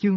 Chương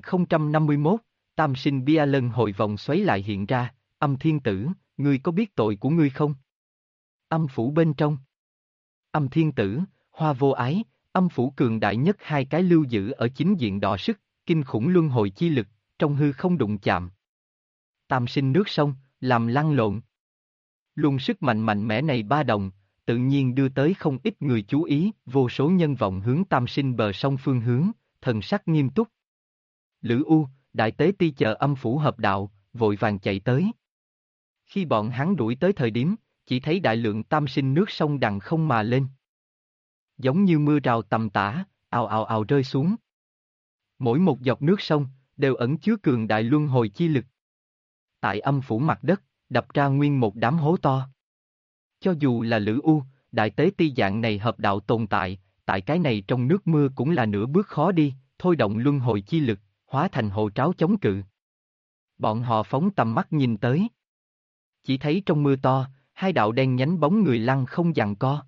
2051, Tam sinh bia lân hồi vòng xoáy lại hiện ra, Âm Thiên Tử, ngươi có biết tội của ngươi không? Âm phủ bên trong. Âm Thiên Tử, Hoa Vô Ái, âm phủ cường đại nhất hai cái lưu giữ ở chính diện đọ sức, kinh khủng luân hồi chi lực, trong hư không đụng chạm. Tam sinh nước sông, làm lăn lộn. Luồng sức mạnh mạnh mẽ này ba đồng, tự nhiên đưa tới không ít người chú ý, vô số nhân vọng hướng tam sinh bờ sông phương hướng, thần sắc nghiêm túc. Lữ U, Đại Tế Ti chờ âm phủ hợp đạo, vội vàng chạy tới. Khi bọn hắn đuổi tới thời điểm, chỉ thấy đại lượng tam sinh nước sông đằng không mà lên. Giống như mưa rào tầm tã, ào ào ào rơi xuống. Mỗi một giọt nước sông, đều ẩn chứa cường đại luân hồi chi lực. Tại âm phủ mặt đất, đập ra nguyên một đám hố to. Cho dù là Lữ U, Đại Tế Ti dạng này hợp đạo tồn tại cái này trong nước mưa cũng là nửa bước khó đi, thôi động luân hồi chi lực, hóa thành hộ tráo chống cự. Bọn họ phóng tầm mắt nhìn tới. Chỉ thấy trong mưa to, hai đạo đen nhánh bóng người lăn không giằng co.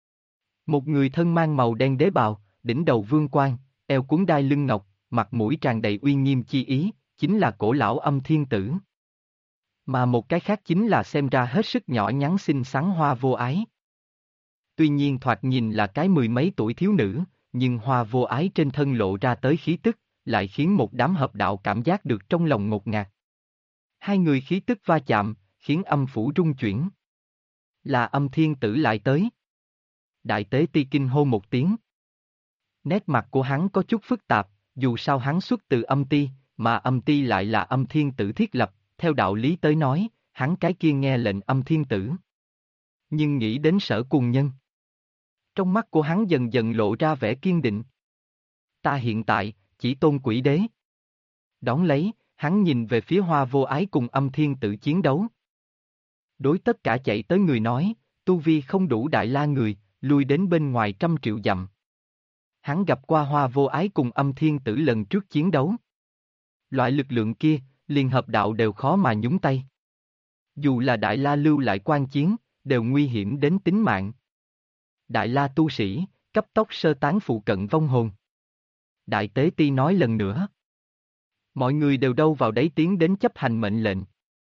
Một người thân mang màu đen đế bào, đỉnh đầu vương quan, eo cuốn đai lưng ngọc, mặt mũi tràn đầy uy nghiêm chi ý, chính là cổ lão Âm Thiên Tử. Mà một cái khác chính là xem ra hết sức nhỏ nhắn xinh xắn Hoa Vô Ái. Tuy nhiên thoạt nhìn là cái mười mấy tuổi thiếu nữ, nhưng Hoa Vô Ái trên thân lộ ra tới khí tức, lại khiến một đám hợp đạo cảm giác được trong lòng ngột ngạt. Hai người khí tức va chạm, khiến âm phủ rung chuyển. Là Âm Thiên Tử lại tới. Đại Tế Ti kinh hô một tiếng. Nét mặt của hắn có chút phức tạp, dù sao hắn xuất từ âm ti, mà âm ti lại là Âm Thiên Tử thiết lập, theo đạo lý tới nói, hắn cái kia nghe lệnh Âm Thiên Tử. Nhưng nghĩ đến Sở Cùng Nhân. Trong mắt của hắn dần dần lộ ra vẻ kiên định. Ta hiện tại, chỉ tôn quỷ đế. Đón lấy, hắn nhìn về phía Hoa Vô Ái cùng Âm Thiên Tử chiến đấu. Đối tất cả chạy tới người nói, tu vi không đủ Đại La người, lui đến bên ngoài 100 triệu dặm. Hắn gặp qua Hoa Vô Ái cùng Âm Thiên Tử lần trước chiến đấu. Loại lực lượng kia, liền hợp đạo đều khó mà nhúng tay. Dù là Đại La lưu lại quan chiến, đều nguy hiểm đến tính mạng. Đại La tu sĩ, cấp tốc sơ tán phụ cận vong hồn. Đại Tế Ti nói lần nữa. Mọi người đều đâu vào đấy tiến đến chấp hành mệnh lệnh.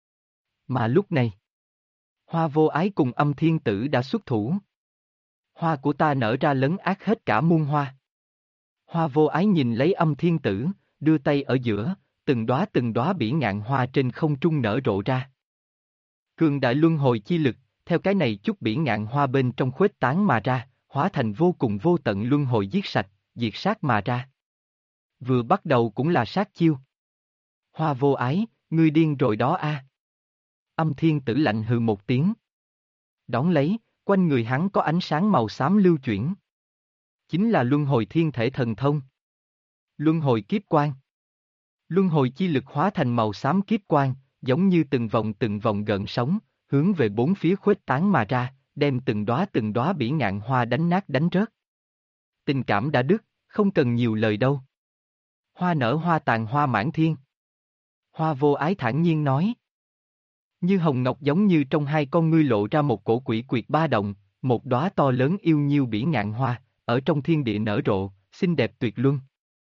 Mà lúc này, Hoa Vô Ái cùng Âm Thiên Tử đã xuất thủ. Hoa của ta nở ra lấn át hết cả muôn hoa. Hoa Vô Ái nhìn lấy Âm Thiên Tử, đưa tay ở giữa, từng đóa bỉ ngạn hoa trên không trung nở rộ ra. Cường đại luân hồi chi lực, theo cái này chút bỉ ngạn hoa bên trong khuếch tán mà ra, hóa thành vô cùng vô tận luân hồi giết sạch, diệt sát mà ra. Vừa bắt đầu cũng là sát chiêu. Hoa Vô Ái, ngươi điên rồi đó a. Âm Thiên Tử lạnh hừ một tiếng. Đón lấy, quanh người hắn có ánh sáng màu xám lưu chuyển. Chính là luân hồi thiên thể thần thông. Luân hồi kiếp quang. Luân hồi chi lực hóa thành màu xám kiếp quang, giống như từng vòng gợn sóng, hướng về bốn phía khuếch tán mà ra, đem từng đóa bỉ ngạn hoa đánh nát đánh rớt. Tình cảm đã đứt, không cần nhiều lời đâu. Hoa nở hoa tàn hoa mãn thiên. Hoa Vô Ái thản nhiên nói. Như hồng ngọc giống như trong hai con ngươi lộ ra một cổ quỷ quyệt ba động, một đóa to lớn yêu nhiêu bỉ ngạn hoa, ở trong thiên địa nở rộ, xinh đẹp tuyệt luân.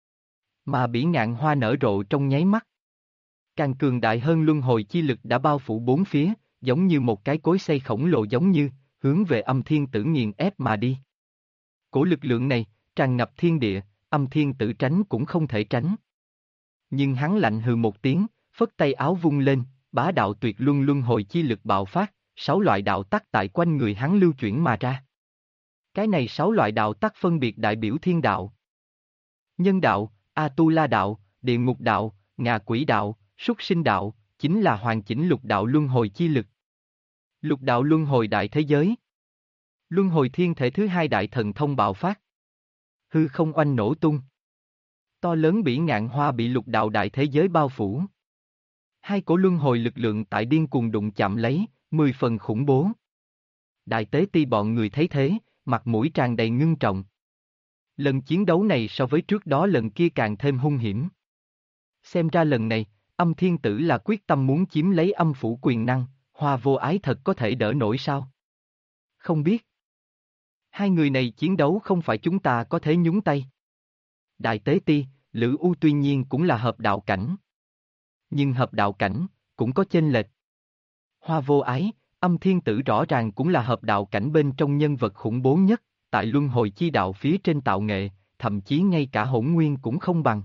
Mà bỉ ngạn hoa nở rộ trong nháy mắt. Càng cường đại hơn luân hồi chi lực đã bao phủ bốn phía, giống như một cái cối xay khổng lồ giống như, hướng về Âm Thiên Tử nghiền ép mà đi. Cổ lực lượng này, tràn ngập thiên địa, Âm Thiên Tử tránh cũng không thể tránh. Nhưng hắn lạnh hừ một tiếng, phất tay áo vung lên, bá đạo tuyệt luân luân hồi chi lực bạo phát, 6 loại đạo tắc tại quanh người hắn lưu chuyển mà ra. Cái này 6 loại đạo tắc phân biệt đại biểu thiên đạo, nhân đạo, A-tu-la đạo, địa ngục đạo, ngạ quỷ đạo, súc sinh đạo, chính là hoàn chỉnh lục đạo luân hồi chi lực. Lục đạo luân hồi đại thế giới. Luân hồi thiên thể thứ hai đại thần thông bạo phát. Hư không oanh nổ tung. To lớn bỉ ngạn hoa bị lục đạo đại thế giới bao phủ. Hai cổ luân hồi lực lượng tại điên cuồng đụng chạm lấy, 10 phần khủng bố. Đại Tế Ti bọn người thấy thế, mặt mũi tràn đầy ngưng trọng. Lần chiến đấu này so với trước đó lần kia càng thêm hung hiểm. Xem ra lần này, Âm Thiên Tử là quyết tâm muốn chiếm lấy âm phủ quyền năng, Hoa Vô Ái thật có thể đỡ nổi sao? Không biết. Hai người này chiến đấu không phải chúng ta có thể nhúng tay. Đại Tế Ti, Lữ U tuy nhiên cũng là hợp đạo cảnh. Nhưng hợp đạo cảnh, cũng có chênh lệch. Hoa Vô Ái, Âm Thiên Tử rõ ràng cũng là hợp đạo cảnh bên trong nhân vật khủng bố nhất, tại luân hồi chi đạo phía trên tạo nghệ, thậm chí ngay cả Hỗn Nguyên cũng không bằng.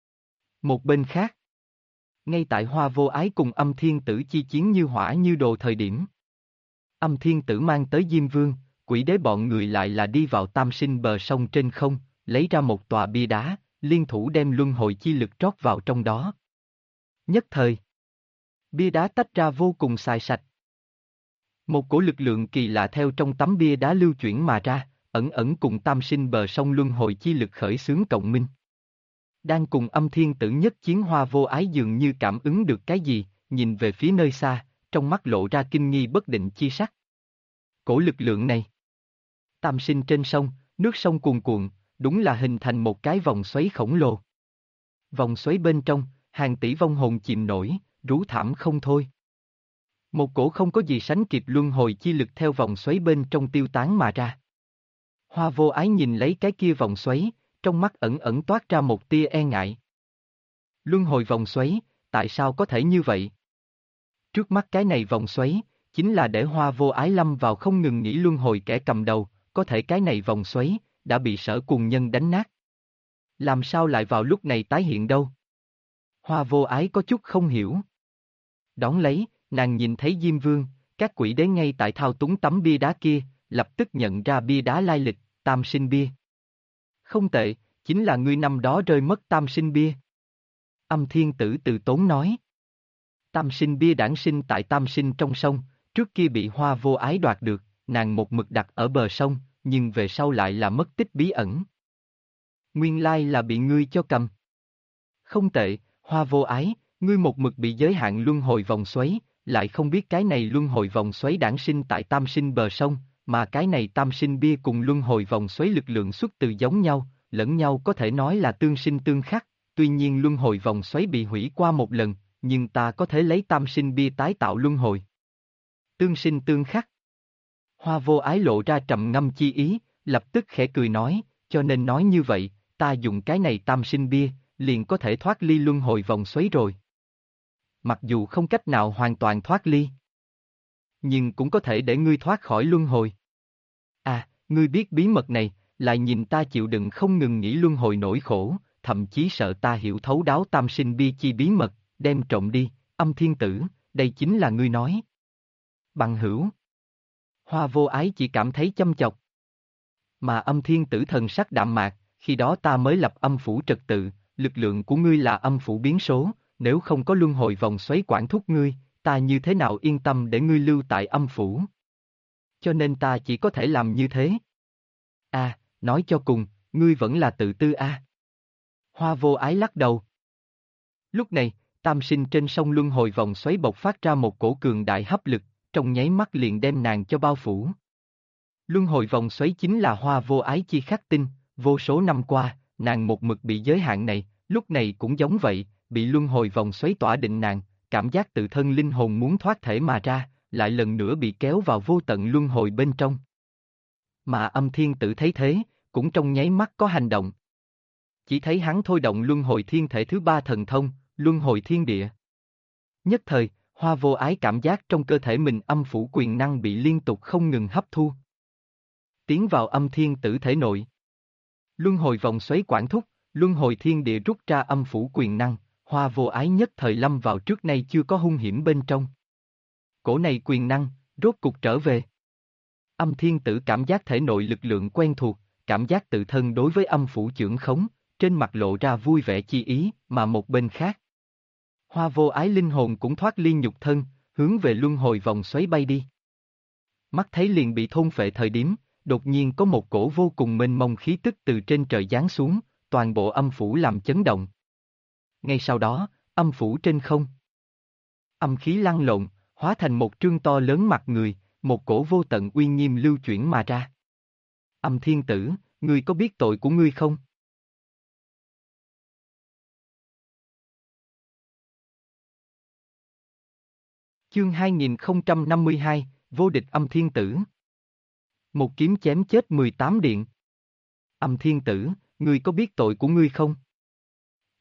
Một bên khác, ngay tại Hoa Vô Ái cùng Âm Thiên Tử chi chiến như hỏa như đồ thời điểm. Âm Thiên Tử mang tới Diêm Vương, Quỷ Đế bọn người lại là đi vào Tam Sinh bờ sông trên không, lấy ra một tòa bia đá, liên thủ đem luân hồi chi lực trót vào trong đó. Nhất thời, bia đá tách ra vô cùng xài sạch. Một cổ lực lượng kỳ lạ theo trong tấm bia đá lưu chuyển mà ra, ẩn ẩn cùng Tam Sinh bờ sông luân hồi chi lực khởi xướng cộng minh. Đang cùng Âm Thiên Tử nhất chiến Hoa Vô Ái dường như cảm ứng được cái gì, nhìn về phía nơi xa, trong mắt lộ ra kinh nghi bất định chi sắc. Cổ lực lượng này. Tam sinh trên sông, nước sông cuồn cuộn, đúng là hình thành một cái vòng xoáy khổng lồ. Vòng xoáy bên trong, hàng tỷ vong hồn chìm nổi, rú thảm không thôi. Một cổ không có gì sánh kịp luân hồi chi lực theo vòng xoáy bên trong tiêu tán mà ra. Hoa Vô Ái nhìn lấy cái kia vòng xoáy, trong mắt ẩn ẩn toát ra một tia e ngại. Luân hồi vòng xoáy, tại sao có thể như vậy? Trước mắt cái này vòng xoáy, chính là để Hoa Vô Ái lâm vào không ngừng nghỉ luân hồi kẻ cầm đầu, có thể cái này vòng xoáy, đã bị Sở Cuồng Nhân đánh nát. Làm sao lại vào lúc này tái hiện đâu? Hoa Vô Ái có chút không hiểu. Đón lấy, nàng nhìn thấy Diêm Vương, các quỷ đế ngay tại thao túng tấm bia đá kia, lập tức nhận ra bia đá lai lịch, Tam Sinh bia. Không tệ, chính là ngươi năm đó rơi mất Tam Sinh bia. Âm Thiên Tử từ tốn nói. Tam Sinh bia đản sinh tại Tam Sinh trong sông, trước kia bị Hoa Vô Ái đoạt được, nàng một mực đặt ở bờ sông, nhưng về sau lại là mất tích bí ẩn. Nguyên lai là bị ngươi cho cầm. Không tệ, Hoa Vô Ái, ngươi một mực bị giới hạn luân hồi vòng xoáy, lại không biết cái này luân hồi vòng xoáy đản sinh tại Tam Sinh bờ sông, mà cái này Tam Sinh bia cùng luân hồi vòng xoáy lực lượng xuất từ giống nhau, lẫn nhau có thể nói là tương sinh tương khắc, tuy nhiên luân hồi vòng xoáy bị hủy qua một lần, nhưng ta có thể lấy Tam Sinh bia tái tạo luân hồi. Tương sinh tương khắc. Hoa Vô Ái lộ ra trầm ngâm chi ý, lập tức khẽ cười nói, cho nên nói như vậy, ta dùng cái này Tam Sinh bia, liền có thể thoát ly luân hồi vòng xoáy rồi. Mặc dù không cách nào hoàn toàn thoát ly, nhưng cũng có thể để ngươi thoát khỏi luân hồi. À, ngươi biết bí mật này, lại nhìn ta chịu đựng không ngừng nghĩ luân hồi nỗi khổ, thậm chí sợ ta hiểu thấu đáo Tam Sinh bia chi bí mật, đem trộm đi, Âm Thiên Tử, đây chính là ngươi nói. Bằng hữu. Hoa Vô Ái chỉ cảm thấy châm chọc. Mà Âm Thiên Tử thần sắc đạm mạc, khi đó ta mới lập âm phủ trật tự, lực lượng của ngươi là âm phủ biến số, nếu không có luân hồi vòng xoáy quản thúc ngươi, ta như thế nào yên tâm để ngươi lưu tại âm phủ. Cho nên ta chỉ có thể làm như thế. À, nói cho cùng, ngươi vẫn là tự tư a. Hoa Vô Ái lắc đầu. Lúc này, Tam Sinh trên sông luân hồi vòng xoáy bộc phát ra một cổ cường đại hấp lực, trong nháy mắt liền đem nàng cho bao phủ. Luân hồi vòng xoáy chính là Hoa Vô Ái chi khắc tinh, vô số năm qua, nàng một mực bị giới hạn này, lúc này cũng giống vậy, bị luân hồi vòng xoáy tỏa định nàng, cảm giác tự thân linh hồn muốn thoát thể mà ra, lại lần nữa bị kéo vào vô tận luân hồi bên trong. Mà Âm Thiên Tử thấy thế, cũng trong nháy mắt có hành động. Chỉ thấy hắn thôi động luân hồi thiên thể thứ ba thần thông, luân hồi thiên địa. Nhất thời, Hoa Vô Ái cảm giác trong cơ thể mình âm phủ quyền năng bị liên tục không ngừng hấp thu. Tiến vào Âm Thiên Tử thể nội. Luân hồi vòng xoáy quản thúc, luân hồi thiên địa rút ra âm phủ quyền năng, Hoa Vô Ái nhất thời lâm vào trước nay chưa có hung hiểm bên trong. Cổ này quyền năng, rốt cục trở về. Âm Thiên Tử cảm giác thể nội lực lượng quen thuộc, cảm giác tự thân đối với âm phủ chưởng khống, trên mặt lộ ra vui vẻ chi ý, mà một bên khác. Hoa Vô Ái linh hồn cũng thoát ly nhục thân, hướng về luân hồi vòng xoáy bay đi. Mắt thấy liền bị thôn phệ thời điểm, đột nhiên có một cổ vô cùng mênh mông khí tức từ trên trời giáng xuống, toàn bộ âm phủ làm chấn động. Ngay sau đó, âm phủ trên không. Âm khí lăn lộn, hóa thành một trương to lớn mặt người, một cổ vô tận uy nghiêm lưu chuyển mà ra. Âm Thiên Tử, ngươi có biết tội của ngươi không? Chương 2052, Vô địch Âm Thiên Tử. Một kiếm chém chết 18 điện. Âm Thiên Tử, ngươi có biết tội của ngươi không?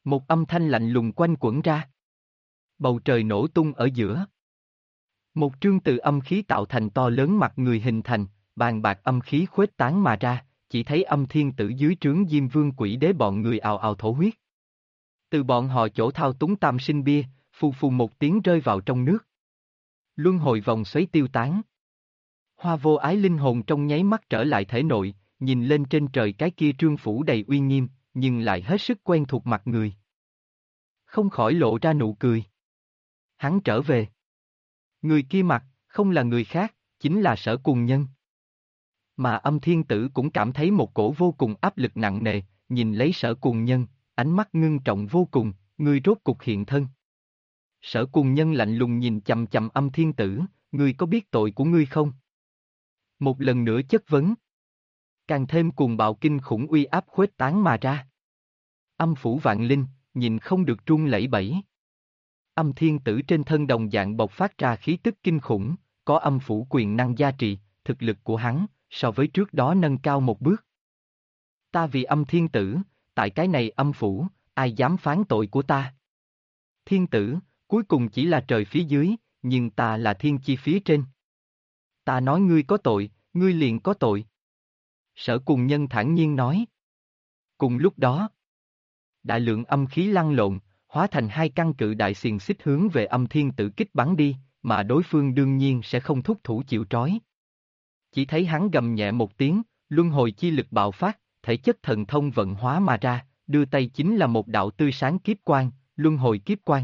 Một âm thanh lạnh lùng quanh quẩn ra. Bầu trời nổ tung ở giữa. Một trương từ âm khí tạo thành to lớn mặt người hình thành, bàn bạc âm khí khuếch tán mà ra, chỉ thấy âm thiên tử dưới trướng Diêm Vương Quỷ Đế bọn người ào ào thổ huyết. Từ bọn họ chỗ thao túng tam sinh bia, phù phù một tiếng rơi vào trong nước. Luân hồi vòng xoáy tiêu tán. Hoa vô ái linh hồn trong nháy mắt trở lại thể nội, nhìn lên trên trời cái kia trương phủ đầy uy nghiêm, nhưng lại hết sức quen thuộc mặt người. Không khỏi lộ ra nụ cười. Hắn trở về. Người kia mặt, không là người khác, chính là Sở Cùng Nhân. Mà âm thiên tử cũng cảm thấy một cổ vô cùng áp lực nặng nề, nhìn lấy Sở Cùng Nhân, ánh mắt ngưng trọng vô cùng, ngươi rốt cục hiện thân. Sở Cùng Nhân lạnh lùng nhìn chằm chằm âm thiên tử, ngươi có biết tội của ngươi không? Một lần nữa chất vấn. Càng thêm cuồng bạo kinh khủng uy áp khuếch tán mà ra. Âm phủ vạn linh, nhìn không được run lẩy bẩy. Âm thiên tử trên thân đồng dạng bộc phát ra khí tức kinh khủng, có âm phủ quyền năng gia trì, thực lực của hắn, so với trước đó nâng cao một bước. Ta vì âm thiên tử, tại cái này âm phủ, ai dám phán tội của ta? Thiên tử, cuối cùng chỉ là trời phía dưới, nhưng ta là thiên chi phía trên. Ta nói ngươi có tội, ngươi liền có tội. Sở Cùng Nhân thản nhiên nói. Cùng lúc đó, đại lượng âm khí lăn lộn, hóa thành hai căn cự đại xiềng xích hướng về âm thiên tử kích bắn đi, mà đối phương đương nhiên sẽ không thúc thủ chịu trói. Chỉ thấy hắn gầm nhẹ một tiếng, luân hồi chi lực bạo phát, thể chất thần thông vận hóa mà ra, đưa tay chính là một đạo tươi sáng kiếp quang, luân hồi kiếp quang.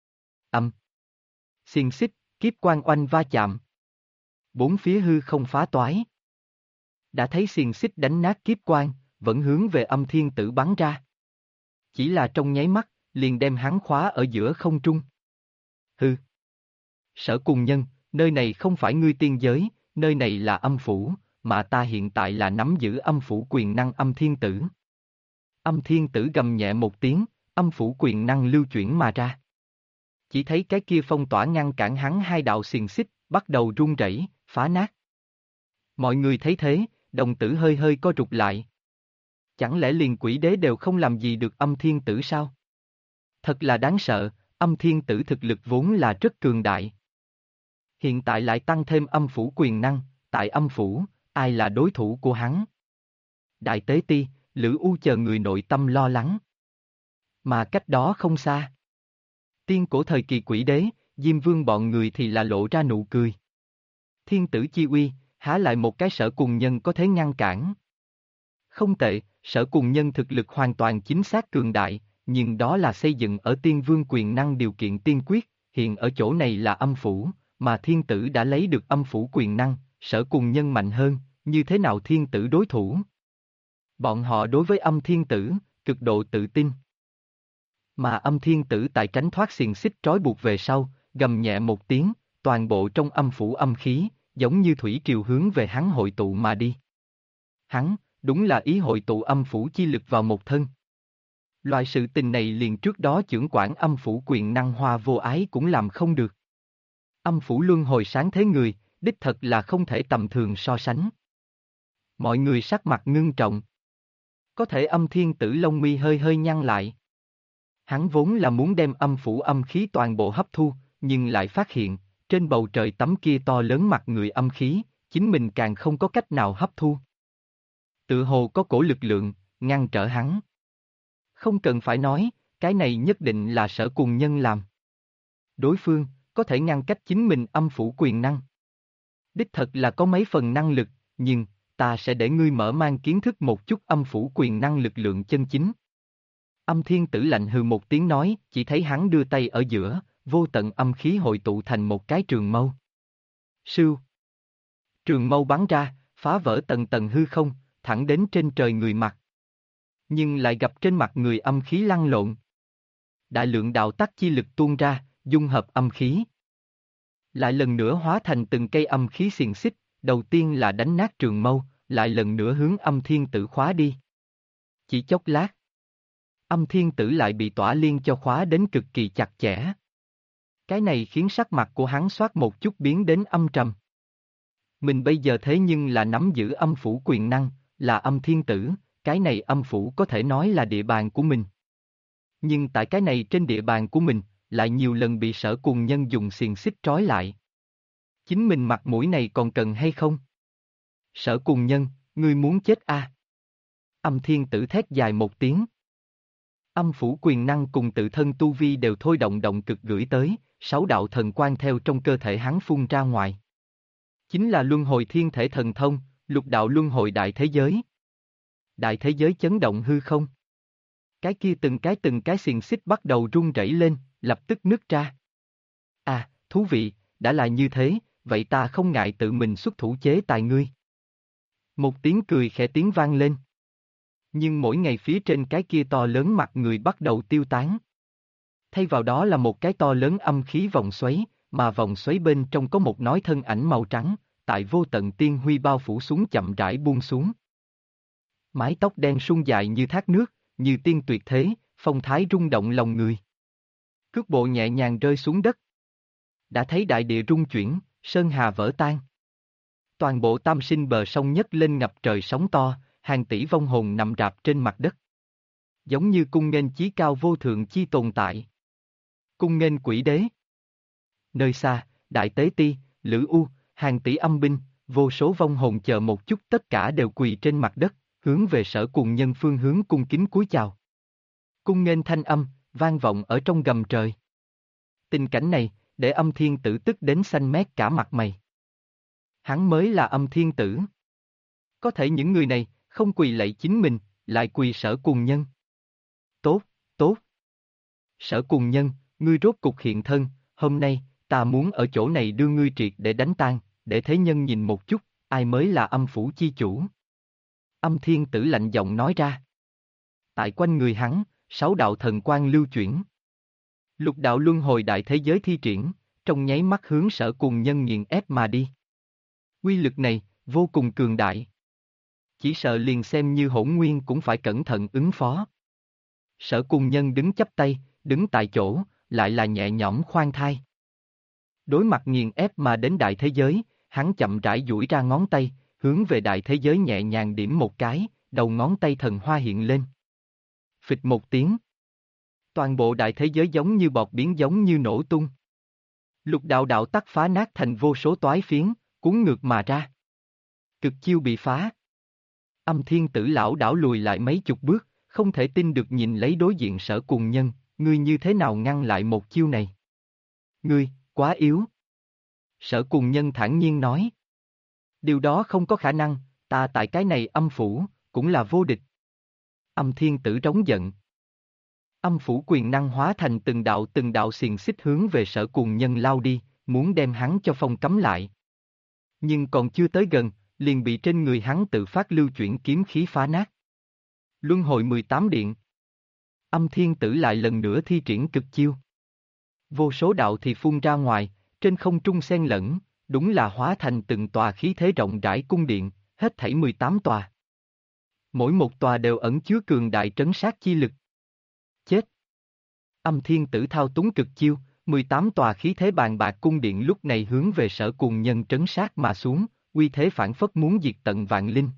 Xiềng xích, kiếp quang oanh va chạm. Bốn phía hư không phá toái. Đã thấy xiềng xích đánh nát kiếp quang, vẫn hướng về âm thiên tử bắn ra. Chỉ là trong nháy mắt, liền đem hắn khóa ở giữa không trung. Hư. Sở Cùng Nhân, nơi này không phải ngươi tiên giới, nơi này là âm phủ, mà ta hiện tại là nắm giữ âm phủ quyền năng âm thiên tử. Âm thiên tử gầm nhẹ một tiếng, âm phủ quyền năng lưu chuyển mà ra. Chỉ thấy cái kia phong tỏa ngăn cản hắn hai đạo xiềng xích, bắt đầu rung rẩy, phá nát. Mọi người thấy thế, đồng tử hơi hơi co rụt lại. Chẳng lẽ liền quỷ đế đều không làm gì được âm thiên tử sao? Thật là đáng sợ, âm thiên tử thực lực vốn là rất cường đại. Hiện tại lại tăng thêm âm phủ quyền năng, tại âm phủ, ai là đối thủ của hắn? Đại Tế Ti, Lữ U chờ người nội tâm lo lắng. Mà cách đó không xa. Tiên cổ thời kỳ quỷ đế, Diêm Vương bọn người thì là lộ ra nụ cười. Thiên tử chi uy, há lại một cái Sở Cùng Nhân có thể ngăn cản. Không tệ, Sở Cùng Nhân thực lực hoàn toàn chính xác cường đại, nhưng đó là xây dựng ở Tiên Vương quyền năng điều kiện tiên quyết, hiện ở chỗ này là âm phủ, mà thiên tử đã lấy được âm phủ quyền năng, Sở Cùng Nhân mạnh hơn, như thế nào thiên tử đối thủ? Bọn họ đối với âm thiên tử, cực độ tự tin. Mà âm thiên tử tại tránh thoát xiềng xích trói buộc về sau, gầm nhẹ một tiếng, toàn bộ trong âm phủ âm khí, giống như thủy triều hướng về hắn hội tụ mà đi. Hắn, đúng là ý hội tụ âm phủ chi lực vào một thân. Loại sự tình này liền trước đó chưởng quản âm phủ quyền năng Hoa Vô Ái cũng làm không được. Âm phủ luân hồi sáng thế người, đích thật là không thể tầm thường so sánh. Mọi người sắc mặt ngưng trọng. Có thể âm thiên tử lông mi hơi hơi nhăn lại. Hắn vốn là muốn đem âm phủ âm khí toàn bộ hấp thu, nhưng lại phát hiện, trên bầu trời tấm kia to lớn mặt người âm khí, chính mình càng không có cách nào hấp thu. Tự hồ có cổ lực lượng, ngăn trở hắn. Không cần phải nói, cái này nhất định là Sở Cùng Nhân làm. Đối phương, có thể ngăn cách chính mình âm phủ quyền năng. Đích thật là có mấy phần năng lực, nhưng, ta sẽ để ngươi mở mang kiến thức một chút âm phủ quyền năng lực lượng chân chính. Âm thiên tử lạnh hừ một tiếng nói, chỉ thấy hắn đưa tay ở giữa, vô tận âm khí hội tụ thành một cái trường mâu. Sưu. Trường mâu bắn ra, phá vỡ tầng tầng hư không, thẳng đến trên trời người mặt. Nhưng lại gặp trên mặt người âm khí lăn lộn. Đại lượng đạo tắc chi lực tuôn ra, dung hợp âm khí. Lại lần nữa hóa thành từng cây âm khí xiềng xích, đầu tiên là đánh nát trường mâu, lại lần nữa hướng âm thiên tử khóa đi. Chỉ chốc lát, âm thiên tử lại bị tỏa liên cho khóa đến cực kỳ chặt chẽ. Cái này khiến sắc mặt của hắn xoát một chút biến đến âm trầm. Mình bây giờ thế nhưng là nắm giữ âm phủ quyền năng, là âm thiên tử, cái này âm phủ có thể nói là địa bàn của mình. Nhưng tại cái này trên địa bàn của mình, lại nhiều lần bị Sở Cùng Nhân dùng xiềng xích trói lại. Chính mình mặt mũi này còn cần hay không? Sở Cùng Nhân, ngươi muốn chết à? Âm Thiên Tử thét dài một tiếng. Âm phủ quyền năng cùng tự thân tu vi đều thôi động động cực gửi tới, 6 đạo thần quang theo trong cơ thể hắn phun ra ngoài. Chính là luân hồi thiên thể thần thông, lục đạo luân hồi đại thế giới. Đại thế giới chấn động hư không. Cái kia từng cái xiềng xích bắt đầu rung rẩy lên, lập tức nứt ra. À, thú vị, đã là như thế, vậy ta không ngại tự mình xuất thủ chế tài ngươi. Một tiếng cười khẽ tiếng vang lên. Nhưng mỗi ngày phía trên cái kia to lớn mặt người bắt đầu tiêu tán. Thay vào đó là một cái to lớn âm khí vòng xoáy, mà vòng xoáy bên trong có một nói thân ảnh màu trắng, tại vô tận tiên huy bao phủ xuống chậm rãi buông xuống. Mái tóc đen sung dài như thác nước, như tiên tuyệt thế, phong thái rung động lòng người. Cước bộ nhẹ nhàng rơi xuống đất. Đã thấy đại địa rung chuyển, sơn hà vỡ tan. Toàn bộ tam sinh bờ sông nhấc lên ngập trời sóng to, hàng tỷ vong hồn nằm rạp trên mặt đất. Giống như cung nghênh chí cao vô thượng chi tồn tại. Cung nghênh quỷ đế. Nơi xa, Đại Tế Ti, Lữ U, hàng tỷ âm binh, vô số vong hồn chờ một chút tất cả đều quỳ trên mặt đất, hướng về Sở Cùng Nhân phương hướng cung kính cúi chào. Cung nghênh thanh âm, vang vọng ở trong gầm trời. Tình cảnh này, để Âm Thiên Tử tức đến xanh mét cả mặt mày. Hắn mới là Âm Thiên Tử. Có thể những người này, không quỳ lạy chính mình, lại quỳ Sở Cùng Nhân. Tốt, tốt. Sở Cùng Nhân, ngươi rốt cục hiện thân, hôm nay, ta muốn ở chỗ này đưa ngươi triệt để đánh tan, để thế nhân nhìn một chút, ai mới là âm phủ chi chủ. Âm Thiên Tử lạnh giọng nói ra. Tại quanh người hắn, 6 đạo thần quang lưu chuyển. Lục đạo luân hồi đại thế giới thi triển, trong nháy mắt hướng Sở Cùng Nhân nghiền ép mà đi. Quy lực này, vô cùng cường đại. Chỉ sợ liền xem như Hỗn Nguyên cũng phải cẩn thận ứng phó. Sở Cùng Nhân đứng chắp tay, đứng tại chỗ, lại là nhẹ nhõm khoan thai. Đối mặt nghiền ép mà đến đại thế giới, hắn chậm rãi duỗi ra ngón tay, hướng về đại thế giới nhẹ nhàng điểm một cái, đầu ngón tay thần hoa hiện lên. Phịch một tiếng. Toàn bộ đại thế giới giống như bọt biển giống như nổ tung. Lục đạo đạo tắc phá nát thành vô số toái phiến, cuốn ngược mà ra. Cực chiêu bị phá. Âm Thiên Tử lão đảo lùi lại mấy chục bước, không thể tin được nhìn lấy đối diện Sở Cùng Nhân, ngươi như thế nào ngăn lại một chiêu này? Ngươi, quá yếu. Sở Cùng Nhân thản nhiên nói. Điều đó không có khả năng, ta tại cái này âm phủ, cũng là vô địch. Âm Thiên Tử trống giận. Âm phủ quyền năng hóa thành từng đạo xiềng xích hướng về Sở Cùng Nhân lao đi, muốn đem hắn cho phong cấm lại. Nhưng còn chưa tới gần, liền bị trên người hắn tự phát lưu chuyển kiếm khí phá nát. Luân hồi 18 điện. Âm Thiên Tử lại lần nữa thi triển cực chiêu. Vô số đạo thì phun ra ngoài, trên không trung xen lẫn, đúng là hóa thành từng tòa khí thế rộng rãi cung điện, hết thảy 18 tòa. Mỗi một tòa đều ẩn chứa cường đại trấn sát chi lực. Chết! Âm Thiên Tử thao túng cực chiêu, 18 tòa khí thế bàn bạc cung điện lúc này hướng về Sở Cùng Nhân trấn sát mà xuống, uy thế phản phất muốn diệt tận vạn linh.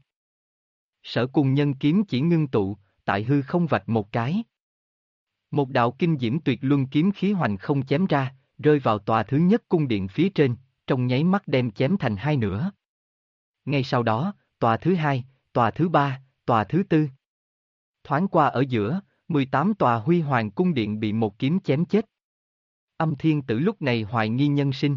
Sở Cùng Nhân kiếm chỉ ngưng tụ, tại hư không vạch một cái. Một đạo kinh diễm tuyệt luân kiếm khí hoành không chém ra, rơi vào tòa thứ nhất cung điện phía trên, trong nháy mắt đem chém thành hai nửa. Ngay sau đó, tòa thứ hai, tòa thứ ba, tòa thứ tư. Thoáng qua ở giữa, 18 tòa huy hoàng cung điện bị một kiếm chém chết. Âm Thiên Tử lúc này hoài nghi nhân sinh.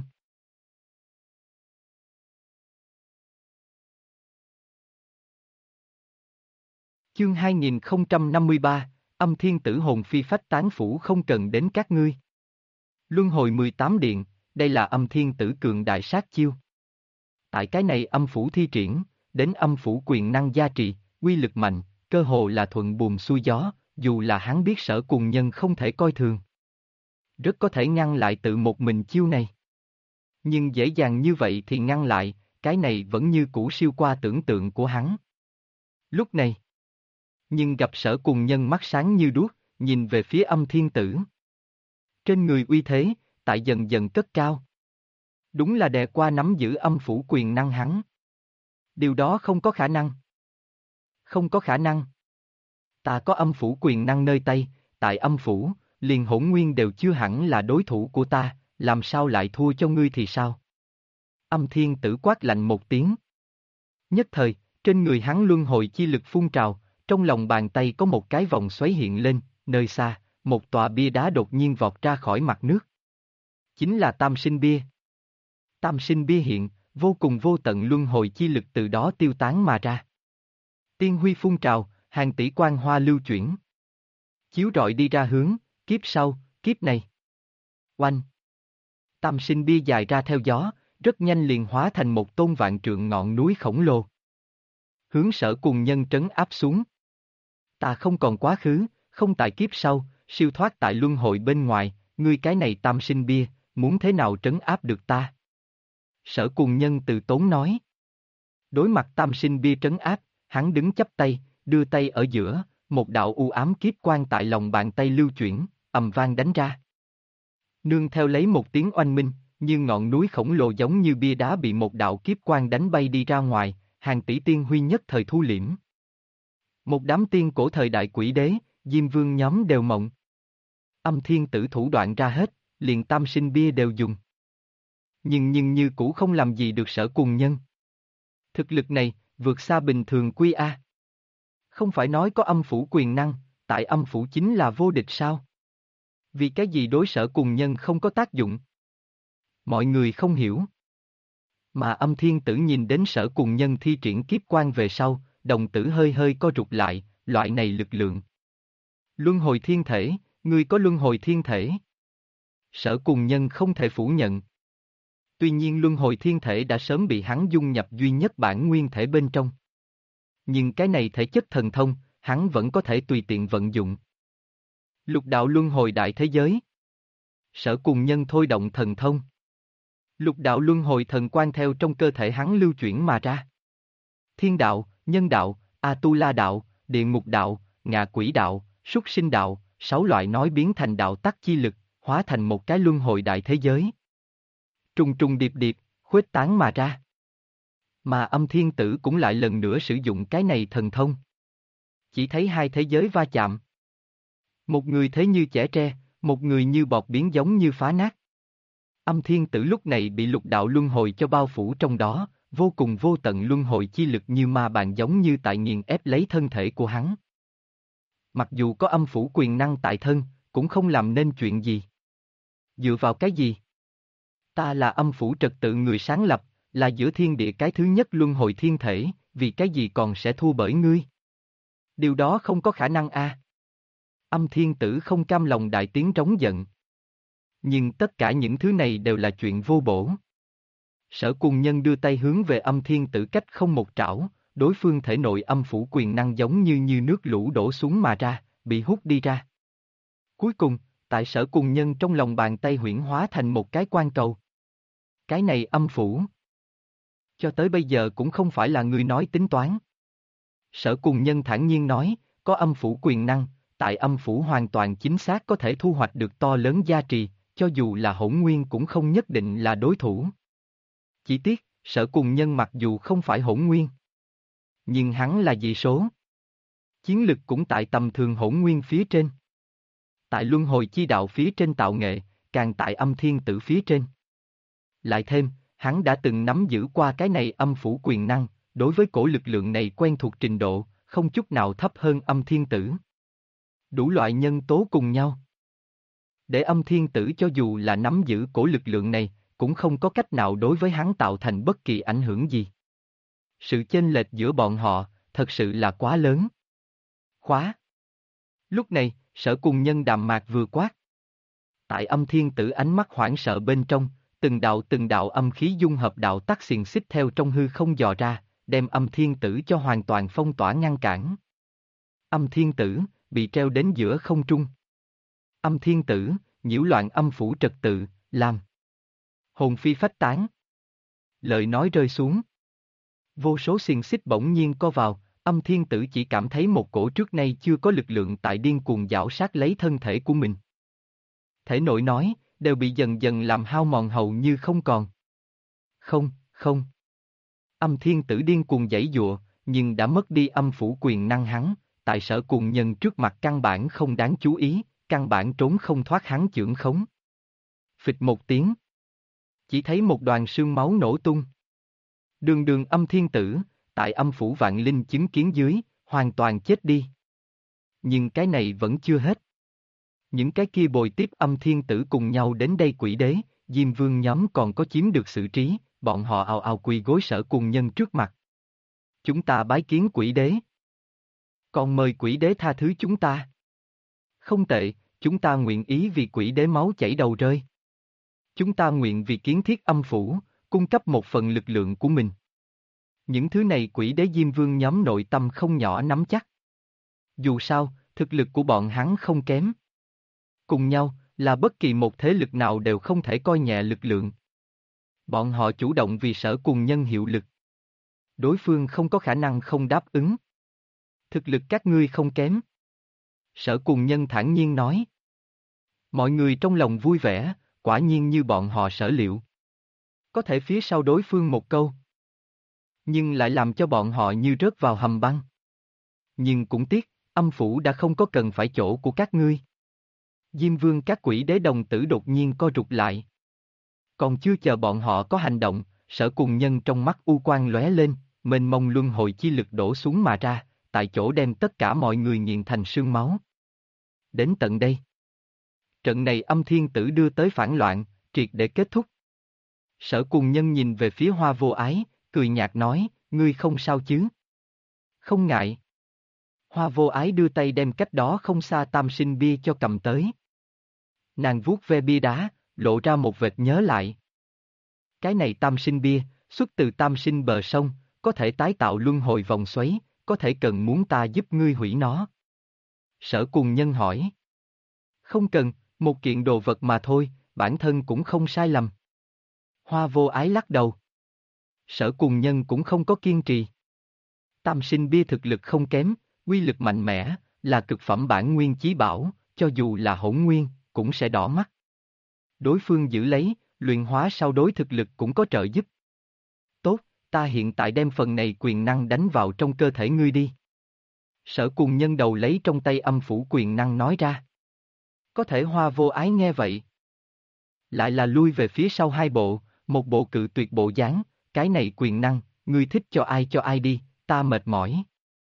Chương 2053, Âm Thiên Tử hồn phi phách tán phủ không cần đến các ngươi. Luân hồi 18 điện, đây là Âm Thiên Tử cường đại sát chiêu. Tại cái này âm phủ thi triển, đến âm phủ quyền năng gia trì, quy lực mạnh, cơ hồ là thuận buồm xuôi gió, dù là hắn biết Sở Cùng Nhân không thể coi thường. Rất có thể ngăn lại tự một mình chiêu này. Nhưng dễ dàng như vậy thì ngăn lại, cái này vẫn như cũ siêu qua tưởng tượng của hắn. Lúc này, nhưng gặp Sở Cùng Nhân mắt sáng như đuốc, nhìn về phía Âm Thiên Tử. Trên người uy thế, tại dần dần cất cao. Đúng là đè qua nắm giữ âm phủ quyền năng hắn. Điều đó không có khả năng. Không có khả năng. Ta có âm phủ quyền năng nơi tay, tại âm phủ, liền hỗn nguyên đều chưa hẳn là đối thủ của ta, làm sao lại thua cho ngươi thì sao? Âm thiên tử quát lạnh một tiếng. Nhất thời, trên người hắn luân hồi chi lực phun trào, trong lòng bàn tay có một cái vòng xoáy hiện lên, nơi xa, một tòa bia đá đột nhiên vọt ra khỏi mặt nước. Chính là Tam Sinh Bia. Tam Sinh Bia hiện, vô cùng vô tận luân hồi chi lực từ đó tiêu tán mà ra. Tiên huy phun trào, hàng tỷ quang hoa lưu chuyển. Chiếu rọi đi ra hướng, kiếp sau, kiếp này. Oanh! Tam Sinh Bia dài ra theo gió, rất nhanh liền hóa thành một tôn vạn trượng ngọn núi khổng lồ. Hướng Sở Cùng Nhân trấn áp xuống. Ta không còn quá khứ, không tại kiếp sau, siêu thoát tại luân hồi bên ngoài, ngươi cái này Tam Sinh Bia, muốn thế nào trấn áp được ta? Sở Cùng Nhân từ tốn nói. Đối mặt Tam Sinh Bia trấn áp, hắn đứng chắp tay, đưa tay ở giữa, một đạo u ám kiếp quang tại lòng bàn tay lưu chuyển, ầm vang đánh ra. Nương theo lấy một tiếng oanh minh, như ngọn núi khổng lồ giống như bia đá bị một đạo kiếp quang đánh bay đi ra ngoài, hàng tỷ tiên huy nhất thời thu liễm. Một đám tiên cổ thời đại quỷ đế, Diêm Vương nhóm đều mộng. Âm thiên tử thủ đoạn ra hết, liền Tam Sinh Bia đều dùng. Nhưng như cũ không làm gì được Sở Cùng Nhân. Thực lực này, vượt xa bình thường quy A. Không phải nói có âm phủ quyền năng, tại âm phủ chính là vô địch sao? Vì cái gì đối Sở Cùng Nhân không có tác dụng? Mọi người không hiểu. Mà Âm Thiên Tử nhìn đến Sở Cùng Nhân thi triển kiếp quang về sau, đồng tử hơi hơi co rụt lại, loại này lực lượng. Luân hồi thiên thể, ngươi có luân hồi thiên thể. Sở Cùng Nhân không thể phủ nhận. Tuy nhiên luân hồi thiên thể đã sớm bị hắn dung nhập duy nhất bản nguyên thể bên trong. Nhưng cái này thể chất thần thông, hắn vẫn có thể tùy tiện vận dụng. Lục đạo luân hồi đại thế giới. Sở Cùng Nhân thôi động thần thông. Lục đạo luân hồi thần quang theo trong cơ thể hắn lưu chuyển mà ra. Thiên đạo, nhân đạo, A-tu-la đạo, địa ngục đạo, ngạ quỷ đạo, súc sinh đạo, 6 loại nói biến thành đạo tắc chi lực, hóa thành một cái luân hồi đại thế giới. Trùng trùng điệp điệp, khuếch tán mà ra. Mà Âm Thiên Tử cũng lại lần nữa sử dụng cái này thần thông. Chỉ thấy hai thế giới va chạm. Một người thế như chẻ tre, một người như bọt biển giống như phá nát. Âm Thiên Tử lúc này bị lục đạo luân hồi cho bao phủ trong đó, vô cùng vô tận luân hồi chi lực như ma bàn giống như tại nghiền ép lấy thân thể của hắn. Mặc dù có âm phủ quyền năng tại thân, cũng không làm nên chuyện gì. Dựa vào cái gì? Ta là âm phủ trật tự người sáng lập, là giữa thiên địa cái thứ nhất luân hồi thiên thể, vì cái gì còn sẽ thua bởi ngươi? Điều đó không có khả năng a. Âm Thiên Tử không cam lòng đại tiếng trống giận. Nhưng tất cả những thứ này đều là chuyện vô bổ. Sở Cùng Nhân đưa tay hướng về Âm Thiên Tử cách không một trảo, đối phương thể nội âm phủ quyền năng giống như nước lũ đổ xuống mà ra, bị hút đi ra. Cuối cùng, tại Sở Cùng Nhân trong lòng bàn tay huyễn hóa thành một cái quan cầu. Cái này âm phủ. Cho tới bây giờ cũng không phải là người nói tính toán. Sở Cùng Nhân thản nhiên nói, có âm phủ quyền năng, tại âm phủ hoàn toàn chính xác có thể thu hoạch được to lớn gia trì, cho dù là hỗn nguyên cũng không nhất định là đối thủ. Chỉ tiếc, Sở Cùng Nhân mặc dù không phải hỗn nguyên, nhưng hắn là dị số. Chiến lực cũng tại tầm thường hỗn nguyên phía trên. Tại luân hồi chi đạo phía trên tạo nghệ, càng tại Âm Thiên Tử phía trên. Lại thêm, hắn đã từng nắm giữ qua cái này âm phủ quyền năng, đối với cổ lực lượng này quen thuộc trình độ, không chút nào thấp hơn Âm Thiên Tử. Đủ loại nhân tố cùng nhau. Để Âm Thiên Tử cho dù là nắm giữ cổ lực lượng này, cũng không có cách nào đối với hắn tạo thành bất kỳ ảnh hưởng gì. Sự chênh lệch giữa bọn họ, thật sự là quá lớn. Khóa. Lúc này, Sở Cùng Nhân đạm mạc vừa quát. Tại Âm Thiên Tử ánh mắt hoảng sợ bên trong, từng đạo âm khí dung hợp đạo tắc xiềng xích theo trong hư không dò ra, đem Âm Thiên Tử cho hoàn toàn phong tỏa ngăn cản. Âm Thiên Tử, bị treo đến giữa không trung. Âm Thiên Tử, nhiễu loạn âm phủ trật tự, làm hồn phi phách tán. Lời nói rơi xuống. Vô số xiềng xích bỗng nhiên co vào, Âm Thiên Tử chỉ cảm thấy một cổ trước nay chưa có lực lượng tại điên cuồng giảo sát lấy thân thể của mình. Thể nội nói, đều bị dần dần làm hao mòn hầu như không còn. Không. Âm Thiên Tử điên cuồng giãy giụa, nhưng đã mất đi âm phủ quyền năng hắn, tại Sở Cùng Nhân trước mặt căn bản không đáng chú ý, căn bản trốn không thoát hắn chưởng khống. Phịch một tiếng. Chỉ thấy một đoàn sương máu nổ tung. Đường đường âm thiên tử, tại âm phủ vạn linh chứng kiến dưới, hoàn toàn chết đi. Nhưng cái này vẫn chưa hết. Những cái kia bồi tiếp âm thiên tử cùng nhau đến đây quỷ đế, Diêm Vương nhóm còn có chiếm được sự trí, bọn họ ào ào quỳ gối Sở Cùng Nhân trước mặt. Chúng ta bái kiến quỷ đế. Còn mời quỷ đế tha thứ chúng ta. Không tệ, chúng ta nguyện ý vì quỷ đế máu chảy đầu rơi. Chúng ta nguyện vì kiến thiết âm phủ, cung cấp một phần lực lượng của mình. Những thứ này quỷ đế Diêm Vương nhóm nội tâm không nhỏ nắm chắc. Dù sao, thực lực của bọn hắn không kém. Cùng nhau, là bất kỳ một thế lực nào đều không thể coi nhẹ lực lượng. Bọn họ chủ động vì Sở Cùng Nhân hiệu lực. Đối phương không có khả năng không đáp ứng. Thực lực các ngươi không kém. Sở Cùng Nhân thản nhiên nói. Mọi người trong lòng vui vẻ, quả nhiên như bọn họ sở liệu. Có thể phía sau đối phương một câu. Nhưng lại làm cho bọn họ như rớt vào hầm băng. Nhưng cũng tiếc, âm phủ đã không có cần phải chỗ của các ngươi. Diêm Vương các quỷ đế đồng tử đột nhiên co rụt lại. Còn chưa chờ bọn họ có hành động, Sở Cùng Nhân trong mắt u quang lóe lên, mênh mông luân hồi chi lực đổ xuống mà ra, tại chỗ đem tất cả mọi người nghiền thành sương máu. Đến tận đây. Trận này âm thiên tử đưa tới phản loạn, triệt để kết thúc. Sở Cùng Nhân nhìn về phía Hoa Vô Ái, cười nhạt nói, ngươi không sao chứ? Không ngại. Hoa Vô Ái đưa tay đem cách đó không xa tam sinh bia cho cầm tới. Nàng vuốt ve bia đá, lộ ra một vệt nhớ lại. Cái này tam sinh bia, xuất từ tam sinh bờ sông, có thể tái tạo luân hồi vòng xoáy, có thể cần muốn ta giúp ngươi hủy nó. Sở Cùng Nhân hỏi. Không cần, một kiện đồ vật mà thôi, bản thân cũng không sai lầm. Hoa Vô Ái lắc đầu. Sở Cùng Nhân cũng không có kiên trì. Tam sinh bia thực lực không kém, quy lực mạnh mẽ, là cực phẩm bản nguyên chí bảo, cho dù là hỗn nguyên, cũng sẽ đỏ mắt. Đối phương giữ lấy, luyện hóa sau đối thực lực cũng có trợ giúp. Tốt, ta hiện tại đem phần này quyền năng đánh vào trong cơ thể ngươi đi. Sở Cùng Nhân đầu lấy trong tay âm phủ quyền năng nói ra. Có thể Hoa Vô Ái nghe vậy. Lại là lui về phía sau hai bộ, một bộ cự tuyệt bộ dáng, cái này quyền năng, ngươi thích cho ai đi, ta mệt mỏi.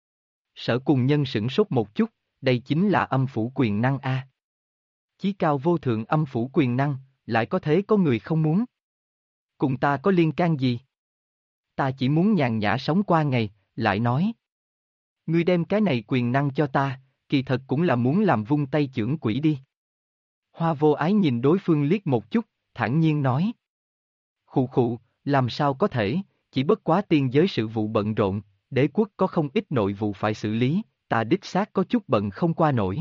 Sở Cùng Nhân sửng sốt một chút, đây chính là âm phủ quyền năng a. Chí cao vô thượng âm phủ quyền năng, lại có thế có người không muốn. Cùng ta có liên can gì? Ta chỉ muốn nhàn nhã sống qua ngày, lại nói. Ngươi đem cái này quyền năng cho ta, kỳ thật cũng là muốn làm vung tay chưởng quỷ đi. Hoa Vô Ái nhìn đối phương liếc một chút, thản nhiên nói. Khụ khụ, làm sao có thể, chỉ bất quá tiên giới sự vụ bận rộn, đế quốc có không ít nội vụ phải xử lý, ta đích xác có chút bận không qua nổi.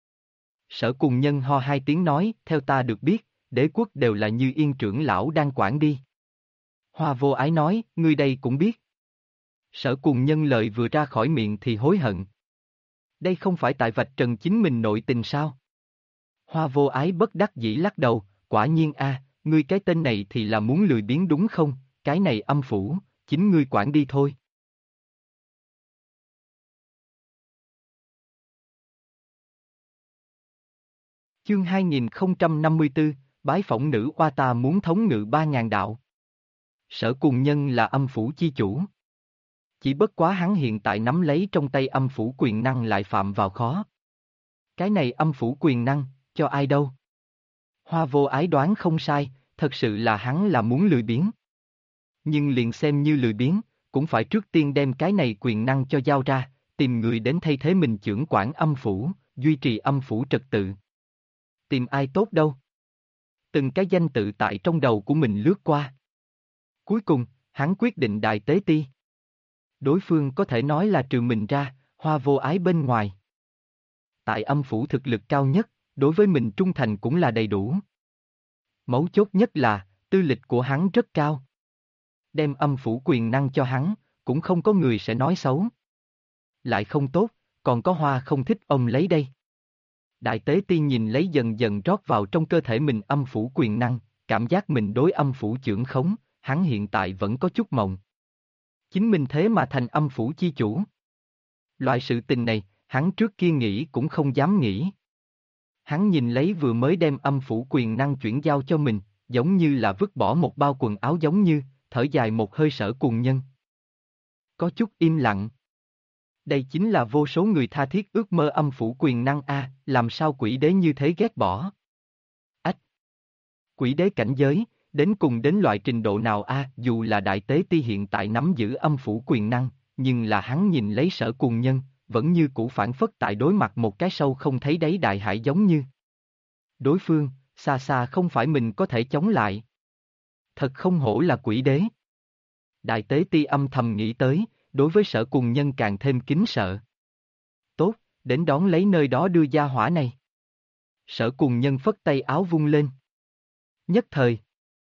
Sở Cùng Nhân ho hai tiếng nói, theo ta được biết, đế quốc đều là Như Yên trưởng lão đang quản đi. Hoa Vô Ái nói, ngươi đây cũng biết. Sở Cùng Nhân lời vừa ra khỏi miệng thì hối hận. Đây không phải tại vạch trần chính mình nội tình sao? Hoa Vô Ái bất đắc dĩ lắc đầu, quả nhiên a, ngươi cái tên này thì là muốn lười biếng đúng không, cái này âm phủ, chính ngươi quản đi thôi. Chương 2054, bái phỏng nữ oa ta muốn thống ngự 3.000 đạo. Sở Cùng Nhân là âm phủ chi chủ. Chỉ bất quá hắn hiện tại nắm lấy trong tay âm phủ quyền năng lại phạm vào khó. Cái này âm phủ quyền năng, cho ai đâu? Hoa Vô Ái đoán không sai, thật sự là hắn là muốn lười biếng. Nhưng liền xem như lười biếng, cũng phải trước tiên đem cái này quyền năng cho giao ra, tìm người đến thay thế mình chưởng quản âm phủ, duy trì âm phủ trật tự. Tìm ai tốt đâu? Từng cái danh tự tại trong đầu của mình lướt qua. Cuối cùng, hắn quyết định Đại Tế Ti. Đối phương có thể nói là trừ mình ra, Hoa Vô Ái bên ngoài. Tại âm phủ thực lực cao nhất, đối với mình trung thành cũng là đầy đủ. Mấu chốt nhất là, tư lịch của hắn rất cao. Đem âm phủ quyền năng cho hắn, cũng không có người sẽ nói xấu. Lại không tốt, còn có Hoa không thích ông lấy đây. Đại Tế Ti nhìn lấy dần dần rót vào trong cơ thể mình âm phủ quyền năng, cảm giác mình đối âm phủ chưởng khống, hắn hiện tại vẫn có chút mộng. Chính mình thế mà thành âm phủ chi chủ. Loại sự tình này, hắn trước kia nghĩ cũng không dám nghĩ. Hắn nhìn lấy vừa mới đem âm phủ quyền năng chuyển giao cho mình, giống như là vứt bỏ một bao quần áo giống như, thở dài một hơi Sở Cùng Nhân. Có chút im lặng. Đây chính là vô số người tha thiết ước mơ âm phủ quyền năng a, làm sao quỷ đế như thế ghét bỏ. Ách! Quỷ đế cảnh giới, đến cùng đến loại trình độ nào a, dù là đại tế ti hiện tại nắm giữ âm phủ quyền năng, nhưng là hắn nhìn lấy Sở Cùng Nhân, vẫn như cũ phản phất tại đối mặt một cái sâu không thấy đáy đại hải giống như. Đối phương, xa xa không phải mình có thể chống lại. Thật không hổ là quỷ đế. Đại tế ti âm thầm nghĩ tới, đối với Sở Cùng Nhân càng thêm kính sợ. Tốt, đến đón lấy nơi đó đưa gia hỏa này. Sở Cùng Nhân phất tay áo vung lên. Nhất thời,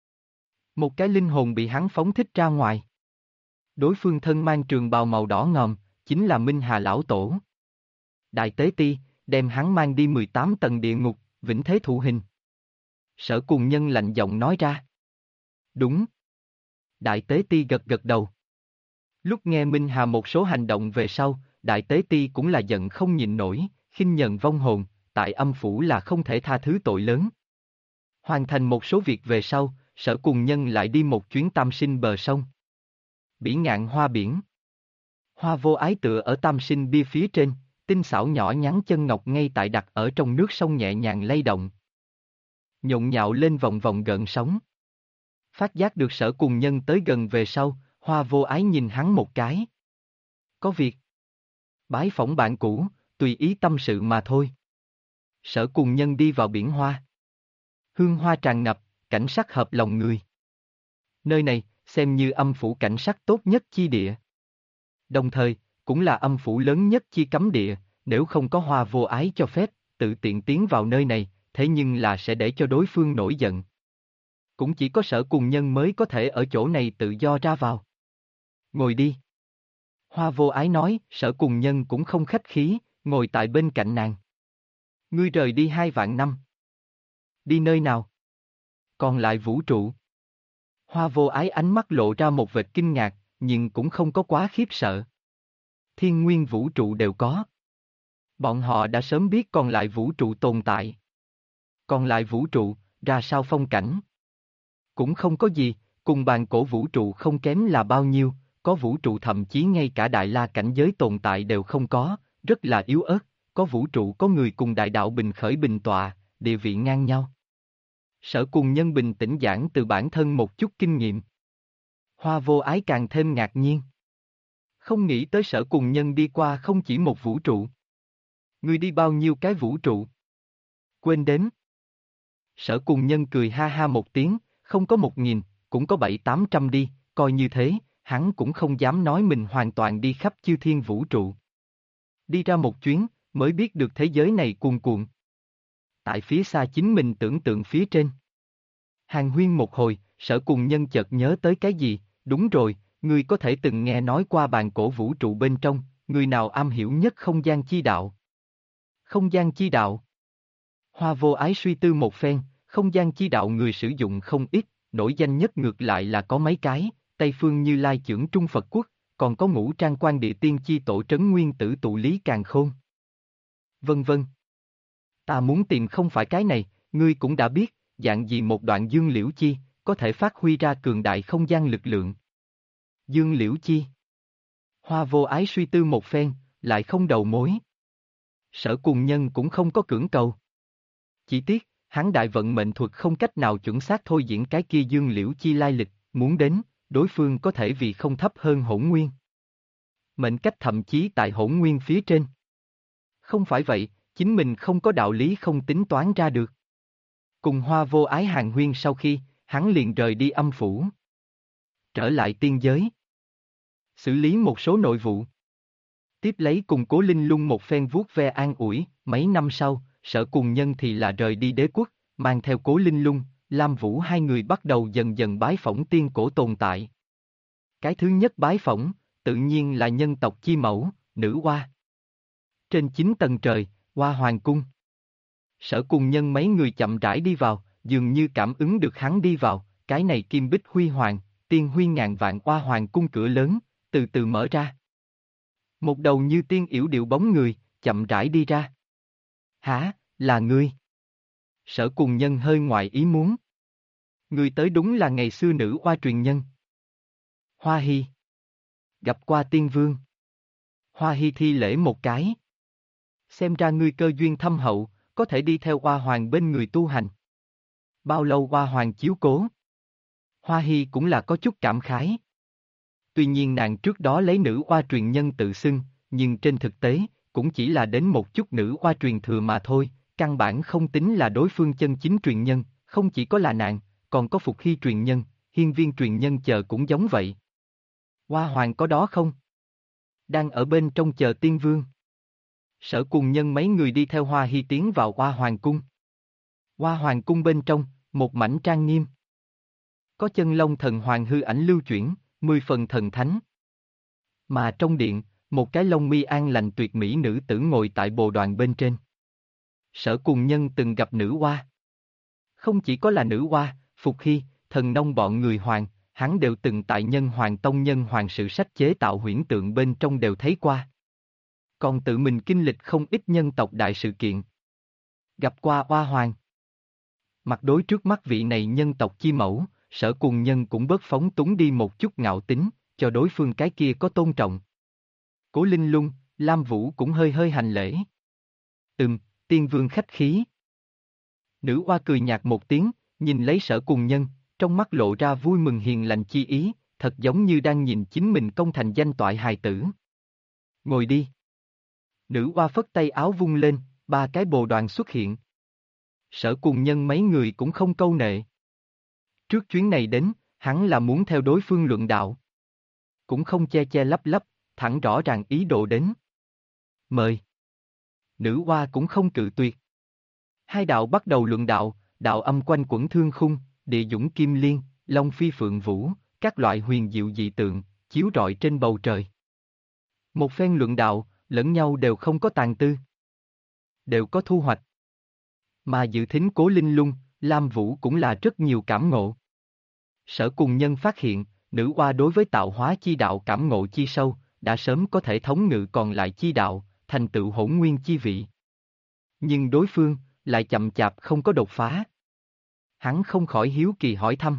một cái linh hồn bị hắn phóng thích ra ngoài. Đối phương thân mang trường bào màu đỏ ngòm, chính là Minh Hà Lão Tổ. Đại tế ti, đem hắn mang đi 18 tầng địa ngục, vĩnh thế thụ hình. Sở Cùng Nhân lạnh giọng nói ra. Đúng. Đại tế ti gật gật đầu. Lúc nghe Minh Hà một số hành động về sau, Đại tế ti cũng là giận không nhịn nổi, khinh nhẫn vong hồn, tại âm phủ là không thể tha thứ tội lớn. Hoàn thành một số việc về sau, Sở Cùng Nhân lại đi một chuyến Tam Sinh bờ sông. Bỉ ngạn hoa biển. Hoa vô ái tựa ở Tam Sinh bia phía trên, tinh xảo nhỏ nhắn chân ngọc ngay tại đặt ở trong nước sông nhẹ nhàng lay động. Nhộn nhạo lên vòng vòng gợn sóng. Phát giác được Sở Cùng Nhân tới gần về sau, Hoa vô ái nhìn hắn một cái. Có việc. Bái phỏng bạn cũ, tùy ý tâm sự mà thôi. Sở Cùng Nhân đi vào biển hoa. Hương hoa tràn ngập, cảnh sắc hợp lòng người. Nơi này, xem như âm phủ cảnh sắc tốt nhất chi địa. Đồng thời, cũng là âm phủ lớn nhất chi cấm địa, nếu không có Hoa vô ái cho phép, tự tiện tiến vào nơi này, thế nhưng là sẽ để cho đối phương nổi giận. Cũng chỉ có Sở Cùng Nhân mới có thể ở chỗ này tự do ra vào. Ngồi đi. Hoa vô ái nói, Sở Cùng Nhân cũng không khách khí, ngồi tại bên cạnh nàng. Ngươi rời đi 2 vạn năm. Đi nơi nào? Còn lại vũ trụ. Hoa vô ái ánh mắt lộ ra một vệt kinh ngạc, nhưng cũng không có quá khiếp sợ. Thiên nguyên vũ trụ đều có. Bọn họ đã sớm biết còn lại vũ trụ tồn tại. Còn lại vũ trụ, ra sao phong cảnh? Cũng không có gì, cùng bàn cổ vũ trụ không kém là bao nhiêu, có vũ trụ thậm chí ngay cả đại la cảnh giới tồn tại đều không có, rất là yếu ớt, có vũ trụ có người cùng đại đạo bình khởi bình tọa, địa vị ngang nhau. Sở Cùng Nhân bình tĩnh giảng từ bản thân một chút kinh nghiệm. Hoa vô ái càng thêm ngạc nhiên. Không nghĩ tới Sở Cùng Nhân đi qua không chỉ một vũ trụ. Ngươi đi bao nhiêu cái vũ trụ? Quên đếm. Sở Cùng Nhân cười ha ha một tiếng, không có 1000, cũng có 700-800 đi, coi như thế, hắn cũng không dám nói mình hoàn toàn đi khắp chư thiên vũ trụ. Đi ra một chuyến, mới biết được thế giới này cuồn cuộn. Tại phía xa chính mình tưởng tượng phía trên. Hàn huyên một hồi, Sở Cùng Nhân chợt nhớ tới cái gì, đúng rồi, ngươi có thể từng nghe nói qua bàn cổ vũ trụ bên trong, người nào am hiểu nhất không gian chi đạo? Không gian chi đạo. Hoa vô ái suy tư một phen, không gian chi đạo người sử dụng không ít, nổi danh nhất ngược lại là có mấy cái, Tây Phương Như Lai Chưởng Trung Phật Quốc, còn có Ngũ Trang Quan Địa Tiên Chi Tổ Trấn Nguyên Tử Tụ Lý Càn Khôn. Vân vân. Ta muốn tìm không phải cái này, ngươi cũng đã biết, dạng gì một đoạn dương liễu chi, có thể phát huy ra cường đại không gian lực lượng. Dương liễu chi. Hoa vô ái suy tư một phen, lại không đầu mối. Sở Cùng Nhân cũng không có cưỡng cầu. Chỉ tiếc, hắn đại vận mệnh thuật không cách nào chuẩn xác thôi diễn cái kia dương liễu chi lai lịch, muốn đến, đối phương có thể vì không thấp hơn Hỗn Nguyên. Mệnh cách thậm chí tại Hỗn Nguyên phía trên. Không phải vậy, chính mình không có đạo lý không tính toán ra được. Cùng Hoa vô ái hàn huyên sau khi, hắn liền rời đi âm phủ. Trở lại tiên giới. Xử lý một số nội vụ. Tiếp lấy cùng Cố Linh Lung một phen vuốt ve an ủi, mấy năm sau, Sở Cùng Nhân thì là rời đi đế quốc, mang theo Cố Linh Lung, Lam Vũ hai người bắt đầu dần dần bái phỏng tiên cổ tồn tại. Cái thứ nhất bái phỏng, tự nhiên là nhân tộc chi mẫu, nữ hoa. Trên 9 tầng trời, Hoa Hoàng Cung. Sở Cùng Nhân mấy người chậm rãi đi vào, dường như cảm ứng được hắn đi vào, cái này kim bích huy hoàng, tiên huy ngàn vạn Hoa Hoàng Cung cửa lớn, từ từ mở ra. Một đầu như tiên yểu điệu bóng người, chậm rãi đi ra. Hả, là ngươi? Sở Cùng Nhân hơi ngoài ý muốn. Người tới đúng là ngày xưa nữ oa truyền nhân. Hoa Hy. Gặp qua tiên vương. Hoa Hy thi lễ một cái. Xem ra ngươi cơ duyên thâm hậu, có thể đi theo Hoa Hoàng bên người tu hành. Bao lâu Hoa Hoàng chiếu cố? Hoa Hy cũng là có chút cảm khái. Tuy nhiên nàng trước đó lấy nữ oa truyền nhân tự xưng, nhưng trên thực tế, cũng chỉ là đến một chút nữ oa truyền thừa mà thôi, căn bản không tính là đối phương chân chính truyền nhân, không chỉ có là nàng, còn có Phục Hy truyền nhân, Hiên Viên truyền nhân chờ cũng giống vậy. Hoa Hoàng có đó không? Đang ở bên trong chờ tiên vương. Sở Cùng Nhân mấy người đi theo Hoa Hy tiến vào Hoa Hoàng cung. Hoa Hoàng cung bên trong, một mảnh trang nghiêm. Có chân long thần hoàng hư ảnh lưu chuyển, 10 phần thần thánh. Mà trong điện, một cái lông mi an lành tuyệt mỹ nữ tử ngồi tại bồ đoàn bên trên. Sở Cùng Nhân từng gặp nữ oa. Không chỉ có là nữ oa, Phục Hy, thần nông bọn người hoàng, hắn đều từng tại Nhân Hoàng Tông Nhân Hoàng sự sách chế tạo huyễn tượng bên trong đều thấy qua. Còn tự mình kinh lịch không ít nhân tộc đại sự kiện. Gặp qua Hoa Hoàng. Mặt đối trước mắt vị này nhân tộc chi mẫu, Sở Cùng Nhân cũng bớt phóng túng đi một chút ngạo tính, cho đối phương cái kia có tôn trọng. Cố Linh Lung, Lam Vũ cũng hơi hơi hành lễ. Tiên vương khách khí. Nữ oa cười nhạt một tiếng, nhìn lấy Sở Cùng Nhân, trong mắt lộ ra vui mừng hiền lành chi ý, thật giống như đang nhìn chính mình công thành danh toại hài tử. Ngồi đi. Nữ oa phất tay áo vung lên, 3 cái bồ đoàn xuất hiện. Sở Cùng Nhân mấy người cũng không câu nệ. Trước chuyến này đến, hắn là muốn theo đối phương luận đạo. Cũng không che che lấp lấp, thẳng rõ ràng ý đồ đến. Mời. Nữ oa cũng không cự tuyệt. Hai đạo bắt đầu luận đạo, đạo âm quanh quẩn thương khung, địa dũng kim liên, long phi phượng vũ, các loại huyền diệu dị tượng, chiếu rọi trên bầu trời. Một phen luận đạo, lẫn nhau đều không có tàn tư. Đều có thu hoạch. Mà dự thính Cố Linh Lung, Lam Vũ cũng là rất nhiều cảm ngộ. Sở Cùng Nhân phát hiện, nữ oa đối với tạo hóa chi đạo cảm ngộ chi sâu, đã sớm có thể thống ngự còn lại chi đạo, thành tựu hỗn nguyên chi vị. Nhưng đối phương, lại chậm chạp không có đột phá. Hắn không khỏi hiếu kỳ hỏi thăm.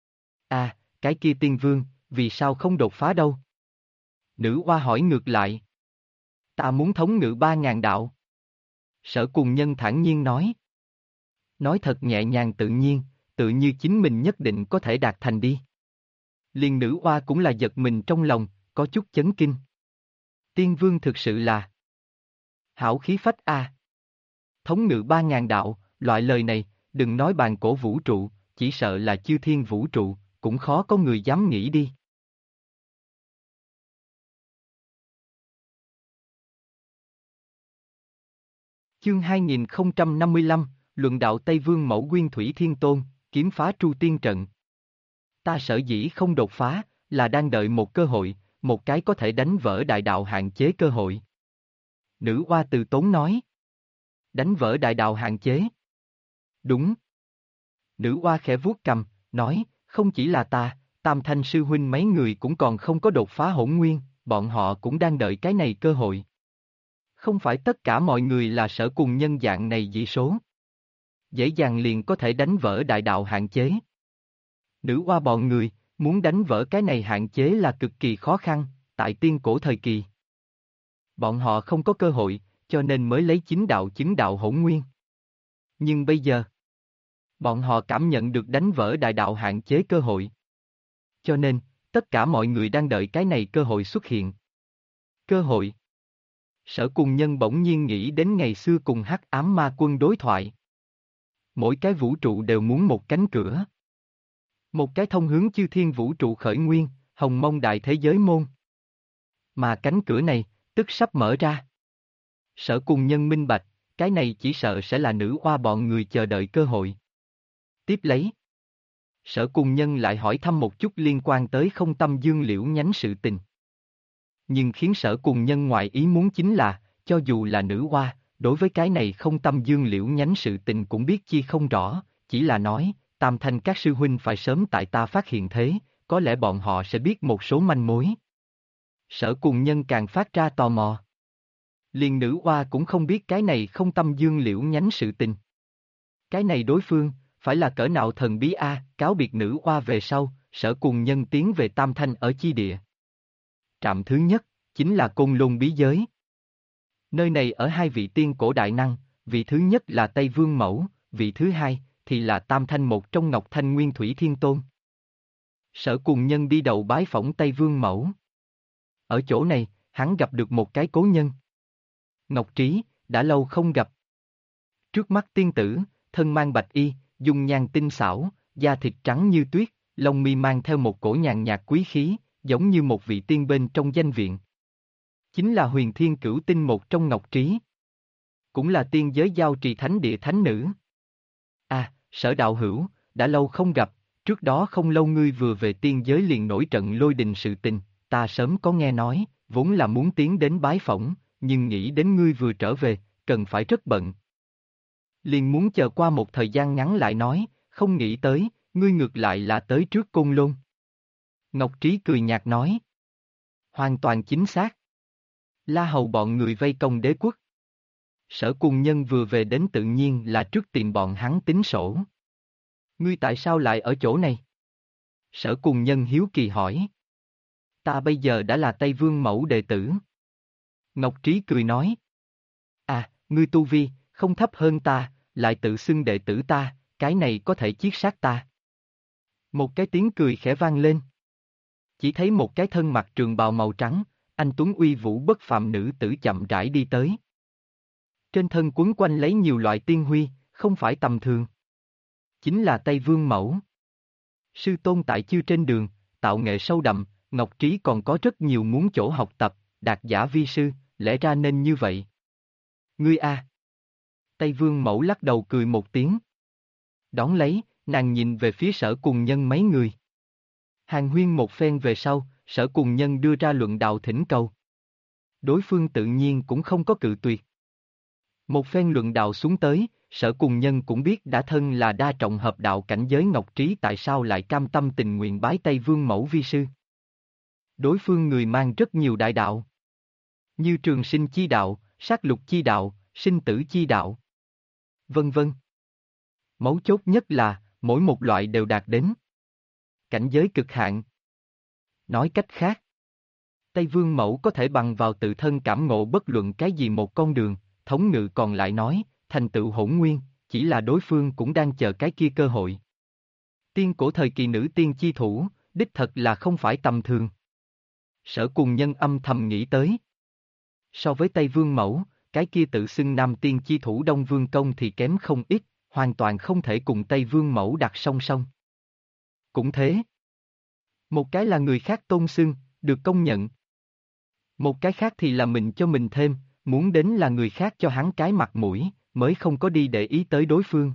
Cái kia tiên vương, vì sao không đột phá đâu? Nữ oa hỏi ngược lại. Ta muốn thống ngự 3.000 đạo. Sở Cùng Nhân thản nhiên nói. Nói thật nhẹ nhàng tự nhiên, tự như chính mình nhất định có thể đạt thành đi. Liền nữ oa cũng là giật mình trong lòng, có chút chấn kinh. Tiên vương thực sự là hảo khí phách a. Thống ngự 3.000 đạo, loại lời này, đừng nói bàn cổ vũ trụ, chỉ sợ là chư thiên vũ trụ, cũng khó có người dám nghĩ đi. Chương 2055, Luận đạo Tây Vương Mẫu Nguyên Thủy Thiên Tôn, kiếm phá Tru Tiên Trận. Ta sở dĩ không đột phá, là đang đợi một cơ hội, một cái có thể đánh vỡ đại đạo hạn chế cơ hội. Nữ oa từ tốn nói. Đánh vỡ đại đạo hạn chế. Đúng. Nữ oa khẽ vuốt cằm, nói, không chỉ là ta, Tam Thanh sư huynh mấy người cũng còn không có đột phá hỗn nguyên, bọn họ cũng đang đợi cái này cơ hội. Không phải tất cả mọi người là Sở Cùng Nhân dạng này dị số. Dễ dàng liền có thể đánh vỡ đại đạo hạn chế. Nữ oa bọn người, muốn đánh vỡ cái này hạn chế là cực kỳ khó khăn, tại tiên cổ thời kỳ. Bọn họ không có cơ hội, cho nên mới lấy chính đạo chứng đạo hỗn nguyên. Nhưng bây giờ, bọn họ cảm nhận được đánh vỡ đại đạo hạn chế cơ hội. Cho nên, tất cả mọi người đang đợi cái này cơ hội xuất hiện. Cơ hội. Sở Cùng Nhân bỗng nhiên nghĩ đến ngày xưa cùng Hắc Ám Ma Quân đối thoại. Mỗi cái vũ trụ đều muốn một cánh cửa. Một cái thông hướng chư thiên vũ trụ khởi nguyên, hồng mông đại thế giới môn. Mà cánh cửa này, tức sắp mở ra. Sở Cùng Nhân minh bạch, cái này chỉ sợ sẽ là nữ oa bọn người chờ đợi cơ hội. Tiếp lấy. Sở Cùng Nhân lại hỏi thăm một chút liên quan tới Không Tâm Dương Liễu nhánh sự tình. Nhưng khiến Sở Cùng Nhân ngoài ý muốn chính là, cho dù là nữ oa, đối với cái này Không Tâm Dương Liễu nhánh sự tình cũng biết chi không rõ, chỉ là nói, Tam Thanh các sư huynh phải sớm tại ta phát hiện thế, có lẽ bọn họ sẽ biết một số manh mối. Sở Cùng Nhân càng phát ra tò mò. Liền nữ oa cũng không biết cái này Không Tâm Dương Liễu nhánh sự tình. Cái này đối phương, phải là cỡ nào thần bí a? Cáo biệt nữ oa về sau, Sở Cùng Nhân tiến về Tam Thanh ở chi địa. Trạm thứ nhất, chính là Côn Lôn bí giới. Nơi này ở hai vị tiên cổ đại năng, vị thứ nhất là Tây Vương Mẫu, vị thứ hai, thì là Tam Thanh một trong Ngọc Thanh Nguyên Thủy Thiên Tôn. Sở Cùng Nhân đi đầu bái phỏng Tây Vương Mẫu. Ở chỗ này, hắn gặp được một cái cố nhân. Ngọc Trí, đã lâu không gặp. Trước mắt tiên tử, thân mang bạch y, dung nhan tinh xảo, da thịt trắng như tuyết, lông mi mang theo một cổ nhàn nhạt quý khí, giống như một vị tiên bên trong danh viện. Chính là Huyền Thiên Cửu Tinh một trong Ngọc Trí. Cũng là tiên giới giao trì thánh địa thánh nữ. À, Sở đạo hữu, đã lâu không gặp, trước đó không lâu ngươi vừa về tiên giới liền nổi trận lôi đình sự tình, ta sớm có nghe nói, vốn là muốn tiến đến bái phỏng, nhưng nghĩ đến ngươi vừa trở về, cần phải rất bận. Liền muốn chờ qua một thời gian ngắn lại nói, không nghĩ tới, ngươi ngược lại là tới trước Côn Lôn. Ngọc Trí cười nhạt nói. Hoàn toàn chính xác. La Hầu bọn người vây công đế quốc. Sở Cùng Nhân vừa về đến tự nhiên là trước tìm bọn hắn tính sổ. Ngươi tại sao lại ở chỗ này? Sở Cùng Nhân hiếu kỳ hỏi. Ta bây giờ đã là Tây Vương Mẫu đệ tử. Ngọc Trí cười nói. À, ngươi tu vi, không thấp hơn ta, lại tự xưng đệ tử ta, cái này có thể chiết sát ta. Một cái tiếng cười khẽ vang lên. Chỉ thấy một cái thân mặc trường bào màu trắng, anh tuấn uy vũ bất phàm nữ tử chậm rãi đi tới. Trên thân quấn quanh lấy nhiều loại tiên huy, không phải tầm thường. Chính là Tây Vương Mẫu. Sư tôn tại Chư trên đường, tạo nghệ sâu đậm, Ngọc Trí còn có rất nhiều muốn chỗ học tập, đạt giả vi sư, lẽ ra nên như vậy. Ngươi a. Tây Vương Mẫu lắc đầu cười một tiếng. Đón lấy, nàng nhìn về phía Sở Cùng Nhân mấy người. Hàn huyên một phen về sau, Sở Cùng Nhân đưa ra luận đạo thỉnh cầu. Đối phương tự nhiên cũng không có cự tuyệt. Một phen luận đạo xuống tới, Sở Cùng Nhân cũng biết đã thân là đa trọng hợp đạo cảnh giới Ngọc Trí tại sao lại cam tâm tình nguyện bái Tây Vương Mẫu vi sư. Đối phương người mang rất nhiều đại đạo. Như trường sinh chi đạo, sát lục chi đạo, sinh tử chi đạo. Vân vân. Mấu chốt nhất là, mỗi một loại đều đạt đến cảnh giới cực hạn. Nói cách khác, Tây Vương Mẫu có thể bằng vào tự thân cảm ngộ bất luận cái gì một con đường, thống ngự còn lại nói, thành tựu hỗn nguyên, chỉ là đối phương cũng đang chờ cái kia cơ hội. Tiên cổ thời kỳ nữ tiên chi thủ, đích thật là không phải tầm thường. Sở Cùng Nhân âm thầm nghĩ tới. So với Tây Vương Mẫu, cái kia tự xưng nam tiên chi thủ Đông Vương Công thì kém không ít, hoàn toàn không thể cùng Tây Vương Mẫu đặt song song. Cũng thế. Một cái là người khác tôn xưng, được công nhận. Một cái khác thì là mình cho mình thêm, muốn đến là người khác cho hắn cái mặt mũi, mới không có đi để ý tới đối phương.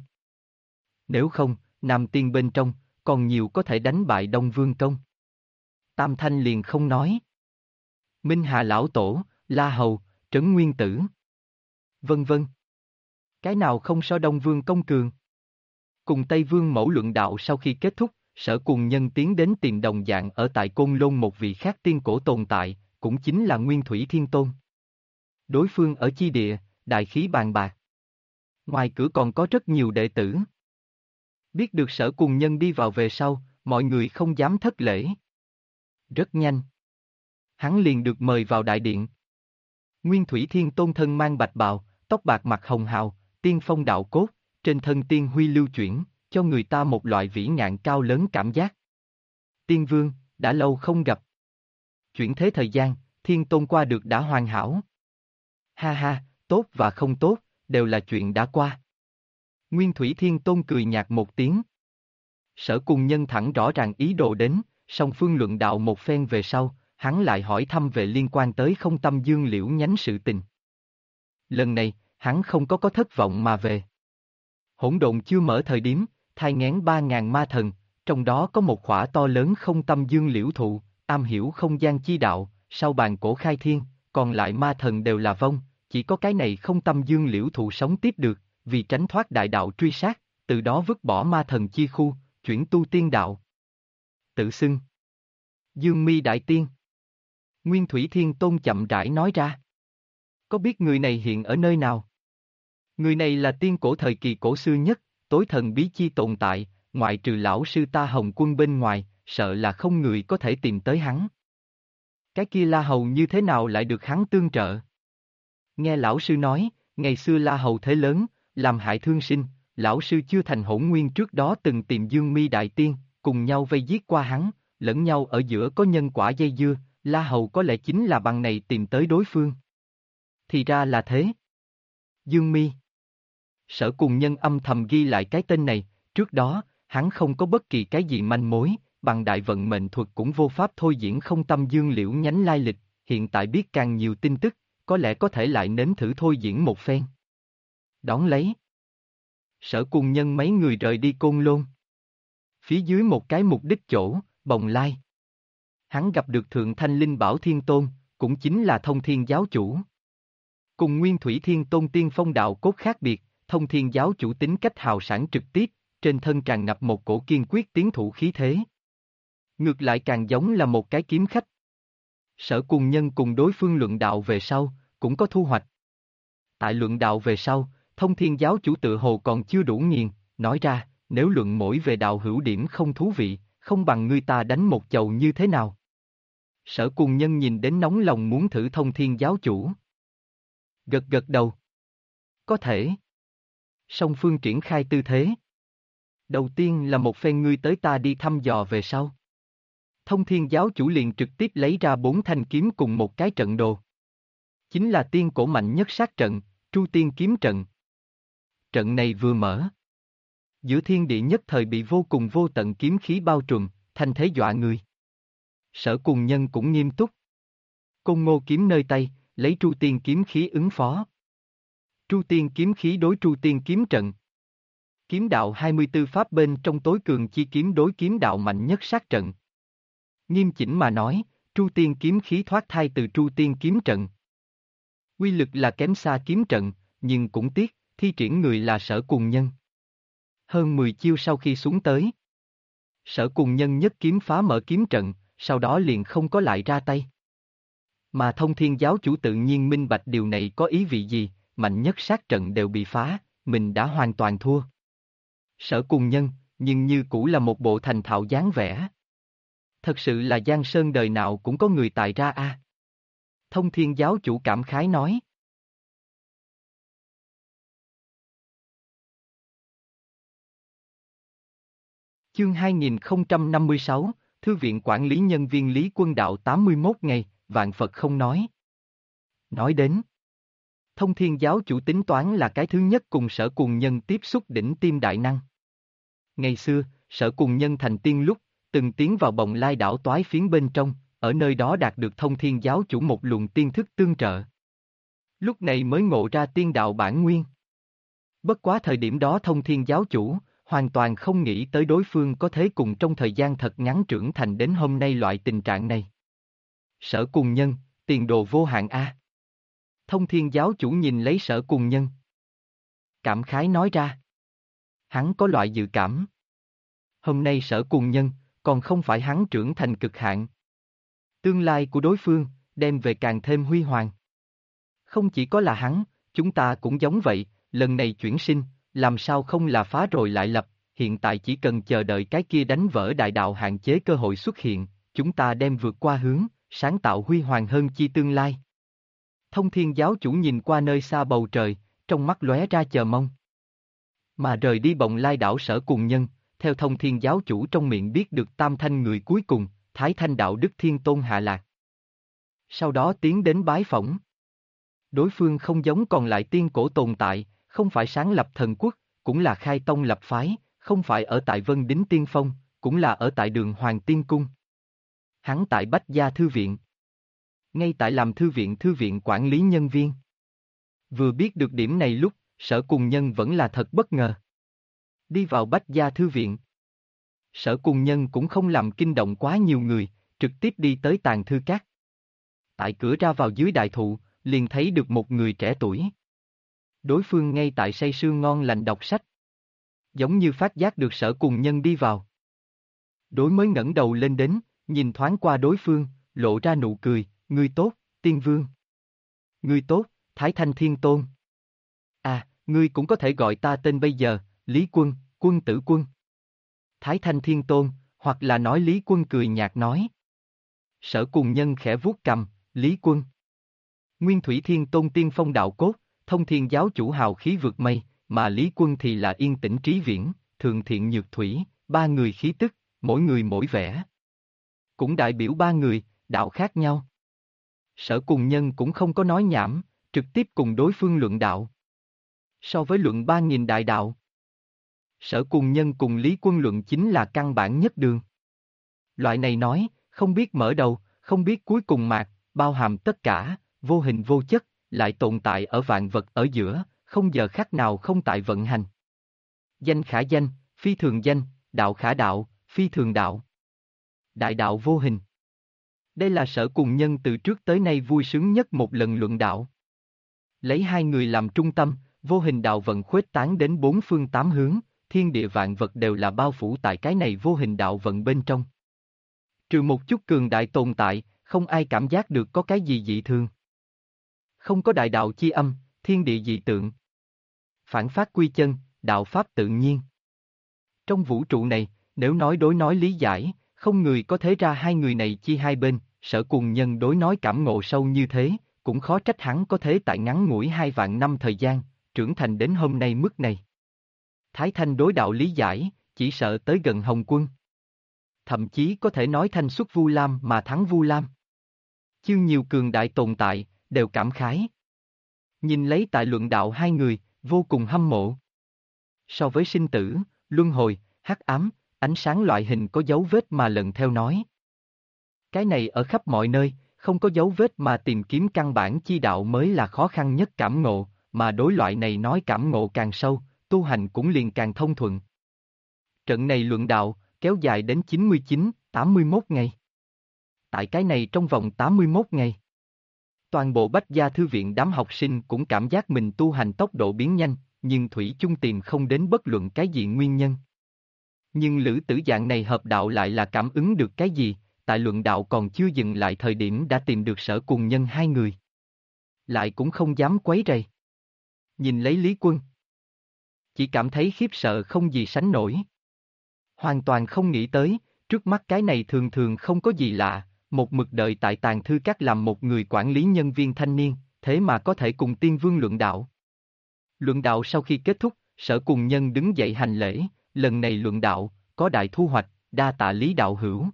Nếu không, nam tiên bên trong, còn nhiều có thể đánh bại Đông Vương Công. Tam Thanh liền không nói. Minh Hà Lão Tổ, La Hầu, Trấn Nguyên Tử. Vân vân. Cái nào không so Đông Vương Công cường? Cùng Tây Vương Mẫu luận đạo sau khi kết thúc, Sở Cùng Nhân tiến đến tìm đồng dạng ở tại Côn Lôn một vị khác tiên cổ tồn tại, cũng chính là Nguyên Thủy Thiên Tôn. Đối phương ở chi địa, đại khí bàn bạc. Ngoài cửa còn có rất nhiều đệ tử. Biết được Sở Cùng Nhân đi vào về sau, mọi người không dám thất lễ. Rất nhanh. Hắn liền được mời vào đại điện. Nguyên Thủy Thiên Tôn thân mang bạch bào, tóc bạc mặt hồng hào, tiên phong đạo cốt, trên thân tiên huy lưu chuyển, cho người ta một loại vĩ ngạn cao lớn cảm giác. Tiên Vương, đã lâu không gặp. Chuyển thế thời gian, Thiên Tôn qua được đã hoàn hảo. Ha ha, tốt và không tốt, đều là chuyện đã qua. Nguyên Thủy Thiên Tôn cười nhạt một tiếng. Sở Cùng Nhân thẳng rõ ràng ý đồ đến, song phương luận đạo một phen về sau, hắn lại hỏi thăm về liên quan tới Không Tâm Dương Liễu nhánh sự tình. Lần này, hắn không có thất vọng mà về. Hỗn độn chưa mở thời điểm, thai nghén 3.000 ma thần, trong đó có một khỏa to lớn Không Tâm Dương Liễu thụ, am hiểu không gian chi đạo, sau bàn cổ khai thiên, còn lại ma thần đều là vong, chỉ có cái này Không Tâm Dương Liễu thụ sống tiếp được, vì tránh thoát đại đạo truy sát, từ đó vứt bỏ ma thần chi khu, chuyển tu tiên đạo. Tự xưng Dương Mi Đại Tiên. Nguyên Thủy Thiên Tôn chậm rãi nói ra. Có biết người này hiện ở nơi nào? Người này là tiên cổ thời kỳ cổ xưa nhất, tối thần bí chi tồn tại, ngoại trừ lão sư ta Hồng Quân bên ngoài, sợ là không người có thể tìm tới hắn. Cái kia La Hầu như thế nào lại được hắn tương trợ? Nghe lão sư nói, ngày xưa La Hầu thế lớn, làm hại thương sinh, lão sư chưa thành hỗn nguyên trước đó từng tìm Dương Mi Đại Tiên, cùng nhau vây giết qua hắn, lẫn nhau ở giữa có nhân quả dây dưa, La Hầu có lẽ chính là bằng này tìm tới đối phương. Thì ra là thế. Dương Mi. Sở Cùng Nhân âm thầm ghi lại cái tên này, trước đó, hắn không có bất kỳ cái gì manh mối, bằng đại vận mệnh thuật cũng vô pháp thôi diễn không tâm dương liễu nhánh lai lịch, hiện tại biết càng nhiều tin tức, có lẽ có thể lại nếm thử thôi diễn một phen. Đón lấy. Sở Cùng Nhân mấy người rời đi Côn Lôn. Phía dưới một cái mục đích chỗ, Bồng Lai. Hắn gặp được Thượng Thanh Linh Bảo Thiên Tôn, cũng chính là Thông Thiên Giáo Chủ. Cùng Nguyên Thủy Thiên Tôn tiên phong đạo cốt khác biệt, Thông Thiên Giáo Chủ tính cách hào sảng trực tiếp, trên thân tràn ngập một cổ kiên quyết tiến thủ khí thế. Ngược lại càng giống là một cái kiếm khách. Sở Cùng Nhân cùng đối phương luận đạo về sau, cũng có thu hoạch. Tại luận đạo về sau, Thông Thiên Giáo Chủ tự hồ còn chưa đủ nghiền, nói ra, nếu luận mỗi về đạo hữu điểm không thú vị, không bằng ngươi ta đánh một chầu như thế nào. Sở Cùng Nhân nhìn đến nóng lòng muốn thử Thông Thiên Giáo Chủ. Gật gật đầu. Có thể. Song phương triển khai tư thế. Đầu tiên là một phen ngươi tới ta đi thăm dò về sau. Thông Thiên Giáo Chủ liền trực tiếp lấy ra 4 thanh kiếm cùng một cái trận đồ. Chính là tiên cổ mạnh nhất sát trận, Tru Tiên Kiếm Trận. Trận này vừa mở. Giữa thiên địa nhất thời bị vô cùng vô tận kiếm khí bao trùm, thanh thế dọa người. Sở Cùng Nhân cũng nghiêm túc. Côn Ngô kiếm nơi tay, lấy Tru Tiên kiếm khí ứng phó. Tru Tiên kiếm khí đối Tru Tiên kiếm trận. Kiếm đạo 24 pháp bên trong tối cường chi kiếm đối kiếm đạo mạnh nhất sát trận. Nghiêm chỉnh mà nói, Tru Tiên kiếm khí thoát thai từ Tru Tiên kiếm trận. Quy lực là kém xa kiếm trận, nhưng cũng tiếc, thi triển người là Sở Cùng Nhân. Hơn 10 chiêu sau khi xuống tới. Sở Cùng Nhân nhất kiếm phá mở kiếm trận, sau đó liền không có lại ra tay. Mà Thông Thiên Giáo Chủ tự nhiên minh bạch điều này có ý vị gì, mạnh nhất sát trận đều bị phá, mình đã hoàn toàn thua. Sở Cùng Nhân, nhưng như cũ là một bộ thành thạo dáng vẻ. Thật sự là Giang Sơn đời nào cũng có người tài ra a. Thông Thiên Giáo Chủ cảm khái nói. Chương 2056, Thư viện Quản lý Nhân viên Lý Quân Đạo 81 ngày, vạn Phật không nói. Nói đến, Thông Thiên Giáo Chủ tính toán là cái thứ nhất cùng Sở Cùng Nhân tiếp xúc đỉnh tiêm đại năng. Ngày xưa, Sở Cùng Nhân thành tiên lúc, từng tiến vào Bồng Lai đảo toái phiến bên trong, ở nơi đó đạt được Thông Thiên Giáo Chủ một luồng tiên thức tương trợ. Lúc này mới ngộ ra tiên đạo bản nguyên. Bất quá thời điểm đó Thông Thiên Giáo Chủ, hoàn toàn không nghĩ tới đối phương có thể cùng trong thời gian thật ngắn trưởng thành đến hôm nay loại tình trạng này. Sở Cùng Nhân, tiền đồ vô hạn a. Thông Thiên Giáo Chủ nhìn lấy Sở Cùng Nhân. Cảm khái nói ra. Hắn có loại dự cảm. Hôm nay Sở Cùng Nhân, còn không phải hắn trưởng thành cực hạn. Tương lai của đối phương, đem về càng thêm huy hoàng. Không chỉ có là hắn, chúng ta cũng giống vậy, lần này chuyển sinh, làm sao không là phá rồi lại lập, hiện tại chỉ cần chờ đợi cái kia đánh vỡ đại đạo hạn chế cơ hội xuất hiện, chúng ta đem vượt qua hướng, sáng tạo huy hoàng hơn chi tương lai. Thông Thiên Giáo Chủ nhìn qua nơi xa bầu trời, trong mắt lóe ra chờ mong. Mà rời đi Bồng Lai đảo Sở Cùng Nhân, theo Thông Thiên Giáo Chủ trong miệng biết được tam thanh người cuối cùng, Thái Thanh Đạo Đức Thiên Tôn hạ lạc. Sau đó tiến đến bái phỏng. Đối phương không giống còn lại tiên cổ tồn tại, không phải sáng lập thần quốc, cũng là khai tông lập phái, không phải ở tại Vân Đính Tiên Phong, cũng là ở tại Đường Hoàng Tiên Cung. Hắn tại Bách Gia Thư Viện. Ngay tại làm thư viện quản lý nhân viên. Vừa biết được điểm này lúc, Sở Cùng Nhân vẫn là thật bất ngờ. Đi vào Bách Gia Thư Viện. Sở Cùng Nhân cũng không làm kinh động quá nhiều người, trực tiếp đi tới tàng thư các. Tại cửa ra vào dưới đại thụ, liền thấy được một người trẻ tuổi. Đối phương ngay tại say sưa ngon lành đọc sách. Giống như phát giác được Sở Cùng Nhân đi vào. Đối mới ngẩng đầu lên đến, nhìn thoáng qua đối phương, lộ ra nụ cười, ngươi tốt, Tiên Vương. Ngươi tốt, Thái Thanh Thiên Tôn. À, ngươi cũng có thể gọi ta tên bây giờ, Lý Quân, Quân Tử Quân. Thái Thanh Thiên Tôn, hoặc là nói Lý Quân cười nhạt nói. Sở Cùng Nhân khẽ vuốt cầm, Lý Quân. Nguyên Thủy Thiên Tôn tiên phong đạo cốt, Thông Thiên giáo chủ hào khí vượt mây, mà Lý Quân thì là yên tĩnh trí viễn, thường thiện nhược thủy, ba người khí tức, mỗi người mỗi vẻ. Cũng đại biểu ba người, đạo khác nhau. Sở Cùng Nhân cũng không có nói nhảm, trực tiếp cùng đối phương luận đạo. So với luận 3.000 đại đạo, Sở Cùng Nhân cùng Lý Quân luận chính là căn bản nhất đường. Loại này nói, không biết mở đầu, không biết cuối cùng mạc, bao hàm tất cả, vô hình vô chất, lại tồn tại ở vạn vật ở giữa, không giờ khắc nào không tại vận hành. Danh khả danh, phi thường danh, đạo khả đạo, phi thường đạo. Đại đạo vô hình. Đây là Sở Cùng Nhân từ trước tới nay vui sướng nhất một lần luận đạo. Lấy hai người làm trung tâm, vô hình đạo vận khuếch tán đến bốn phương tám hướng, thiên địa vạn vật đều là bao phủ tại cái này vô hình đạo vận bên trong. Trừ một chút cường đại tồn tại, không ai cảm giác được có cái gì dị thường. Không có đại đạo chi âm, thiên địa dị tượng. Phản phát quy chân, đạo pháp tự nhiên. Trong vũ trụ này, nếu nói đối nói lý giải, không người có thể ra hai người này chi hai bên, Sở Cùng Nhân đối nói cảm ngộ sâu như thế, cũng khó trách hắn có thể tại ngắn ngủi 2.000 năm thời gian, trưởng thành đến hôm nay mức này. Thái Thanh đối đạo lý giải, chỉ sợ tới gần Hồng Quân. Thậm chí có thể nói thanh xuất Vu Lam mà thắng Vu Lam. Chương nhiều cường đại tồn tại, đều cảm khái. Nhìn lấy tại luận đạo hai người, vô cùng hâm mộ. So với sinh tử, luân hồi, hắc ám, ánh sáng loại hình có dấu vết mà lần theo nói. Cái này ở khắp mọi nơi, không có dấu vết mà tìm kiếm căn bản chi đạo mới là khó khăn nhất cảm ngộ, mà đối loại này nói cảm ngộ càng sâu, tu hành cũng liền càng thông thuận. Trận này luận đạo, kéo dài đến 99, 81 ngày. Tại cái này trong vòng 81 ngày, toàn bộ Bách Gia Thư viện đám học sinh cũng cảm giác mình tu hành tốc độ biến nhanh, nhưng thủy chung tìm không đến bất luận cái gì nguyên nhân. Nhưng Lữ Tử dạng này hợp đạo lại là cảm ứng được cái gì, tại luận đạo còn chưa dừng lại thời điểm đã tìm được Sở Cùng Nhân hai người. Lại cũng không dám quấy rầy. Nhìn lấy Lý Quân, chỉ cảm thấy khiếp sợ không gì sánh nổi. Hoàn toàn không nghĩ tới, trước mắt cái này thường thường không có gì lạ, một mực đợi tại tàng thư các làm một người quản lý nhân viên thanh niên, thế mà có thể cùng Tiên Vương luận đạo. Luận đạo sau khi kết thúc, Sở Cùng Nhân đứng dậy hành lễ, lần này luận đạo, có đại thu hoạch, đa tạ Lý đạo hữu.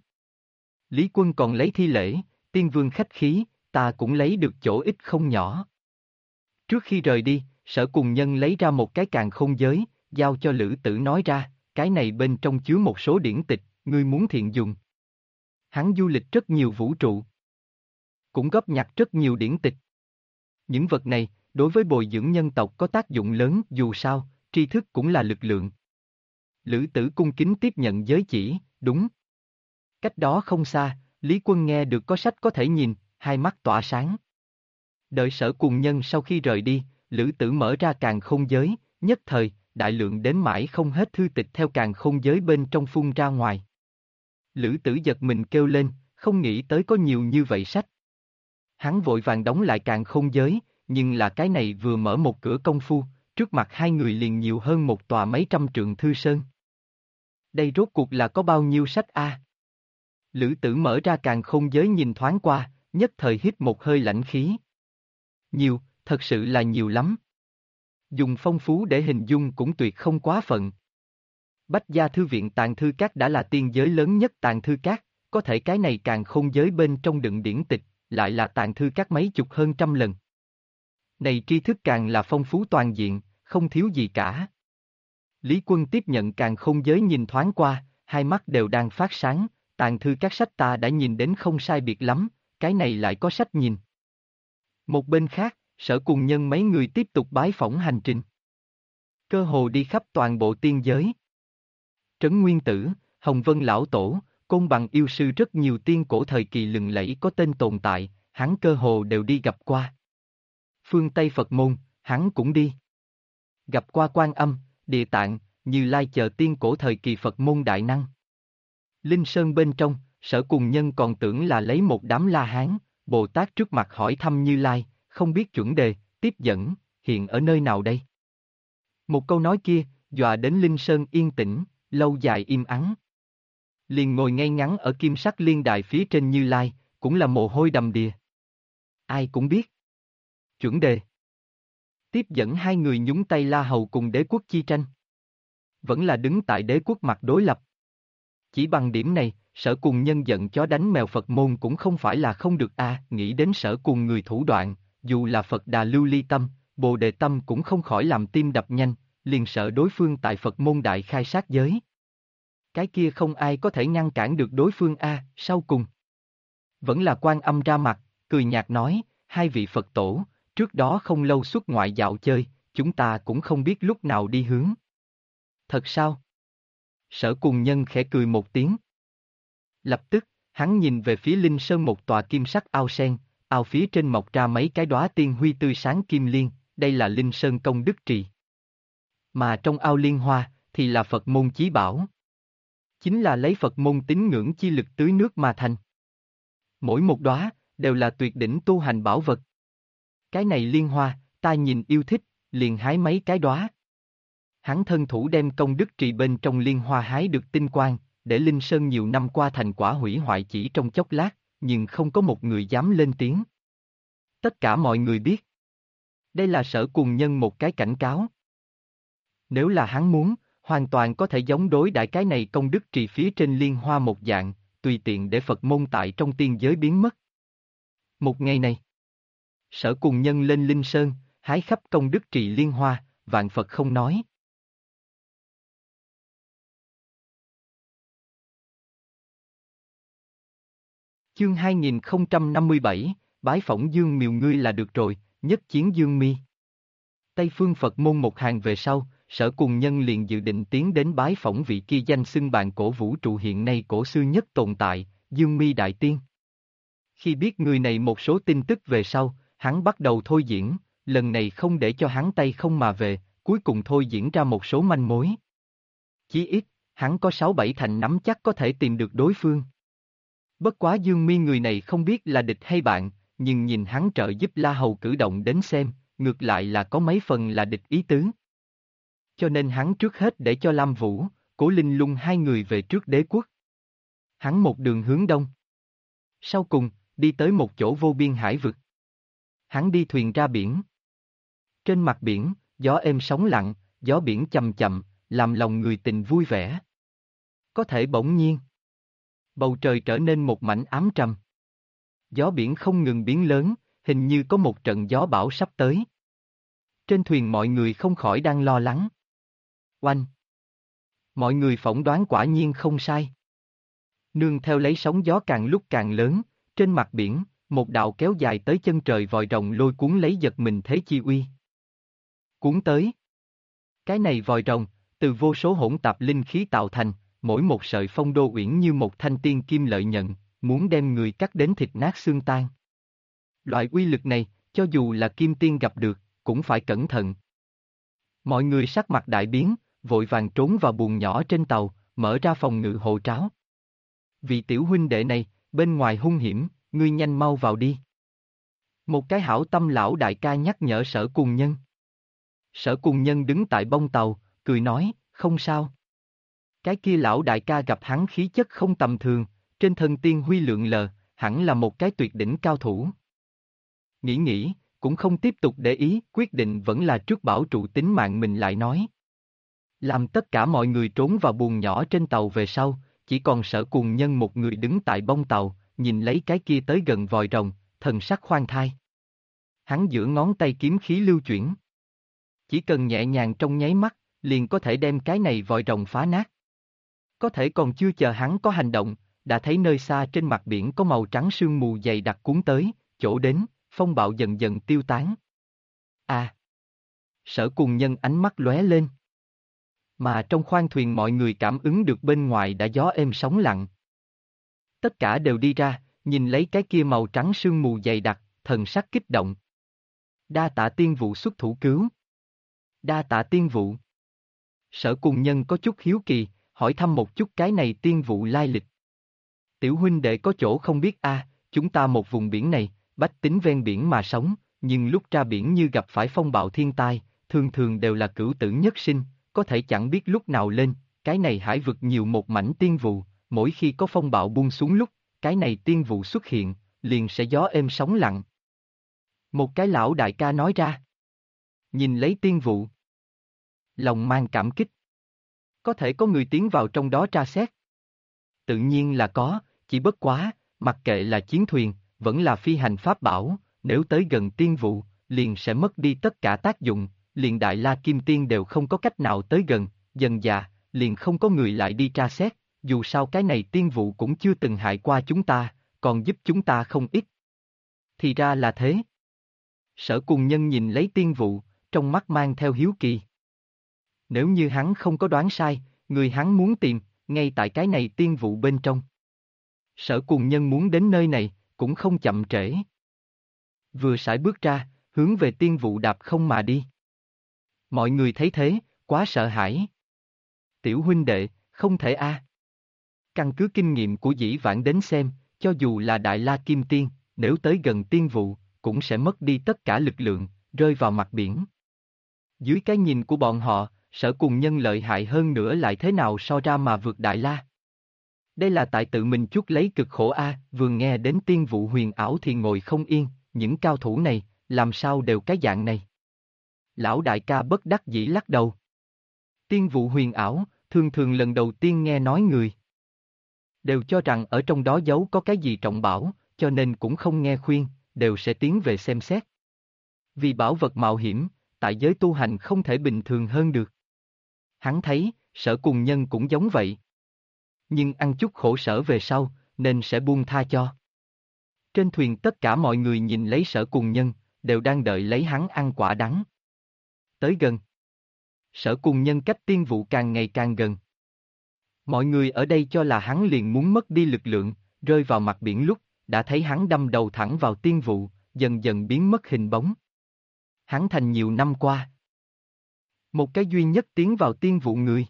Lý Quân còn lấy thi lễ, Tiên Vương khách khí, ta cũng lấy được chỗ ít không nhỏ. Trước khi rời đi, Sở Cùng Nhân lấy ra một cái càn khôn giới, giao cho Lữ Tử nói ra, cái này bên trong chứa một số điển tịch, ngươi muốn thiện dùng. Hắn du lịch rất nhiều vũ trụ, cũng góp nhặt rất nhiều điển tịch. Những vật này, đối với bồi dưỡng nhân tộc có tác dụng lớn, dù sao, tri thức cũng là lực lượng. Lữ Tử cung kính tiếp nhận giới chỉ, đúng. Cách đó không xa, Lý Quân nghe được có sách có thể nhìn, hai mắt tỏa sáng. Đợi Sở Cùng Nhân sau khi rời đi, Lữ Tử mở ra càn khôn giới, nhất thời, đại lượng đến mãi không hết thư tịch theo càn khôn giới bên trong phun ra ngoài. Lữ Tử giật mình kêu lên, không nghĩ tới có nhiều như vậy sách. Hắn vội vàng đóng lại càn khôn giới, nhưng là cái này vừa mở một cửa công phu, trước mặt hai người liền nhiều hơn một tòa mấy trăm trượng thư sơn. Đây rốt cuộc là có bao nhiêu sách a? Lữ Tử mở ra càn khôn giới nhìn thoáng qua, nhất thời hít một hơi lãnh khí. Nhiều, thật sự là nhiều lắm. Dùng phong phú để hình dung cũng tuyệt không quá phận. Bách Gia Thư viện tàng thư các đã là tiên giới lớn nhất tàng thư các, có thể cái này càn khôn giới bên trong đựng điển tịch, lại là tàng thư các mấy chục hơn trăm lần. Này tri thức càng là phong phú toàn diện, không thiếu gì cả. Lý Quân tiếp nhận càn khôn giới nhìn thoáng qua, hai mắt đều đang phát sáng, tàng thư các sách ta đã nhìn đến không sai biệt lắm, cái này lại có sách nhìn. Một bên khác, Sở Cùng Nhân mấy người tiếp tục bái phỏng hành trình. Cơ hồ đi khắp toàn bộ tiên giới. Trấn Nguyên Tử, Hồng Vân Lão Tổ, Côn Bằng yêu sư rất nhiều tiên cổ thời kỳ lừng lẫy có tên tồn tại, hắn cơ hồ đều đi gặp qua. Phương Tây Phật môn, hắn cũng đi. Gặp qua Quan Âm, Địa Tạng, Như Lai chờ tiên cổ thời kỳ Phật môn đại năng. Linh Sơn bên trong, Sở Cùng Nhân còn tưởng là lấy một đám La Hán, Bồ Tát trước mặt hỏi thăm Như Lai, không biết chuẩn đề, tiếp dẫn, hiện ở nơi nào đây? Một câu nói kia, dọa đến Linh Sơn yên tĩnh, lâu dài im ắng. Liền ngồi ngay ngắn ở kim sắc liên đài phía trên Như Lai, cũng là mồ hôi đầm đìa. Ai cũng biết. Chuẩn đề. Tiếp dẫn hai người nhúng tay La Hầu cùng đế quốc chi tranh. Vẫn là đứng tại đế quốc mặt đối lập. Chỉ bằng điểm này, Sở Cùng Nhân giận chó đánh mèo Phật môn cũng không phải là không được nghĩ đến Sở Cùng người thủ đoạn, dù là Phật Đà lưu ly tâm, Bồ Đề tâm cũng không khỏi làm tim đập nhanh, liền sợ đối phương tại Phật môn đại khai sát giới. Cái kia không ai có thể ngăn cản được đối phương sau cùng. Vẫn là Quan Âm ra mặt, cười nhạt nói, hai vị Phật tổ, trước đó không lâu xuất ngoại dạo chơi, chúng ta cũng không biết lúc nào đi hướng. Thật sao? Sở Cùng Nhân khẽ cười một tiếng. Lập tức, hắn nhìn về phía Linh Sơn một tòa kim sắc ao sen, ao phía trên mọc ra mấy cái đóa tiên huy tươi sáng kim liên, đây là Linh Sơn công đức trì. Mà trong ao liên hoa, thì là Phật môn chí bảo. Chính là lấy Phật môn tín ngưỡng chi lực tưới nước mà thành. Mỗi một đóa đều là tuyệt đỉnh tu hành bảo vật. Cái này liên hoa, ta nhìn yêu thích, liền hái mấy cái đóa. Hắn thân thủ đem công đức trì bên trong liên hoa hái được tinh quang, để Linh Sơn nhiều năm qua thành quả hủy hoại chỉ trong chốc lát, nhưng không có một người dám lên tiếng. Tất cả mọi người biết. Đây là Sở Cùng Nhân một cái cảnh cáo. Nếu là hắn muốn, hoàn toàn có thể giống đối đãi cái này công đức trì phía trên liên hoa một dạng, tùy tiện để Phật môn tại trong tiên giới biến mất. Một ngày này, Sở Cùng Nhân lên Linh Sơn, hái khắp công đức trì liên hoa, vạn Phật không nói. Chương 2057, bái phỏng Dương Miều ngươi là được rồi, nhất chiến Dương Mi. Tây phương Phật môn một hàng về sau, Sở Cùng Nhân liền dự định tiến đến bái phỏng vị kia danh xưng bàn cổ vũ trụ hiện nay cổ xưa nhất tồn tại, Dương Mi Đại Tiên. Khi biết người này một số tin tức về sau, hắn bắt đầu thôi diễn, lần này không để cho hắn tay không mà về, cuối cùng thôi diễn ra một số manh mối. Chí ít, hắn có 6-7 thành nắm chắc có thể tìm được đối phương. Bất quá Dương Mi người này không biết là địch hay bạn, nhưng nhìn hắn trợ giúp La Hầu cử động đến xem, ngược lại là có mấy phần là địch ý tứ. Cho nên hắn trước hết để cho Lam Vũ, Cố Linh Lung hai người về trước đế quốc. Hắn một đường hướng đông. Sau cùng, đi tới một chỗ vô biên hải vực. Hắn đi thuyền ra biển. Trên mặt biển, gió êm sóng lặng, gió biển chậm chậm, làm lòng người tình vui vẻ. Có thể bỗng nhiên, bầu trời trở nên một mảnh ám trầm. Gió biển không ngừng biến lớn, hình như có một trận gió bão sắp tới. Trên thuyền mọi người không khỏi đang lo lắng. Oanh! Mọi người phỏng đoán quả nhiên không sai. Nương theo lấy sóng gió càng lúc càng lớn, trên mặt biển, một đạo kéo dài tới chân trời vòi rồng lôi cuốn lấy giật mình thế chi uy. Cuốn tới. Cái này vòi rồng, từ vô số hỗn tạp linh khí tạo thành, mỗi một sợi phong đô uyển như một thanh tiên kim lợi nhận, muốn đem người cắt đến thịt nát xương tan. Loại uy lực này, cho dù là kim tiên gặp được, cũng phải cẩn thận. Mọi người sắc mặt đại biến, vội vàng trốn vào buồng nhỏ trên tàu, mở ra phòng ngự hộ tráo. Vị tiểu huynh đệ này, bên ngoài hung hiểm, ngươi nhanh mau vào đi. Một cái hảo tâm lão đại ca nhắc nhở Sở Cùng Nhân. Sở Cùng Nhân đứng tại bông tàu, cười nói, không sao. Cái kia lão đại ca gặp hắn khí chất không tầm thường, trên thân tiên huy lượng lờ, hẳn là một cái tuyệt đỉnh cao thủ. Nghĩ, cũng không tiếp tục để ý, quyết định vẫn là trước bảo trụ tính mạng mình lại nói. Làm tất cả mọi người trốn vào buồng nhỏ trên tàu về sau, chỉ còn Sở Cùng Nhân một người đứng tại bông tàu, nhìn lấy cái kia tới gần vòi rồng, thần sắc khoan thai. Hắn giữa ngón tay kiếm khí lưu chuyển. Chỉ cần nhẹ nhàng trong nháy mắt, liền có thể đem cái này vòi rồng phá nát. Có thể còn chưa chờ hắn có hành động, đã thấy nơi xa trên mặt biển có màu trắng sương mù dày đặc cuốn tới, chỗ đến, phong bạo dần dần tiêu tán. Sở Cùng Nhân ánh mắt lóe lên. Mà trong khoang thuyền mọi người cảm ứng được bên ngoài đã gió êm sóng lặng. Tất cả đều đi ra, nhìn lấy cái kia màu trắng sương mù dày đặc, thần sắc kích động. Đa tạ tiên vụ xuất thủ cứu. Đa tạ tiên vụ. Sở Cùng Nhân có chút hiếu kỳ, hỏi thăm một chút cái này tiên vụ lai lịch. Tiểu huynh đệ có chỗ không biết chúng ta một vùng biển này, bách tính ven biển mà sống, nhưng lúc ra biển như gặp phải phong bạo thiên tai, thường thường đều là cửu tử nhất sinh, có thể chẳng biết lúc nào lên, cái này hải vực nhiều một mảnh tiên vụ, mỗi khi có phong bạo buông xuống lúc, cái này tiên vụ xuất hiện, liền sẽ gió êm sóng lặng. Một cái lão đại ca nói ra. Nhìn lấy tiên vụ. Lòng mang cảm kích. Có thể có người tiến vào trong đó tra xét. Tự nhiên là có, chỉ bất quá, mặc kệ là chiến thuyền, vẫn là phi hành pháp bảo, nếu tới gần tiên vụ, liền sẽ mất đi tất cả tác dụng, liền Đại La Kim Tiên đều không có cách nào tới gần, dần dà, liền không có người lại đi tra xét, dù sao cái này tiên vụ cũng chưa từng hại qua chúng ta, còn giúp chúng ta không ít. Thì ra là thế. Sở Cùng Nhân nhìn lấy tiên vụ, trong mắt mang theo hiếu kỳ. Nếu như hắn không có đoán sai, người hắn muốn tìm, ngay tại cái này tiên vụ bên trong. Sở Cùng Nhân muốn đến nơi này, cũng không chậm trễ. Vừa sải bước ra, hướng về tiên vụ đạp không mà đi. Mọi người thấy thế, quá sợ hãi. Tiểu huynh đệ, không thể a. Căn cứ kinh nghiệm của dĩ vãng đến xem, cho dù là Đại La Kim Tiên, nếu tới gần tiên vụ, cũng sẽ mất đi tất cả lực lượng, rơi vào mặt biển. Dưới cái nhìn của bọn họ, Sở Cùng Nhân lợi hại hơn nữa lại thế nào so ra mà vượt Đại La. Đây là tại tự mình chuốc lấy cực khổ a. Vừa nghe đến tiên vụ huyền ảo thì ngồi không yên, những cao thủ này, làm sao đều cái dạng này. Lão đại ca bất đắc dĩ lắc đầu. Tiên vụ huyền ảo, thường thường lần đầu tiên nghe nói người. Đều cho rằng ở trong đó giấu có cái gì trọng bảo, cho nên cũng không nghe khuyên, đều sẽ tiến về xem xét. Vì bảo vật mạo hiểm, tại giới tu hành không thể bình thường hơn được. Hắn thấy, Sở Cùng Nhân cũng giống vậy. Nhưng ăn chút khổ sở về sau, nên sẽ buông tha cho. Trên thuyền tất cả mọi người nhìn lấy Sở Cùng Nhân, đều đang đợi lấy hắn ăn quả đắng. Tới gần. Sở Cùng Nhân cách tiên vụ càng ngày càng gần. Mọi người ở đây cho là hắn liền muốn mất đi lực lượng, rơi vào mặt biển lúc, đã thấy hắn đâm đầu thẳng vào tiên vụ, dần dần biến mất hình bóng. Hắn thành nhiều năm qua. Một cái duy nhất tiến vào tiên vụ người.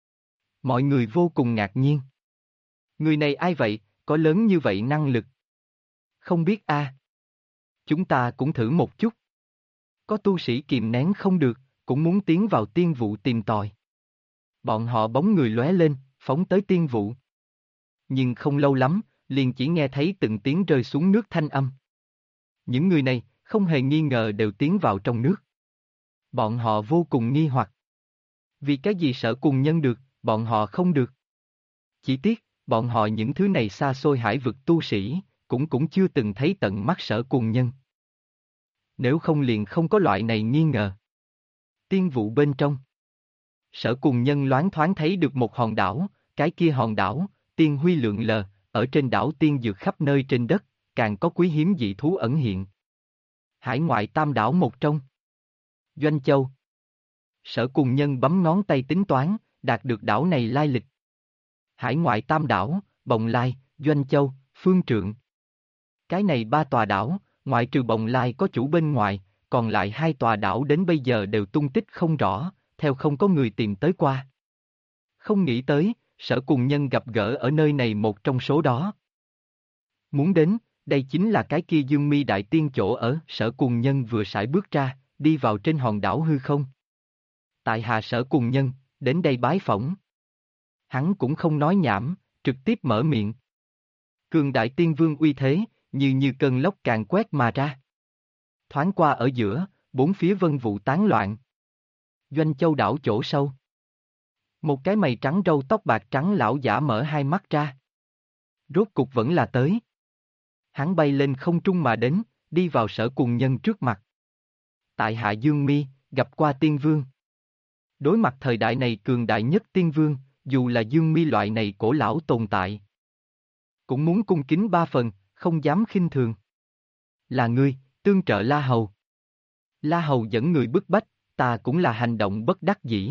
Mọi người vô cùng ngạc nhiên. Người này ai vậy, có lớn như vậy năng lực? Không biết a. Chúng ta cũng thử một chút. Có tu sĩ kìm nén không được, cũng muốn tiến vào tiên vụ tìm tòi. Bọn họ bóng người lóe lên, phóng tới tiên vụ. Nhưng không lâu lắm, liền chỉ nghe thấy từng tiếng rơi xuống nước thanh âm. Những người này, không hề nghi ngờ đều tiến vào trong nước. Bọn họ vô cùng nghi hoặc. Vì cái gì Sở Cùng Nhân được, bọn họ không được. Chỉ tiếc, bọn họ những thứ này xa xôi hải vực tu sĩ, cũng chưa từng thấy tận mắt Sở Cùng Nhân. Nếu không liền không có loại này nghi ngờ. Tiên vụ bên trong. Sở Cùng Nhân loáng thoáng thấy được một hòn đảo, cái kia hòn đảo, tiên huy lượn lờ, ở trên đảo tiên dược khắp nơi trên đất, càng có quý hiếm dị thú ẩn hiện. Hải ngoại tam đảo một trong. Doanh Châu. Sở Cùng Nhân bấm ngón tay tính toán, đạt được đảo này lai lịch. Hải ngoại tam đảo, Bồng Lai, Doanh Châu, Phương Trượng. Cái này ba tòa đảo, ngoại trừ Bồng Lai có chủ bên ngoài, còn lại hai tòa đảo đến bây giờ đều tung tích không rõ, theo không có người tìm tới qua. Không nghĩ tới, Sở Cùng Nhân gặp gỡ ở nơi này một trong số đó. Muốn đến, đây chính là cái kia Dương Mi Đại Tiên chỗ ở. Sở Cùng Nhân vừa sải bước ra, đi vào trên hòn đảo hư không. Tại hạ Sở Cùng Nhân, đến đây bái phỏng. Hắn cũng không nói nhảm, trực tiếp mở miệng. Cường đại tiên vương uy thế, như cơn lốc càng quét mà ra. Thoáng qua ở giữa, bốn phía vân vụ tán loạn. Doanh Châu đảo chỗ sâu. Một cái mày trắng râu tóc bạc trắng lão giả mở hai mắt ra. Rốt cục vẫn là tới. Hắn bay lên không trung mà đến, đi vào Sở Cùng Nhân trước mặt. Tại hạ Dương Mi, gặp qua tiên vương. Đối mặt thời đại này cường đại nhất tiên vương, dù là Dương Mi loại này cổ lão tồn tại. Cũng muốn cung kính ba phần, không dám khinh thường. Là ngươi, tương trợ La Hầu. La Hầu dẫn người bức bách, ta cũng là hành động bất đắc dĩ.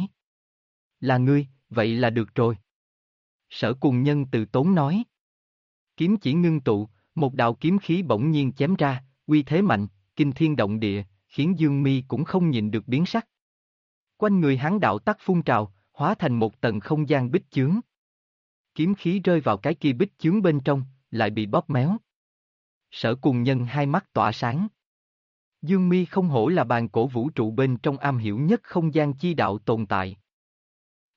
Là ngươi, vậy là được rồi. Sở Cùng Nhân từ tốn nói. Kiếm chỉ ngưng tụ, một đạo kiếm khí bỗng nhiên chém ra, uy thế mạnh, kinh thiên động địa, khiến Dương Mi cũng không nhìn được biến sắc. Quanh người hắn đạo tắc phun trào, hóa thành một tầng không gian bích chướng. Kiếm khí rơi vào cái kia bích chướng bên trong, lại bị bóp méo. Sở Cùng Nhân hai mắt tỏa sáng. Dương Mi không hổ là bàn cổ vũ trụ bên trong am hiểu nhất không gian chi đạo tồn tại.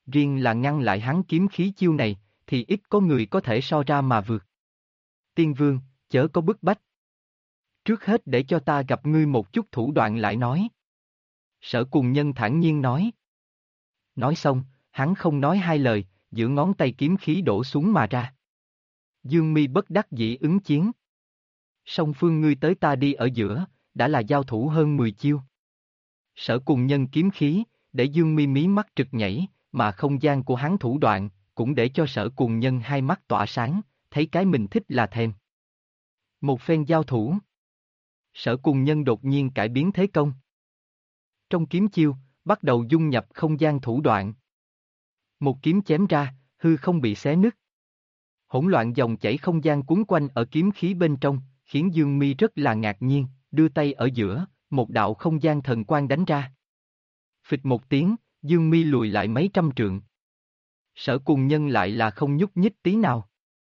riêng là ngăn lại hắn kiếm khí chiêu này, thì ít có người có thể so ra mà vượt. Tiên Vương, chớ có bức bách. Trước hết để cho ta gặp ngươi một chút thủ đoạn lại nói. Sở Cùng Nhân thản nhiên nói. Nói xong, hắn không nói hai lời, giữa ngón tay kiếm khí đổ xuống mà ra. Dương Mi bất đắc dĩ ứng chiến. Song phương ngươi tới ta đi ở giữa, đã là giao thủ hơn 10 chiêu. Sở Cùng Nhân kiếm khí, để Dương Mi mí mắt trực nhảy, mà không gian của hắn thủ đoạn, cũng để cho Sở Cùng Nhân hai mắt tỏa sáng, thấy cái mình thích là thèm. Một phen giao thủ. Sở Cùng Nhân đột nhiên cải biến thế công. Trong kiếm chiêu, bắt đầu dung nhập không gian thủ đoạn. Một kiếm chém ra, hư không bị xé nứt. Hỗn loạn dòng chảy không gian cuốn quanh ở kiếm khí bên trong, khiến Dương Mi rất là ngạc nhiên, đưa tay ở giữa, một đạo không gian thần quang đánh ra. Phịch một tiếng, Dương Mi lùi lại mấy trăm trượng. Sở Cùng Nhân lại là không nhúc nhích tí nào.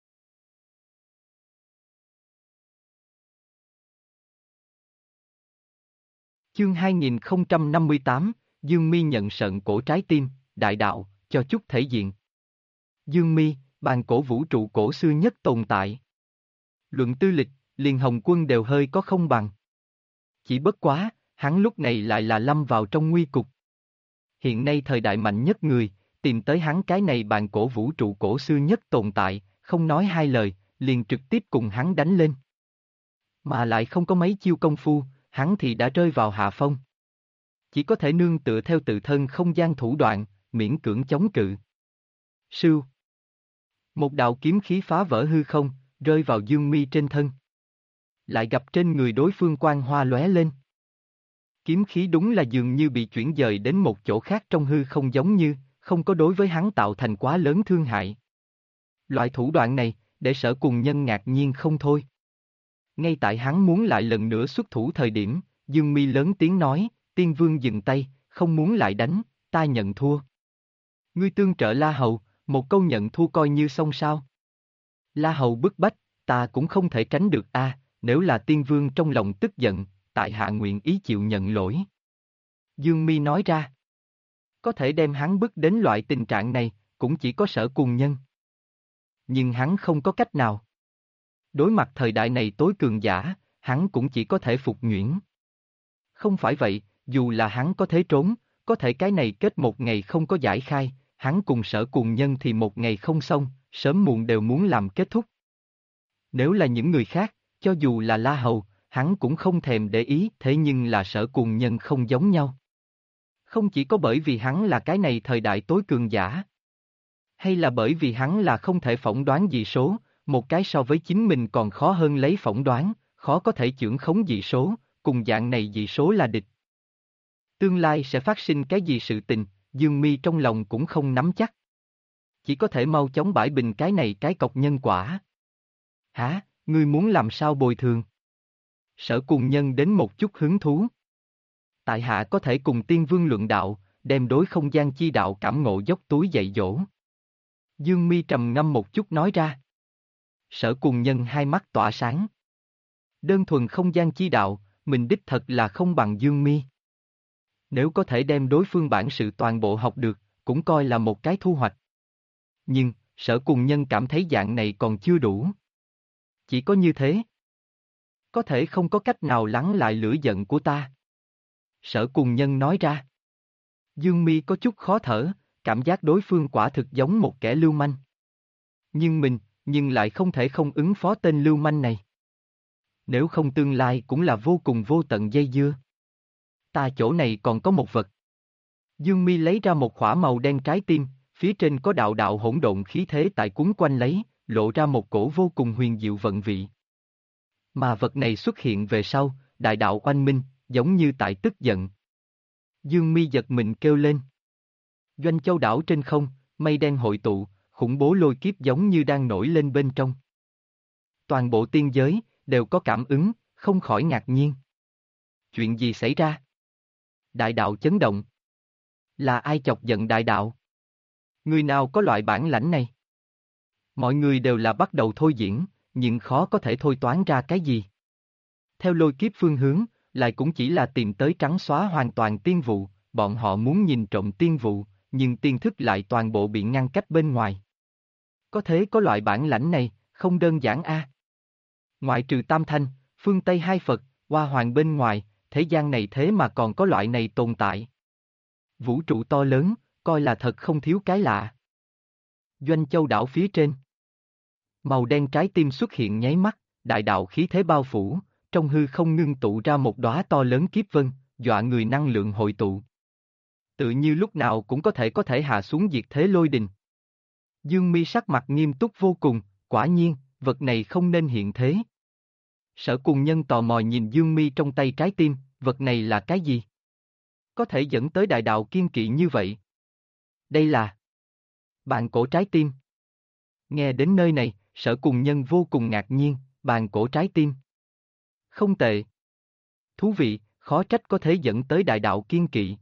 Chương 2058, Dương Mi nhận sợn cổ trái tim, đại đạo, cho chút thể diện. Dương Mi, bàn cổ vũ trụ cổ xưa nhất tồn tại. Luận tư lịch, liền Hồng Quân đều hơi có không bằng. Chỉ bất quá, hắn lúc này lại là lâm vào trong nguy cục. Hiện nay thời đại mạnh nhất người, tìm tới hắn cái này bàn cổ vũ trụ cổ xưa nhất tồn tại, không nói hai lời, liền trực tiếp cùng hắn đánh lên. Mà lại không có mấy chiêu công phu, hắn thì đã rơi vào hạ phong. Chỉ có thể nương tựa theo tự thân không gian thủ đoạn, miễn cưỡng chống cự. Sưu. Một đạo kiếm khí phá vỡ hư không, rơi vào Dương Mi trên thân. Lại gặp trên người đối phương quang hoa lóe lên. Kiếm khí đúng là dường như bị chuyển dời đến một chỗ khác trong hư không, giống như, không có đối với hắn tạo thành quá lớn thương hại. Loại thủ đoạn này, để Sở Cùng Nhân ngạc nhiên không thôi. Ngay tại hắn muốn lại lần nữa xuất thủ thời điểm, Dương Mi lớn tiếng nói, Tiên Vương dừng tay, không muốn lại đánh, ta nhận thua. Ngươi tương trợ La Hầu, một câu nhận thua coi như xong sao. La Hầu bức bách, ta cũng không thể tránh được a. Nếu là Tiên Vương trong lòng tức giận, tại hạ nguyện ý chịu nhận lỗi. Dương Mi nói ra. Có thể đem hắn bức đến loại tình trạng này, cũng chỉ có Sở Cùng Nhân. Nhưng hắn không có cách nào. Đối mặt thời đại này tối cường giả, hắn cũng chỉ có thể phục nhuyễn. Không phải vậy, dù là hắn có thể trốn, có thể cái này kết một ngày không có giải khai, hắn cùng Sở Cùng Nhân thì một ngày không xong, sớm muộn đều muốn làm kết thúc. Nếu là những người khác, cho dù là La Hầu, hắn cũng không thèm để ý, thế nhưng là Sở Cùng Nhân không giống nhau. Không chỉ có bởi vì hắn là cái này thời đại tối cường giả, hay là bởi vì hắn là không thể phỏng đoán dị số, một cái so với chính mình còn khó hơn lấy phỏng đoán, khó có thể chưởng khống dị số, cùng dạng này dị số là địch. Tương lai sẽ phát sinh cái gì sự tình, Dương Mi trong lòng cũng không nắm chắc. Chỉ có thể mau chóng bãi bình cái này cái cọc nhân quả. Hả, ngươi muốn làm sao bồi thường? Sở Cùng Nhân đến một chút hứng thú. Tại hạ có thể cùng Tiên Vương luận đạo, đem đối không gian chi đạo cảm ngộ dốc túi dạy dỗ. Dương Mi trầm ngâm một chút nói ra. Sở Cùng Nhân hai mắt tỏa sáng. Đơn thuần không gian chi đạo, mình đích thật là không bằng Dương Mi. Nếu có thể đem đối phương bản sự toàn bộ học được, cũng coi là một cái thu hoạch. Nhưng, Sở Cùng Nhân cảm thấy dạng này còn chưa đủ. Chỉ có như thế, có thể không có cách nào lắng lại lửa giận của ta. Sở Cùng Nhân nói ra. Dương Mi có chút khó thở, cảm giác đối phương quả thực giống một kẻ lưu manh. Nhưng lại không thể không ứng phó tên lưu manh này. Nếu không tương lai cũng là vô cùng vô tận dây dưa. Ta chỗ này còn có một vật. Dương Mi lấy ra một khỏa màu đen trái tim, phía trên có đạo đạo hỗn độn khí thế tại cuốn quanh lấy, lộ ra một cổ vô cùng huyền diệu vận vị. Mà vật này xuất hiện về sau, đại đạo oanh minh, giống như tại tức giận. Dương Mi giật mình kêu lên. Doanh Châu đảo trên không, mây đen hội tụ, khủng bố lôi kiếp giống như đang nổi lên bên trong. Toàn bộ tiên giới, đều có cảm ứng, không khỏi ngạc nhiên. Chuyện gì xảy ra? Đại đạo chấn động. Là ai chọc giận đại đạo? Người nào có loại bản lãnh này? Mọi người đều là bắt đầu thôi diễn, nhưng khó có thể thôi toán ra cái gì. Theo lôi kiếp phương hướng, lại cũng chỉ là tìm tới trắng xóa hoàn toàn tiên vụ, bọn họ muốn nhìn trộm tiên vụ, nhưng tiên thức lại toàn bộ bị ngăn cách bên ngoài. Có thế có loại bản lãnh này, không đơn giản a. Ngoại trừ Tam Thanh, phương Tây hai Phật, Hoa Hoàng bên ngoài, thế gian này thế mà còn có loại này tồn tại. Vũ trụ to lớn, coi là thật không thiếu cái lạ. Doanh Châu đảo phía trên. Màu đen trái tim xuất hiện nháy mắt, đại đạo khí thế bao phủ, trong hư không ngưng tụ ra một đóa to lớn kiếp vân, dọa người năng lượng hội tụ. Tự như lúc nào cũng có thể hạ xuống diệt thế lôi đình. Dương Mi sắc mặt nghiêm túc vô cùng, quả nhiên, vật này không nên hiện thế. Sở Cùng Nhân tò mò nhìn Dương Mi trong tay trái tim, vật này là cái gì? Có thể dẫn tới đại đạo kiên kỵ như vậy. Đây là bàn cổ trái tim. Nghe đến nơi này, Sở Cùng Nhân vô cùng ngạc nhiên, bàn cổ trái tim. Không tệ. Thú vị, khó trách có thể dẫn tới đại đạo kiên kỵ.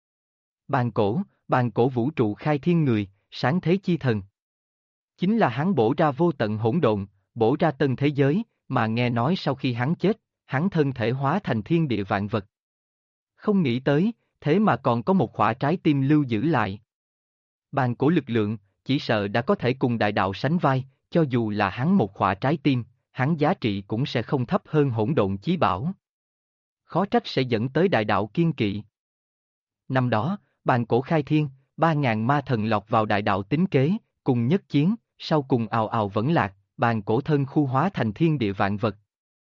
Bàn cổ vũ trụ khai thiên người, sáng thế chi thần. Chính là hắn bổ ra vô tận hỗn độn, bổ ra tân thế giới, mà nghe nói sau khi hắn chết, hắn thân thể hóa thành thiên địa vạn vật. Không nghĩ tới, thế mà còn có một khỏa trái tim lưu giữ lại. Bàn cổ lực lượng, chỉ sợ đã có thể cùng đại đạo sánh vai, cho dù là hắn một khỏa trái tim, hắn giá trị cũng sẽ không thấp hơn hỗn độn chí bảo. Khó trách sẽ dẫn tới đại đạo kiên kỵ. Năm đó, bàn cổ khai thiên, 3.000 ma thần lọt vào đại đạo tính kế, cùng nhất chiến, sau cùng ào ào vẫn lạc, bàn cổ thân khu hóa thành thiên địa vạn vật.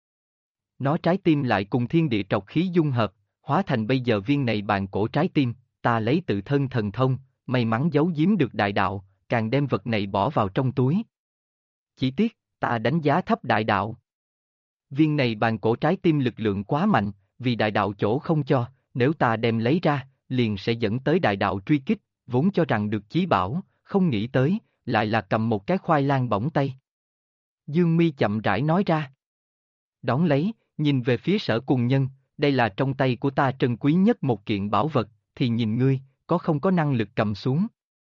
Nó trái tim lại cùng thiên địa trọc khí dung hợp, hóa thành bây giờ viên này bàn cổ trái tim, ta lấy tự thân thần thông, may mắn giấu giếm được đại đạo, càng đem vật này bỏ vào trong túi. Chỉ tiếc, ta đánh giá thấp đại đạo. Viên này bàn cổ trái tim lực lượng quá mạnh, vì đại đạo chỗ không cho, nếu ta đem lấy ra, liền sẽ dẫn tới đại đạo truy kích, vốn cho rằng được chí bảo, không nghĩ tới, lại là cầm một cái khoai lang bỏng tay. Dương Mi chậm rãi nói ra. Đón lấy, nhìn về phía Sở Cùng Nhân, đây là trong tay của ta trân quý nhất một kiện bảo vật, thì nhìn ngươi, có không có năng lực cầm xuống.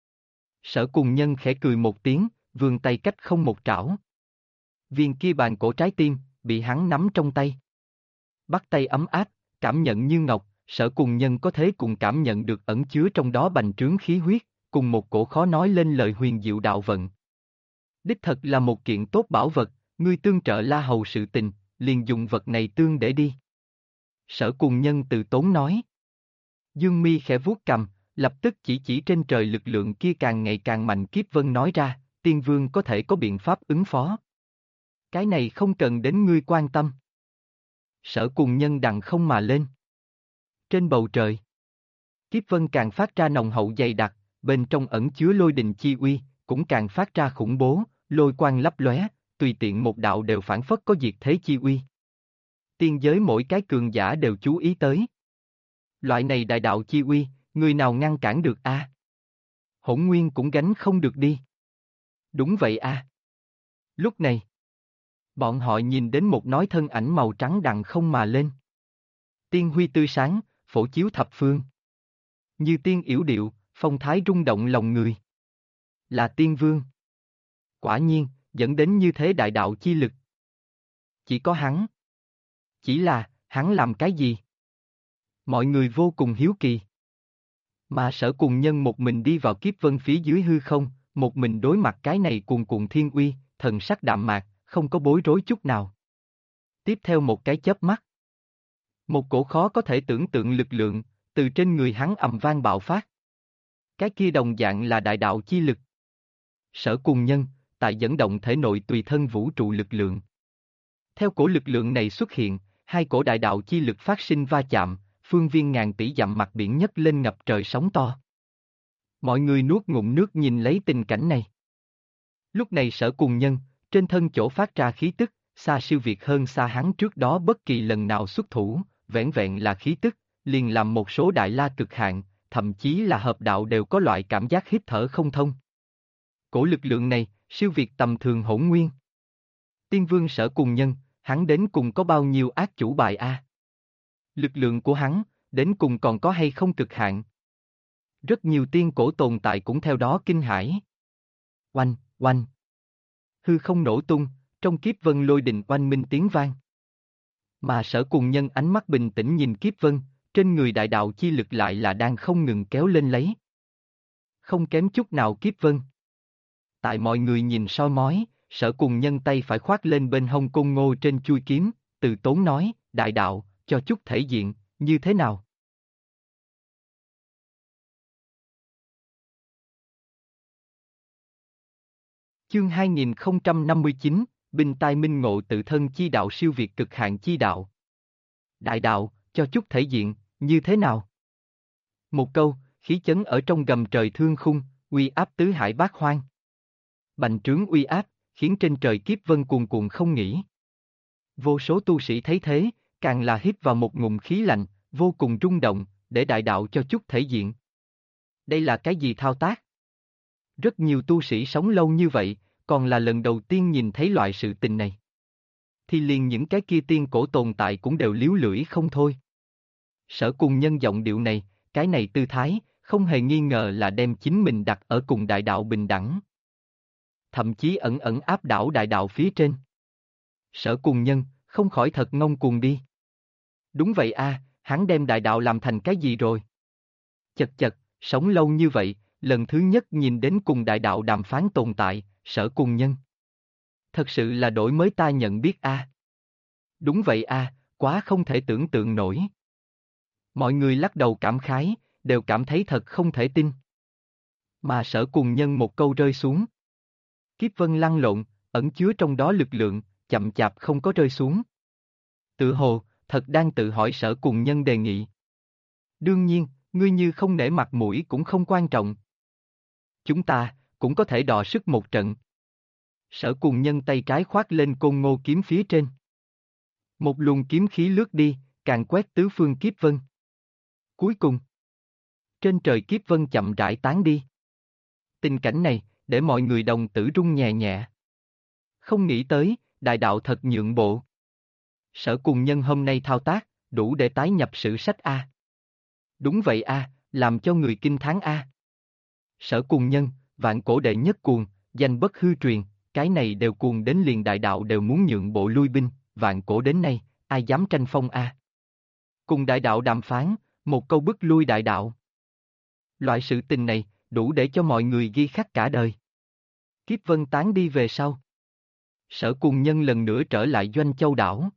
Sở Cùng Nhân khẽ cười một tiếng, vươn tay cách không một trảo. Viên kia bàn cổ trái tim, bị hắn nắm trong tay. Bắt tay ấm áp, cảm nhận như ngọc, Sở Cùng Nhân có thể cùng cảm nhận được ẩn chứa trong đó bành trướng khí huyết, cùng một cổ khó nói lên lời huyền diệu đạo vận. Đích thật là một kiện tốt bảo vật, ngươi tương trợ La Hầu sự tình, liền dùng vật này tương để đi. Sở Cùng Nhân từ tốn nói. Dương Mi khẽ vuốt cằm, lập tức chỉ trên trời lực lượng kia càng ngày càng mạnh kiếp vân nói ra, Tiên Vương có thể có biện pháp ứng phó. Cái này không cần đến ngươi quan tâm. Sở Cùng Nhân đằng không mà lên. Trên bầu trời, kiếp vân càng phát ra nồng hậu dày đặc, bên trong ẩn chứa lôi đình chi uy, cũng càng phát ra khủng bố, lôi quang lấp lóe, tùy tiện một đạo đều phản phất có diệt thế chi uy. Tiên giới mỗi cái cường giả đều chú ý tới. Loại này đại đạo chi uy, người nào ngăn cản được a? Hỗn Nguyên cũng gánh không được đi. Đúng vậy a. Lúc này, bọn họ nhìn đến một nói thân ảnh màu trắng đằng không mà lên. Tiên huy tươi sáng, phổ chiếu thập phương. Như tiên yểu điệu, phong thái rung động lòng người. Là Tiên Vương. Quả nhiên, dẫn đến như thế đại đạo chi lực. Chỉ có hắn. Chỉ là, hắn làm cái gì? Mọi người vô cùng hiếu kỳ. Mà Sở Cùng Nhân một mình đi vào kiếp vân phía dưới hư không, một mình đối mặt cái này cuồn cuộn thiên uy, thần sắc đạm mạc, không có bối rối chút nào. Tiếp theo một cái chớp mắt. Một cổ khó có thể tưởng tượng lực lượng, từ trên người hắn ầm vang bạo phát. Cái kia đồng dạng là đại đạo chi lực. Sở Cùng Nhân, tại dẫn động thể nội tùy thân vũ trụ lực lượng. Theo cổ lực lượng này xuất hiện, hai cổ đại đạo chi lực phát sinh va chạm, phương viên ngàn tỷ dặm mặt biển nhấc lên ngập trời sóng to. Mọi người nuốt ngụm nước nhìn lấy tình cảnh này. Lúc này Sở Cùng Nhân, trên thân chỗ phát ra khí tức, xa siêu việt hơn xa hắn trước đó bất kỳ lần nào xuất thủ, vẻn vẹn là khí tức, liền làm một số đại la cực hạn, thậm chí là hợp đạo đều có loại cảm giác hít thở không thông. Cổ lực lượng này, siêu việt tầm thường Hỗn Nguyên. Tiên Vương Sở Cùng Nhân, hắn đến cùng có bao nhiêu ác chủ bài a? Lực lượng của hắn, đến cùng còn có hay không cực hạn? Rất nhiều tiên cổ tồn tại cũng theo đó kinh hãi. Oanh, oanh. Hư không nổ tung, trong kiếp vân lôi đình oanh minh tiếng vang. Mà Sở Cùng Nhân ánh mắt bình tĩnh nhìn kiếp vân, trên người đại đạo chi lực lại là đang không ngừng kéo lên lấy. không kém chút nào Kiếp Vân. Tại mọi người nhìn soi mói, Sở Cùng Nhân tay phải khoác lên bên hông côn ngô trên chuôi kiếm, từ tốn nói, đại đạo, cho chút thể diện, như thế nào? Chương 2059, Binh tai minh ngộ tự thân chi đạo siêu việt cực hạn chi đạo. Đại đạo, cho chút thể diện, như thế nào? Một câu, khí chấn ở trong gầm trời thương khung, uy áp tứ hải bát hoang. Bành trướng uy áp, khiến trên trời Kiếp Vân cuồn cuộn không nghỉ. Vô số tu sĩ thấy thế, càng là hít vào một ngụm khí lạnh, vô cùng rung động, để đại đạo cho chút thể diện. Đây là cái gì thao tác? Rất nhiều tu sĩ sống lâu như vậy, còn là lần đầu tiên nhìn thấy loại sự tình này. Thì liền những cái kia tiên cổ tồn tại cũng đều líu lưỡi không thôi. Sở Cùng Nhân giọng điệu này, cái này tư thái, không hề nghi ngờ là đem chính mình đặt ở cùng đại đạo bình đẳng. Thậm chí ẩn ẩn áp đảo đại đạo phía trên. Sở Cùng Nhân, không khỏi thật ngông cuồng đi. Đúng vậy a, hắn đem đại đạo làm thành cái gì rồi? Chật chật, sống lâu như vậy, lần thứ nhất nhìn đến cùng đại đạo đàm phán tồn tại, Sở Cùng Nhân. Thật sự là đổi mới ta nhận biết a. Đúng vậy a, quá không thể tưởng tượng nổi. Mọi người lắc đầu cảm khái, đều cảm thấy thật không thể tin. Mà Sở Cùng Nhân một câu rơi xuống. Kiếp Vân lăn lộn, ẩn chứa trong đó lực lượng, chậm chạp không có rơi xuống. Tự hồ, thật đang tự hỏi Sở Cùng Nhân đề nghị. Đương nhiên, ngươi như không nể mặt mũi cũng không quan trọng. Chúng ta, cũng có thể đọ sức một trận. Sở Cùng Nhân tay trái khoác lên côn ngô kiếm phía trên. Một luồng kiếm khí lướt đi, càng quét tứ phương Kiếp Vân. Cuối cùng, trên trời Kiếp Vân chậm rãi tán đi. Tình cảnh này, để mọi người đồng tử rung nhẹ nhẹ. Không nghĩ tới, đại đạo thật nhượng bộ. Sở Cùng Nhân hôm nay thao tác, đủ để tái nhập sử sách A. Đúng vậy A, làm cho người kinh thán A. Sở Cùng Nhân, vạn cổ đệ nhất cuồng, danh bất hư truyền, cái này đều cuồng đến liền đại đạo đều muốn nhượng bộ lui binh, vạn cổ đến nay, ai dám tranh phong A. Cùng đại đạo đàm phán, một câu bức lui đại đạo. Loại sự tình này, đủ để cho mọi người ghi khắc cả đời. Kiếp Vân tán đi về sau. Sở Cùng Nhân lần nữa trở lại Doanh Châu đảo.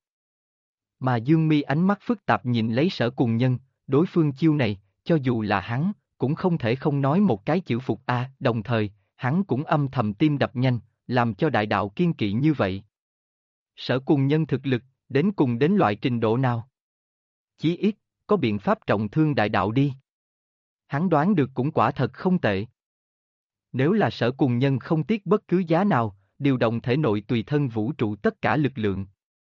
Mà Dương Mi ánh mắt phức tạp nhìn lấy Sở Cùng Nhân, đối phương chiêu này, cho dù là hắn, cũng không thể không nói một cái chữ phục a. Đồng thời, hắn cũng âm thầm tim đập nhanh, làm cho đại đạo kiên kỵ như vậy. Sở Cùng Nhân thực lực, đến cùng đến loại trình độ nào? Chí ít, có biện pháp trọng thương đại đạo đi. Hắn đoán được cũng quả thật không tệ. Nếu là Sở Cùng Nhân không tiếc bất cứ giá nào, điều động thể nội tùy thân vũ trụ tất cả lực lượng,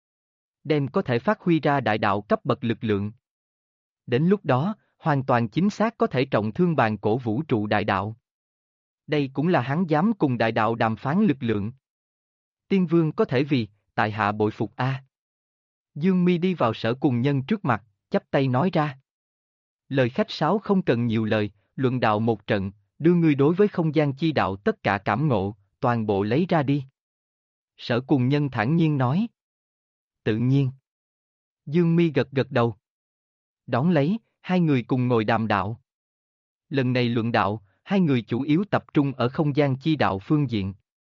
đem có thể phát huy ra đại đạo cấp bậc lực lượng. Đến lúc đó, hoàn toàn chính xác có thể trọng thương bàn cổ vũ trụ đại đạo. Đây cũng là hắn dám cùng đại đạo đàm phán lực lượng. Tiên Vương có thể vì, tại hạ bội phục a. Dương Mi đi vào Sở Cùng Nhân trước mặt, chắp tay nói ra. Lời khách sáo không cần nhiều lời, luận đạo một trận, đưa ngươi đối với không gian chi đạo tất cả cảm ngộ, toàn bộ lấy ra đi. Sở Cùng Nhân thản nhiên nói. Tự nhiên. Dương Mi gật gật đầu. Đón lấy, hai người cùng ngồi đàm đạo. Lần này luận đạo, hai người chủ yếu tập trung ở không gian chi đạo phương diện.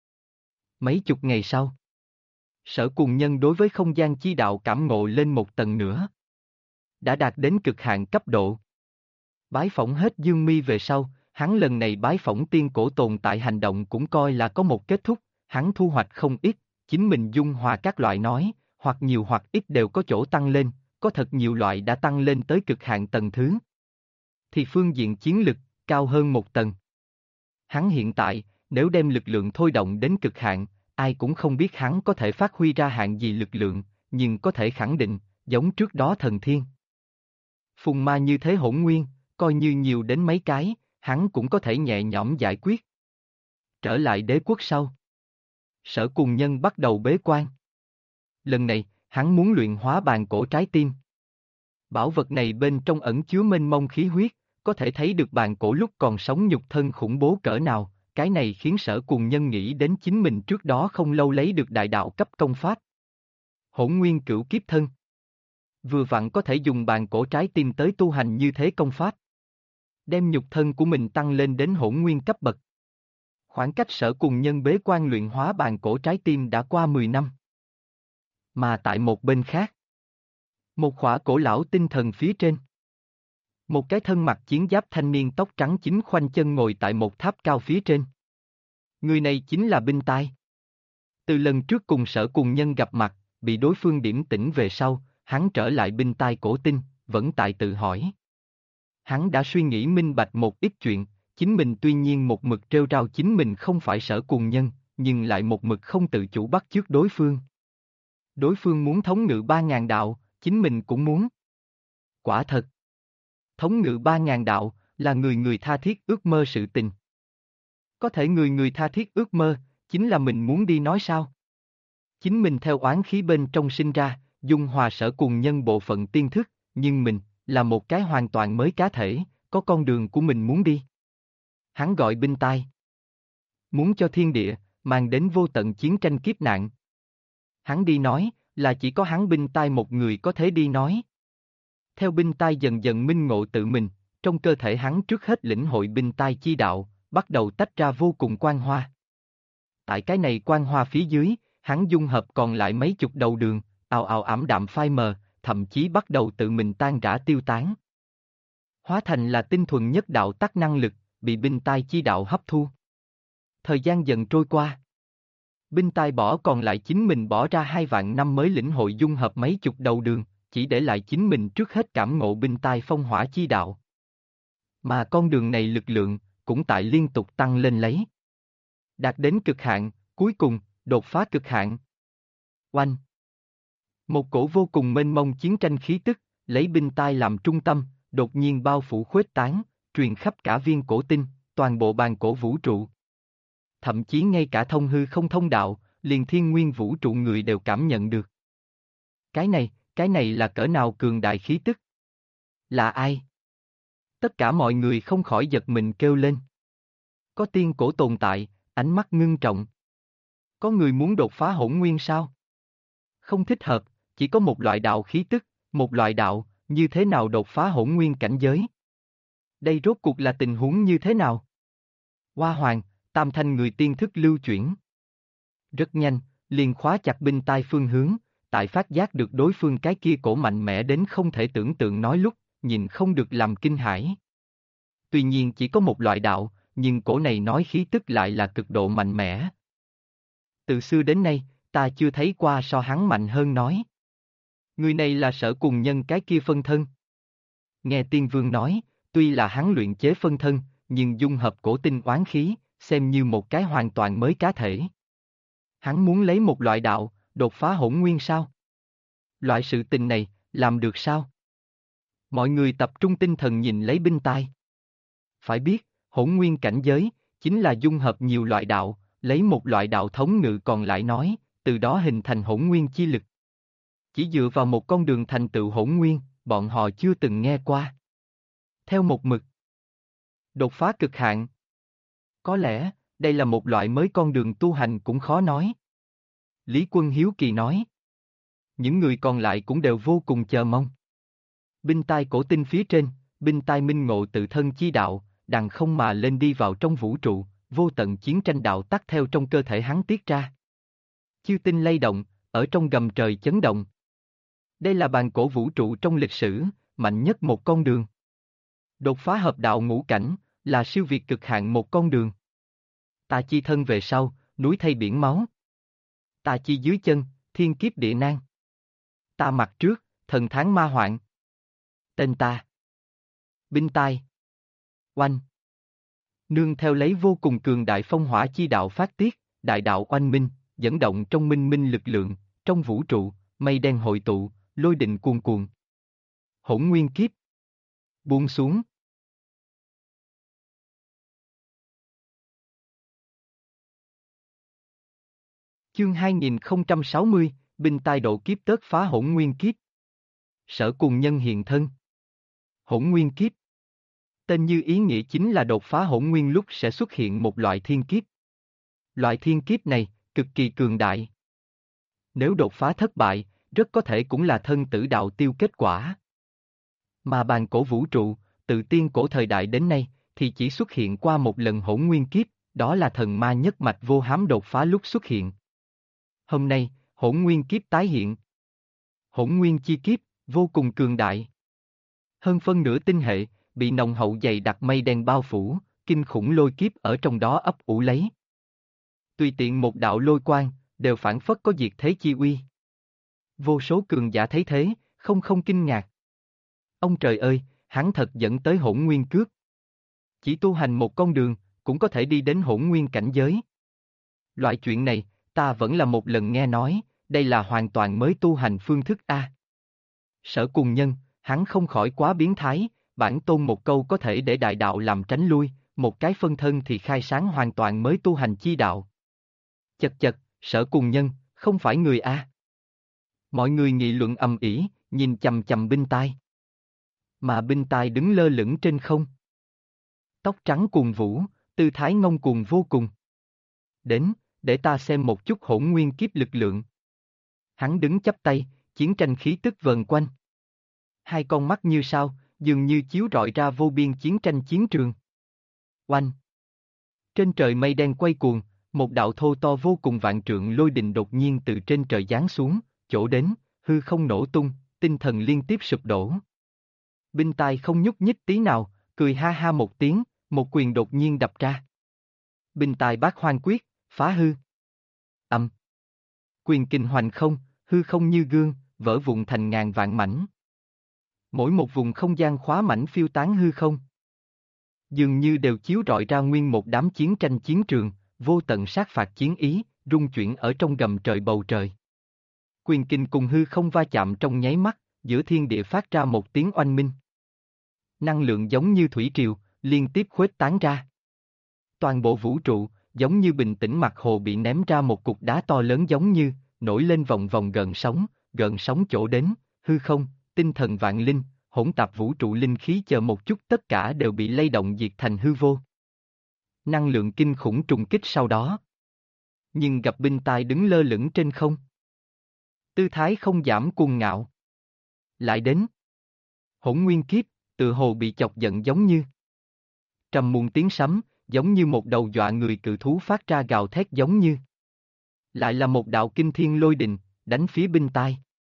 Mấy chục ngày sau, Sở Cùng Nhân đối với không gian chi đạo cảm ngộ lên một tầng nữa. Đã đạt đến cực hạn cấp độ. Bái phỏng hết Dương Mi về sau, hắn lần này bái phỏng tiên cổ tồn tại hành động cũng coi là có một kết thúc, hắn thu hoạch không ít, chính mình dung hòa các loại nói, hoặc nhiều hoặc ít đều có chỗ tăng lên, có thật nhiều loại đã tăng lên tới cực hạn tầng thứ. Thì phương diện chiến lực, cao hơn một tầng. Hắn hiện tại, nếu đem lực lượng thôi động đến cực hạn, ai cũng không biết hắn có thể phát huy ra hạn gì lực lượng, nhưng có thể khẳng định, giống trước đó thần thiên. Phùng ma như thế hỗn nguyên, coi như nhiều đến mấy cái, hắn cũng có thể nhẹ nhõm giải quyết. Trở lại đế quốc sau. Sở Cùng Nhân bắt đầu bế quan. Lần này, hắn muốn luyện hóa bàn cổ trái tim. Bảo vật này bên trong ẩn chứa mênh mông khí huyết, có thể thấy được bàn cổ lúc còn sống nhục thân khủng bố cỡ nào, cái này khiến Sở Cùng Nhân nghĩ đến chính mình trước đó không lâu lấy được đại đạo cấp công pháp. Hỗn nguyên cửu kiếp thân. Vừa vặn có thể dùng bàn cổ trái tim tới tu hành như thế công pháp. đem nhục thân của mình tăng lên đến hỗn nguyên cấp bậc. Khoảng cách Sở Cùng Nhân bế quan luyện hóa bàn cổ trái tim đã qua 10 năm. Mà tại một bên khác, một khỏa cổ lão tinh thần phía trên. Một cái thân mặc chiến giáp thanh niên tóc trắng chính khoanh chân ngồi tại một tháp cao phía trên. Người này chính là Binh Tai. Từ lần trước cùng Sở Cùng Nhân gặp mặt, bị đối phương điểm tỉnh về sau, hắn trở lại Binh Tai cổ tinh, vẫn tại tự hỏi. Hắn đã suy nghĩ minh bạch một ít chuyện, chính mình tuy nhiên một mực trêu trao chính mình không phải Sở Cùng Nhân, nhưng lại một mực không tự chủ bắt chước đối phương. Đối phương muốn thống ngự 3.000 đạo, chính mình cũng muốn. Quả thật. Thống ngự 3.000 đạo, là người người tha thiết ước mơ sự tình. Có thể người người tha thiết ước mơ, chính là mình muốn đi nói sao? Chính mình theo oán khí bên trong sinh ra, dung hòa Sở Cùng Nhân bộ phận tiên thức, nhưng mình, là một cái hoàn toàn mới cá thể, có con đường của mình muốn đi. Hắn gọi Binh Tai. Muốn cho thiên địa, mang đến vô tận chiến tranh kiếp nạn. Hắn đi nói, là chỉ có hắn Binh Tai một người có thể đi nói. Theo Binh Tai dần dần minh ngộ tự mình, trong cơ thể hắn trước hết lĩnh hội Binh Tai chi đạo, bắt đầu tách ra vô cùng quang hoa. Tại cái này quang hoa phía dưới, hắn dung hợp còn lại mấy chục đầu đường, ào ào ảm đạm phai mờ, thậm chí bắt đầu tự mình tan rã tiêu tán. Hóa thành là tinh thuần nhất đạo tắc năng lực, bị Binh Tai chi đạo hấp thu. Thời gian dần trôi qua. Binh Tai bỏ còn lại chính mình bỏ ra 2 vạn năm mới lĩnh hội dung hợp mấy chục đầu đường, chỉ để lại chính mình trước hết cảm ngộ Binh Tai phong hỏa chi đạo. Mà con đường này lực lượng, cũng tại liên tục tăng lên lấy. Đạt đến cực hạn, cuối cùng, đột phá cực hạn. Oanh! Một cổ vô cùng mênh mông chiến tranh khí tức, lấy Binh Tai làm trung tâm, đột nhiên bao phủ khuếch tán, truyền khắp cả viên cổ tinh, toàn bộ bàn cổ vũ trụ. Thậm chí ngay cả thông hư không thông đạo, liền thiên nguyên vũ trụ người đều cảm nhận được. Cái này là cỡ nào cường đại khí tức? Là ai? Tất cả mọi người không khỏi giật mình kêu lên. Có tiên cổ tồn tại, ánh mắt ngưng trọng. Có người muốn đột phá hỗn nguyên sao? Không thích hợp, chỉ có một loại đạo khí tức, một loại đạo, như thế nào đột phá hỗn nguyên cảnh giới? Đây rốt cuộc là tình huống như thế nào? Hoa Hoàng, tam thanh người tiên thức lưu chuyển. Rất nhanh, liền khóa chặt Binh Tai phương hướng, tại phát giác được đối phương cái kia cổ mạnh mẽ đến không thể tưởng tượng nói lúc, nhìn không được làm kinh hãi. Tuy nhiên chỉ có một loại đạo, nhưng cổ này nói khí tức lại là cực độ mạnh mẽ. Từ xưa đến nay, ta chưa thấy qua so hắn mạnh hơn nói. Người này là Sở Cùng Nhân cái kia phân thân. Nghe Tiên Vương nói, tuy là hắn luyện chế phân thân, nhưng dung hợp cổ tinh oán khí, xem như một cái hoàn toàn mới cá thể. Hắn muốn lấy một loại đạo, đột phá hỗn nguyên sao? Loại sự tình này, làm được sao? Mọi người tập trung tinh thần nhìn lấy Binh Tai. Phải biết, hỗn nguyên cảnh giới, chính là dung hợp nhiều loại đạo, lấy một loại đạo thống ngự còn lại nói, từ đó hình thành hỗn nguyên chi lực. Chỉ dựa vào một con đường thành tựu hỗn nguyên, bọn họ chưa từng nghe qua. Theo một mực, đột phá cực hạn. Có lẽ, đây là một loại mới con đường tu hành cũng khó nói. Lý Quân hiếu kỳ nói. Những người còn lại cũng đều vô cùng chờ mong. Binh Tai cổ tinh phía trên, Binh Tai minh ngộ tự thân chi đạo, đằng không mà lên đi vào trong vũ trụ, vô tận chiến tranh đạo tắc theo trong cơ thể hắn tiết ra. Chư tinh lay động, ở trong gầm trời chấn động. Đây là bàn cổ vũ trụ trong lịch sử, mạnh nhất một con đường. Đột phá hợp đạo ngũ cảnh, là siêu việt cực hạn một con đường. Ta chi thân về sau, núi thay biển máu. Ta chi dưới chân, thiên kiếp địa nan. Ta mặt trước, thần tháng ma hoạn. Tên ta. Binh Tai. Oanh. Nương theo lấy vô cùng cường đại phong hỏa chi đạo phát tiết, đại đạo oanh minh, dẫn động trong minh minh lực lượng, trong vũ trụ, mây đen hội tụ, lôi định cuồn cuộn. Hỗn nguyên kiếp. Buông xuống. Chương 2060, Binh Tai độ kiếp tớt phá hỗn nguyên kiếp. Sở Cùng Nhân hiện thân. Hỗn nguyên kiếp. Tên như ý nghĩa chính là đột phá hỗn nguyên lúc sẽ xuất hiện một loại thiên kiếp. Loại thiên kiếp này, cực kỳ cường đại. Nếu đột phá thất bại, rất có thể cũng là thân tử đạo tiêu kết quả. Mà bàn cổ vũ trụ, từ tiên cổ thời đại đến nay, thì chỉ xuất hiện qua một lần hỗn nguyên kiếp, đó là thần ma nhất mạch vô hám đột phá lúc xuất hiện. Hôm nay, hỗn nguyên kiếp tái hiện. Hỗn nguyên chi kiếp, vô cùng cường đại. Hơn phân nửa tinh hệ, bị nồng hậu dày đặc mây đen bao phủ, kinh khủng lôi kiếp ở trong đó ấp ủ lấy. Tùy tiện một đạo lôi quang, đều phản phất có diệt thế chi uy. Vô số cường giả thấy thế, không kinh ngạc. Ông trời ơi, hắn thật dẫn tới hỗn nguyên cước. Chỉ tu hành một con đường, cũng có thể đi đến hỗn nguyên cảnh giới. Loại chuyện này, ta vẫn là một lần nghe nói, đây là hoàn toàn mới tu hành phương thức A. Sở Cùng Nhân, hắn không khỏi quá biến thái, bản tôn một câu có thể để đại đạo làm tránh lui, một cái phân thân thì khai sáng hoàn toàn mới tu hành chi đạo. Chật chật, Sở Cùng Nhân, không phải người A. Mọi người nghị luận ầm ĩ, nhìn chằm chằm Binh Tai. Mà Binh Tai đứng lơ lửng trên không. Tóc trắng cuồn vũ, tư thái ngông cuồng vô cùng. Đến, để ta xem một chút hỗn nguyên kiếp lực lượng. Hắn đứng chắp tay, chiến tranh khí tức vờn quanh. Hai con mắt như sao, dường như chiếu rọi ra vô biên chiến tranh chiến trường. Oanh! Trên trời mây đen quay cuồng, một đạo thô to vô cùng vạn trượng lôi đình đột nhiên từ trên trời giáng xuống, chỗ đến, hư không nổ tung, tinh thần liên tiếp sụp đổ. Binh Tai không nhúc nhích tí nào, cười ha ha một tiếng, một quyền đột nhiên đập ra. Binh Tai Bát Hoang Quyết, phá hư. Âm. Quyền kình hoành không, hư không như gương, vỡ vụn thành ngàn vạn mảnh. Mỗi một vùng không gian khóa mảnh phiêu tán hư không. Dường như đều chiếu rọi ra nguyên một đám chiến tranh chiến trường, vô tận sát phạt chiến ý, rung chuyển ở trong gầm trời bầu trời. Quyền kình cùng hư không va chạm trong nháy mắt, giữa thiên địa phát ra một tiếng oanh minh. Năng lượng giống như thủy triều, liên tiếp khuếch tán ra. Toàn bộ vũ trụ, giống như bình tĩnh mặt hồ bị ném ra một cục đá to lớn giống như, nổi lên vòng vòng gợn sóng chỗ đến, hư không, tinh thần vạn linh, hỗn tạp vũ trụ linh khí chờ một chút tất cả đều bị lay động diệt thành hư vô. Năng lượng kinh khủng trùng kích sau đó. Nhưng gặp Binh Tai đứng lơ lửng trên không. Tư thái không giảm cuồng ngạo. Lại đến. Hỗn nguyên kiếp, tự hồ bị chọc giận giống như. Trầm muộn tiếng sấm, giống như một đầu dọa người cự thú phát ra gào thét giống như. Lại là một đạo kinh thiên lôi đình, đánh phía Binh Tai.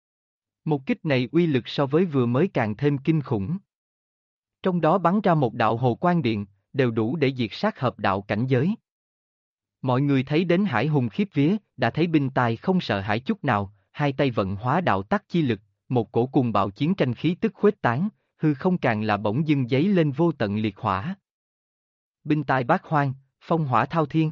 Một kích này uy lực so với vừa mới càng thêm kinh khủng. Trong đó bắn ra một đạo hồ quang điện, đều đủ để diệt sát hợp đạo cảnh giới. Mọi người thấy đến hải hùng khiếp vía, đã thấy Binh Tai không sợ hãi chút nào, hai tay vận hóa đạo tắc chi lực, một cổ cùng bạo chiến tranh khí tức khuếch tán, hư không càng là bỗng dưng giấy lên vô tận liệt hỏa. Binh Tai Bát Hoang, phong hỏa thao thiên.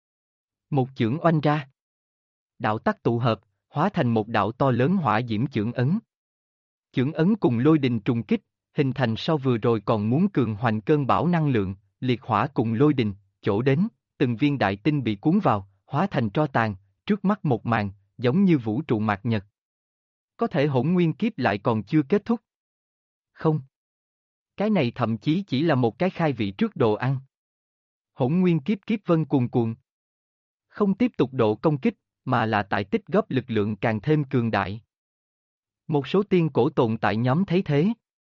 Một chưởng oanh ra. Đạo tắc tụ hợp, hóa thành một đạo to lớn hỏa diễm chưởng ấn. Chưởng ấn cùng lôi đình trùng kích, hình thành so vừa rồi còn muốn cường hoành cơn bão năng lượng, liệt hỏa cùng lôi đình, chỗ đến, từng viên đại tinh bị cuốn vào, hóa thành tro tàn, trước mắt một màn, giống như vũ trụ mạt nhật. Có thể hỗn nguyên kiếp lại còn chưa kết thúc. Không. Cái này thậm chí chỉ là một cái khai vị trước đồ ăn. Hỗn nguyên kiếp kiếp vân cuồn cuộn. Không tiếp tục độ công kích, mà là tại tích góp lực lượng càng thêm cường đại. Một số tiên cổ tồn tại nhóm thấy thế.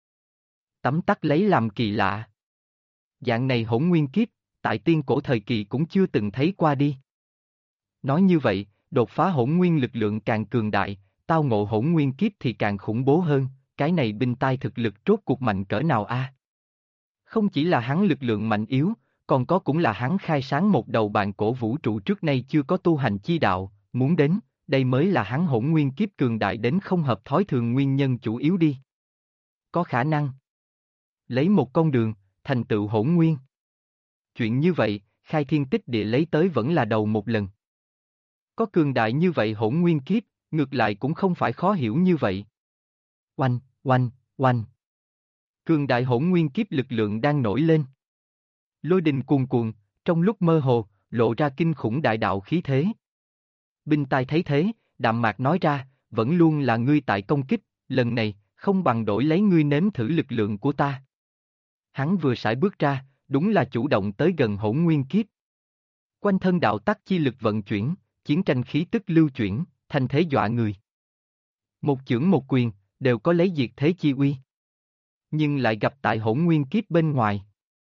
Tấm tắc lấy làm kỳ lạ. Dạng này hỗn nguyên kiếp, tại tiên cổ thời kỳ cũng chưa từng thấy qua đi. Nói như vậy, đột phá hỗn nguyên lực lượng càng cường đại, tao ngộ hỗn nguyên kiếp thì càng khủng bố hơn, cái này Binh Tai thực lực rốt cuộc mạnh cỡ nào a? Không chỉ là hắn lực lượng mạnh yếu, còn có cũng là hắn khai sáng một đầu bàn cổ vũ trụ trước nay chưa có tu hành chi đạo, muốn đến, đây mới là hắn hỗn nguyên kiếp cường đại đến không hợp thói thường nguyên nhân chủ yếu đi. Có khả năng lấy một con đường, thành tựu hỗn nguyên. Chuyện như vậy, khai thiên tích địa lấy tới vẫn là đầu một lần. Có cường đại như vậy hỗn nguyên kiếp, ngược lại cũng không phải khó hiểu như vậy. Oanh, oanh, oanh. Cường đại hỗn nguyên kiếp lực lượng đang nổi lên. Lôi đình cuồn cuộn, trong lúc mơ hồ, lộ ra kinh khủng đại đạo khí thế. Binh Tai thấy thế, đạm mạc nói ra, vẫn luôn là ngươi tại công kích, lần này, không bằng đổi lấy ngươi nếm thử lực lượng của ta. Hắn vừa sải bước ra, đúng là chủ động tới gần hỗn nguyên kiếp. Quanh thân đạo tắc chi lực vận chuyển, chiến tranh khí tức lưu chuyển, thành thế dọa người. Một chưởng một quyền, đều có lấy diệt thế chi uy. Nhưng lại gặp tại hỗn nguyên kiếp bên ngoài.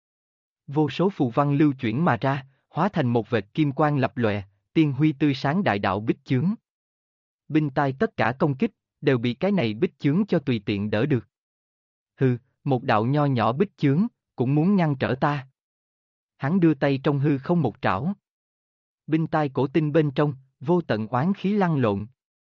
Vô số phù văn lưu chuyển mà ra, hóa thành một vệt kim quang lập lòe, tiên huy tươi sáng đại đạo bích chướng. Binh tai tất cả công kích, đều bị cái này bích chướng cho tùy tiện đỡ được. Hừ, một đạo nho nhỏ bích chướng, cũng muốn ngăn trở ta. Hắn đưa tay trong hư không một trảo. Binh tai cổ tinh bên trong, vô tận oán khí lăn lộn.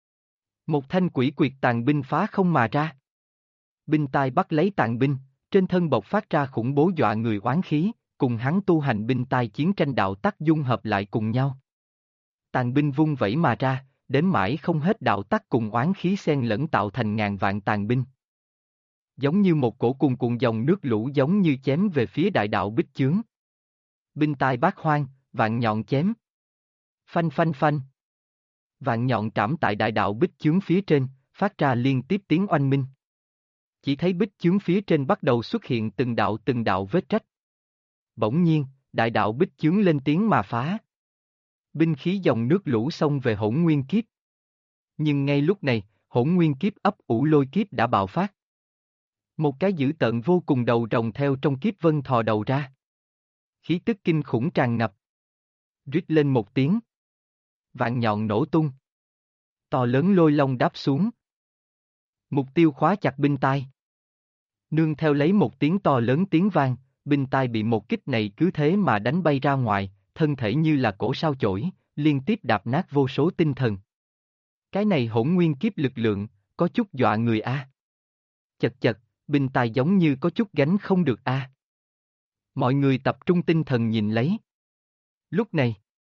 Một thanh quỷ quyệt tàn binh phá không mà ra. Binh tai bắt lấy tàn binh, trên thân bộc phát ra khủng bố dọa người oán khí, cùng hắn tu hành binh tai chiến tranh đạo tắc dung hợp lại cùng nhau. Tàn binh vung vẩy mà ra, đến mãi không hết đạo tắc cùng oán khí xen lẫn tạo thành ngàn vạn tàn binh. Giống như một cổ cuồn cuộn dòng nước lũ giống như chém về phía đại đạo bích chướng. Binh tai bát hoang, vạn nhọn chém. Phanh phanh phanh. Vạn nhọn trảm tại đại đạo bích chướng phía trên, phát ra liên tiếp tiếng oanh minh. Chỉ thấy bích chướng phía trên bắt đầu xuất hiện từng đạo vết rách. Bỗng nhiên, đại đạo bích chướng lên tiếng mà phá. Binh khí dòng nước lũ xông về hỗn nguyên kiếp. Nhưng ngay lúc này, hỗn nguyên kiếp ấp ủ lôi kiếp đã bạo phát. Một cái dữ tợn vô cùng đầu rồng theo trong kiếp vân thò đầu ra. Khí tức kinh khủng tràn ngập. Rít lên một tiếng. Vạn nhọn nổ tung. To lớn lôi long đáp xuống. Mục tiêu khóa chặt binh tai. Nương theo lấy một tiếng to lớn tiếng vang, binh tai bị một kích này cứ thế mà đánh bay ra ngoài, thân thể như là cổ sao chổi, liên tiếp đạp nát vô số tinh thần. Cái này hỗn nguyên kiếp lực lượng, có chút dọa người a. Chật chật, binh tai giống như có chút gánh không được a. Mọi người tập trung tinh thần nhìn lấy. Lúc này,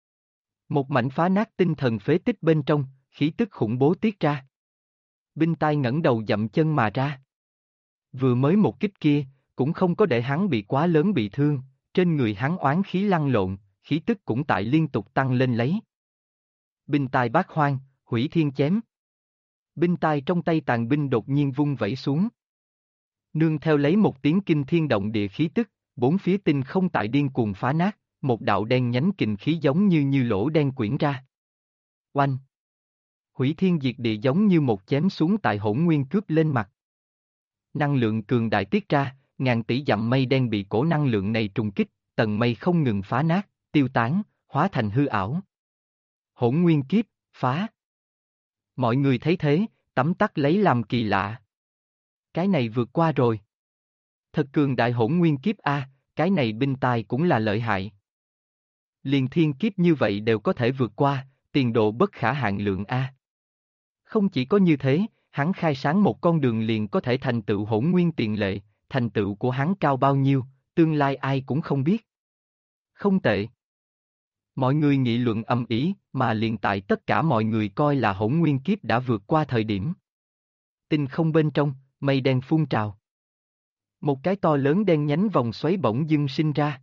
một mảnh phá nát tinh thần phế tích bên trong, khí tức khủng bố tiết ra. Binh tai ngẩng đầu dậm chân mà ra. Vừa mới một kích kia, cũng không có để hắn bị quá lớn bị thương, trên người hắn oán khí lăn lộn, khí tức cũng tại liên tục tăng lên lấy. Binh tai bát hoang, hủy thiên chém. Binh tai trong tay tàn binh đột nhiên vung vẩy xuống. Nương theo lấy một tiếng kinh thiên động địa khí tức, bốn phía tinh không tại điên cuồng phá nát, một đạo đen nhánh kình khí giống như lỗ đen quyển ra. Oanh! Hủy thiên diệt địa giống như một chém xuống tại hỗn nguyên cướp lên mặt. Năng lượng cường đại tiết ra, ngàn tỷ dặm mây đen bị cổ năng lượng này trùng kích, tầng mây không ngừng phá nát, tiêu tán, hóa thành hư ảo. Hỗn nguyên kiếp, phá. Mọi người thấy thế, tấm tắc lấy làm kỳ lạ. Cái này vượt qua rồi. Thật cường đại hỗn nguyên kiếp a, cái này binh tai cũng là lợi hại. Liền thiên kiếp như vậy đều có thể vượt qua, tiền đồ bất khả hạn lượng a. Không chỉ có như thế, hắn khai sáng một con đường liền có thể thành tựu hỗn nguyên tiền lệ, thành tựu của hắn cao bao nhiêu, tương lai ai cũng không biết. Không tệ. Mọi người nghị luận ầm ĩ, mà liền tại tất cả mọi người coi là hỗn nguyên kiếp đã vượt qua thời điểm. Tinh không bên trong, mây đen phun trào. Một cái to lớn đen nhánh vòng xoáy bỗng dưng sinh ra.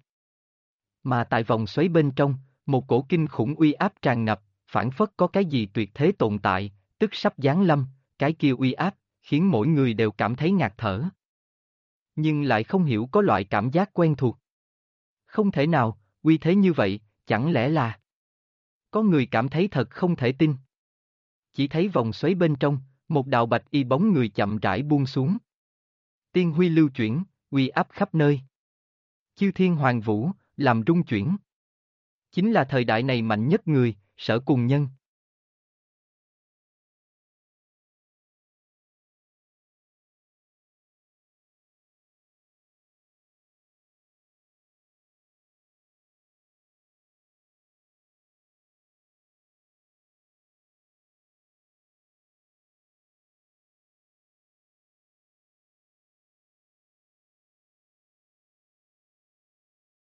Mà tại vòng xoáy bên trong, một cổ kinh khủng uy áp tràn ngập, phảng phất có cái gì tuyệt thế tồn tại, tức sắp giáng lâm, cái kia uy áp, khiến mỗi người đều cảm thấy ngạt thở. Nhưng lại không hiểu có loại cảm giác quen thuộc. Không thể nào, uy thế như vậy, chẳng lẽ là... Có người cảm thấy thật không thể tin. Chỉ thấy vòng xoáy bên trong, một đạo bạch y bóng người chậm rãi buông xuống. Tiên huy lưu chuyển, uy áp khắp nơi. Chư thiên hoàng vũ, làm rung chuyển. Chính là thời đại này mạnh nhất người, Sở Cùng Nhân.